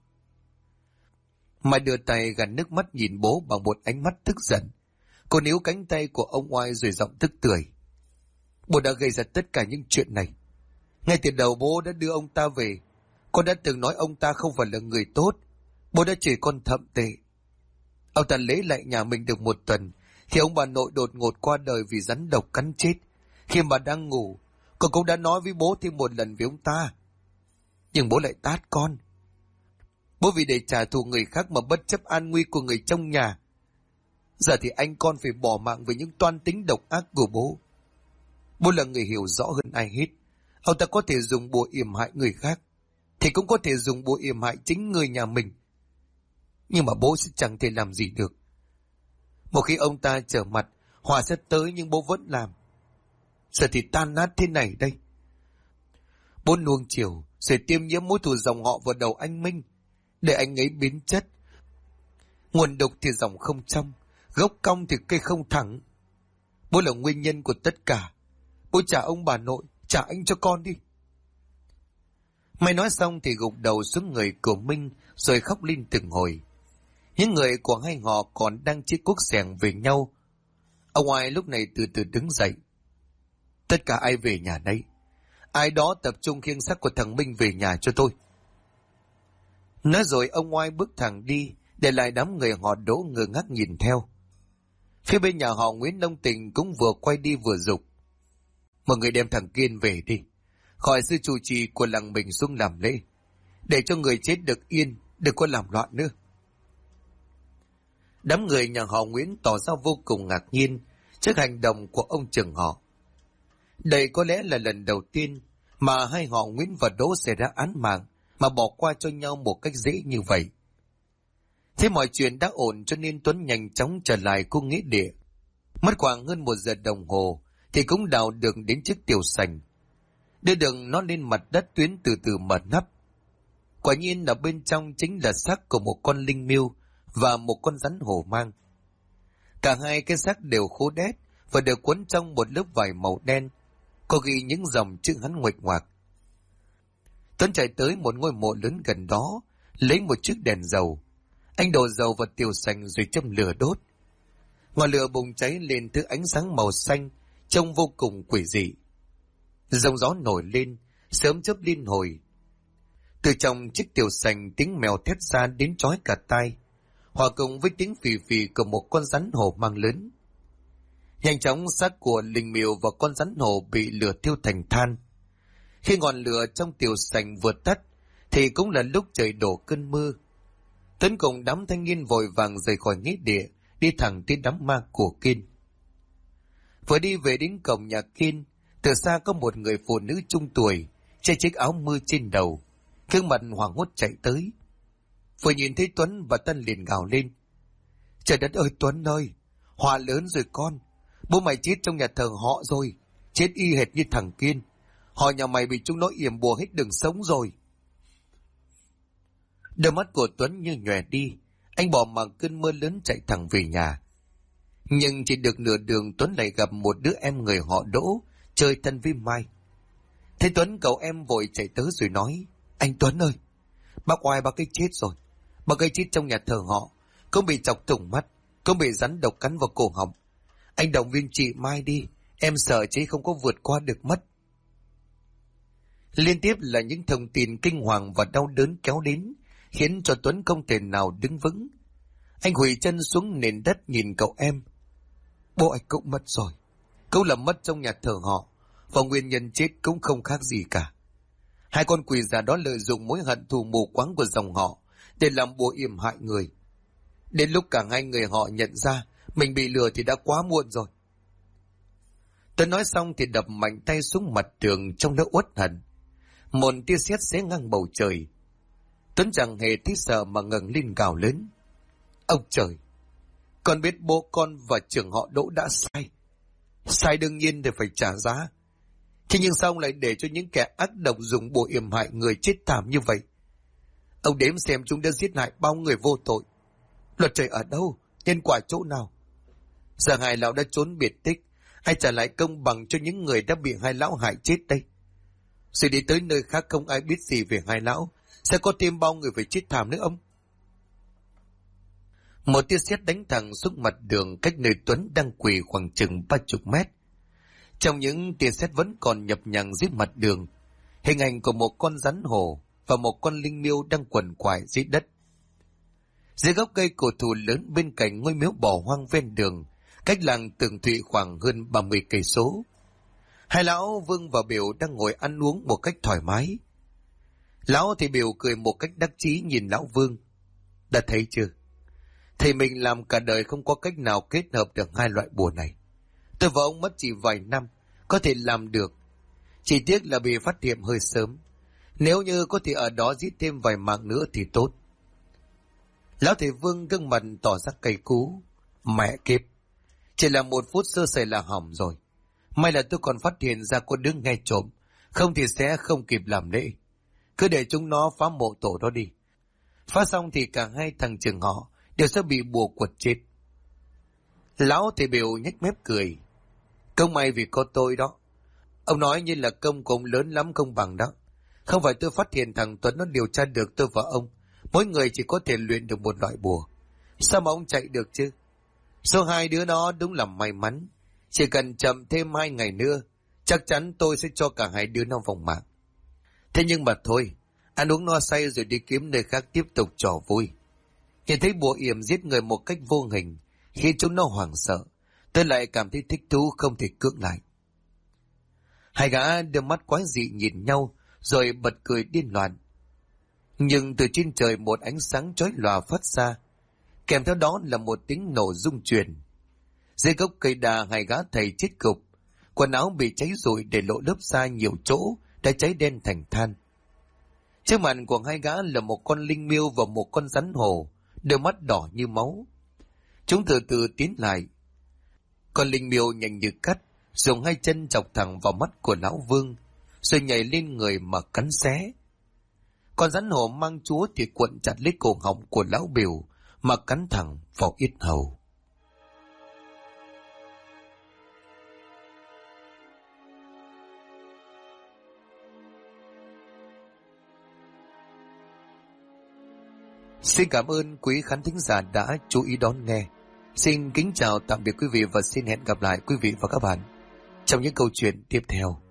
Mai đưa tay gạt nước mắt nhìn bố bằng một ánh mắt tức giận. Cô níu cánh tay của ông oai rồi giọng tức tưởi: Bố đã gây ra tất cả những chuyện này. Ngay từ đầu bố đã đưa ông ta về. Con đã từng nói ông ta không phải là người tốt. Bố đã chửi con thậm tệ. Ông ta lấy lại nhà mình được một tuần thì ông bà nội đột ngột qua đời vì rắn độc cắn chết. Khi mà đang ngủ, con cũng đã nói với bố thêm một lần với ông ta. Nhưng bố lại tát con. Bố vì để trả thù người khác mà bất chấp an nguy của người trong nhà. Giờ thì anh con phải bỏ mạng vì những toan tính độc ác của bố. Bố là người hiểu rõ hơn ai hết. Ông ta có thể dùng bùa yểm hại người khác, thì cũng có thể dùng bùa yểm hại chính người nhà mình. Nhưng mà bố sẽ chẳng thể làm gì được. Một khi ông ta trở mặt, họa sẽ tới nhưng bố vẫn làm. Giờ thì tan nát thế này đây. Bố nuông chiều rồi tiêm nhiễm mối thù dòng họ vào đầu anh Minh, để anh ấy biến chất. Nguồn độc thì dòng không trong, gốc cong thì cây không thẳng. Bố là nguyên nhân của tất cả. Bố trả ông bà nội, trả anh cho con đi. Mày nói xong thì gục đầu xuống người của Minh rồi khóc lên từng hồi. Những người của hai họ còn đang chiếc cuốc xẻng về nhau. Ông ngoại lúc này từ từ đứng dậy. Tất cả ai về nhà nấy. Ai đó tập trung khiêng xác của thằng Minh về nhà cho tôi. Nói rồi ông ngoại bước thẳng đi, để lại đám người họ Đỗ ngơ ngác nhìn theo. Phía bên nhà họ Nguyễn Đông Tình cũng vừa quay đi vừa giục: Mọi người đem thằng Kiên về đi, khỏi sư trụ trì của làng mình xuống làm lễ, để cho người chết được yên, đừng có làm loạn nữa. Đám người nhà họ Nguyễn tỏ ra vô cùng ngạc nhiên trước hành động của ông trưởng họ. Đây có lẽ là lần đầu tiên mà hai họ Nguyễn và Đỗ xảy ra án mạng mà bỏ qua cho nhau một cách dễ như vậy. Thế mọi chuyện đã ổn cho nên Tuấn nhanh chóng trở lại khu nghĩa địa. Mất khoảng hơn 1 giờ đồng hồ thì cũng đào được đến chiếc tiểu sành. Đưa đường nó lên mặt đất, Tuyến từ từ mở nắp. Quả nhiên ở bên trong chính là xác của một con linh miêu và một con rắn hổ mang. Cả hai cái xác đều khô đét và được quấn trong một lớp vải màu đen, có ghi những dòng chữ Hán nguệch ngoạc. Tuấn chạy tới một ngôi mộ lớn gần đó, lấy một chiếc đèn dầu. Anh đổ dầu vào tiểu sành rồi châm lửa đốt. Ngọn lửa bùng cháy lên thứ ánh sáng màu xanh, trông vô cùng quỷ dị. Giông gió nổi lên, sớm chớp liên hồi. Từ trong chiếc tiểu sành tiếng mèo thét ra đến chói cả tai, hòa cùng với tiếng phì phì của một con rắn hổ mang lớn. Nhanh chóng xác của linh miêu và con rắn hổ bị lửa thiêu thành than. Khi ngọn lửa trong tiểu sành vừa tắt thì cũng là lúc trời đổ cơn mưa. Tuấn cùng đám thanh niên vội vàng rời khỏi nghĩa địa, đi thẳng tới đám ma của Kiên. Vừa đi về đến cổng nhà Kiên, từ xa có một người phụ nữ trung tuổi, che chiếc áo mưa trên đầu, gương mặt hoảng hốt chạy tới. Vừa nhìn thấy Tuấn, bà Tân liền gào lên: Trời đất ơi Tuấn ơi, họa lớn rồi con, bố mày chết trong nhà thờ họ rồi, chết y hệt như thằng Kiên, họ nhà mày bị chúng nó yểm bùa hết đường sống rồi. Đôi mắt của Tuấn như nhòe đi, anh bỏ mặc cơn mưa lớn chạy thẳng về nhà. Nhưng chỉ được nửa đường Tuấn lại gặp một đứa em người họ Đỗ, chơi thân với Mai. Thấy Tuấn, cậu em vội chạy tới rồi nói: Anh Tuấn ơi, bác Oai bác ấy chết rồi, bác ấy chết trong nhà thờ họ, cũng bị chọc thủng mắt, cũng bị rắn độc cắn vào cổ họng. Anh động viên chị Mai đi, em sợ chị không có vượt qua được mất. Liên tiếp là những thông tin kinh hoàng và đau đớn kéo đến, khiến cho Tuấn không thể nào đứng vững. Anh quỳ chân xuống nền đất nhìn cậu em. Bố anh cũng mất rồi, cũng là mất trong nhà thờ họ, và nguyên nhân chết cũng không khác gì cả. Hai con quỷ già đó lợi dụng mối hận thù mù quáng của dòng họ để làm bùa yểm hại người. Đến lúc cả hai người họ nhận ra mình bị lừa thì đã quá muộn rồi. Tuấn nói xong thì đập mạnh tay xuống mặt tường trong nỗi uất hận. Một tia sét xé ngang bầu trời. Tuấn chẳng hề thấy sợ mà ngẩng lên gào lớn: Ông trời, con biết bố con và trưởng họ Đỗ đã sai. Sai đương nhiên thì phải trả giá. Thế nhưng sao ông lại để cho những kẻ ác độc dùng bùa yểm hại người chết thảm như vậy? Ông đếm xem chúng đã giết hại bao người vô tội. Luật trời ở đâu? Nhân quả chỗ nào? Giờ hai lão đã trốn biệt tích, ai trả lại công bằng cho những người đã bị hai lão hại chết đây? Rồi đi tới nơi khác không ai biết gì về hai lão, sẽ có thêm bao người phải chết thảm nữa ông? Một tia sét đánh thẳng xuống mặt đường cách nơi Tuấn đang quỳ khoảng chừng 30 mét. Trong những tia sét vẫn còn nhập nhằng dưới mặt đường, hình ảnh của một con rắn hổ và một con linh miêu đang quằn quại dưới đất. Dưới gốc cây cổ thụ lớn bên cạnh ngôi miếu bỏ hoang ven đường, cách làng Tường Thụy khoảng hơn 30 cây số, hai lão Vương và Biểu đang ngồi ăn uống một cách thoải mái. Lão thì Biểu cười một cách đắc chí nhìn lão Vương: Đã thấy chưa? Thầy mình làm cả đời không có cách nào kết hợp được hai loại bùa này. Tôi và ông mất chỉ vài năm có thể làm được, chỉ tiếc là bị phát hiện hơi sớm. Nếu như có thể ở đó giết thêm vài mạng nữa thì tốt. Lão thầy Vương gương mặt tỏ ra cay cú: Mẹ kiếp, chỉ là một phút sơ sẩy là hỏng rồi. May là tôi còn phát hiện ra có đứa nghe trộm, không thì sẽ không kịp làm lễ. Cứ để chúng nó phá mộ tổ đó đi. Phá xong thì cả hai thằng trường họ đều sẽ bị bùa quật chết. Lão thầy Biểu nhếch mép cười: Công may vì có tôi đó. Ông nói như là công cũng lớn lắm không bằng đó. Không phải tôi phát hiện thằng Tuấn nó điều tra được tôi và ông, mỗi người chỉ có thể luyện được một loại bùa. Sao mà ông chạy được chứ? Số hai đứa đó đúng là may mắn. Chỉ cần chậm thêm 2 ngày nữa, chắc chắn tôi sẽ cho cả hai đứa nó vòng mạng. Thế nhưng mà thôi, ăn uống no say rồi đi kiếm nơi khác tiếp tục trò vui. Nhìn thấy bùa yểm giết người một cách vô hình, khi chúng nó hoảng sợ, tôi lại cảm thấy thích thú không thể cưỡng lại. Hai gã đưa mắt quái dị nhìn nhau, rồi bật cười điên loạn. Nhưng từ trên trời một ánh sáng chói lòa phát ra, kèm theo đó là một tiếng nổ rung truyền. Dưới gốc cây đa, hai gã thầy chết cục, quần áo bị cháy rụi để lộ lớp da nhiều chỗ đã cháy đen thành than. Trước mặt của hai gã là một con linh miêu và một con rắn hổ, đôi mắt đỏ như máu. Chúng từ từ tiến lại. Con linh miêu nhanh như cắt, dùng hai chân chọc thẳng vào mắt của lão Vương, rồi nhảy lên người mà cắn xé. Con rắn hổ mang chúa thì cuộn chặt lấy cổ họng của lão Biểu mà cắn thẳng vào yết hầu. Xin cảm ơn quý khán thính giả đã chú ý đón nghe. Xin kính chào tạm biệt quý vị và xin hẹn gặp lại quý vị và các bạn trong những câu chuyện tiếp theo.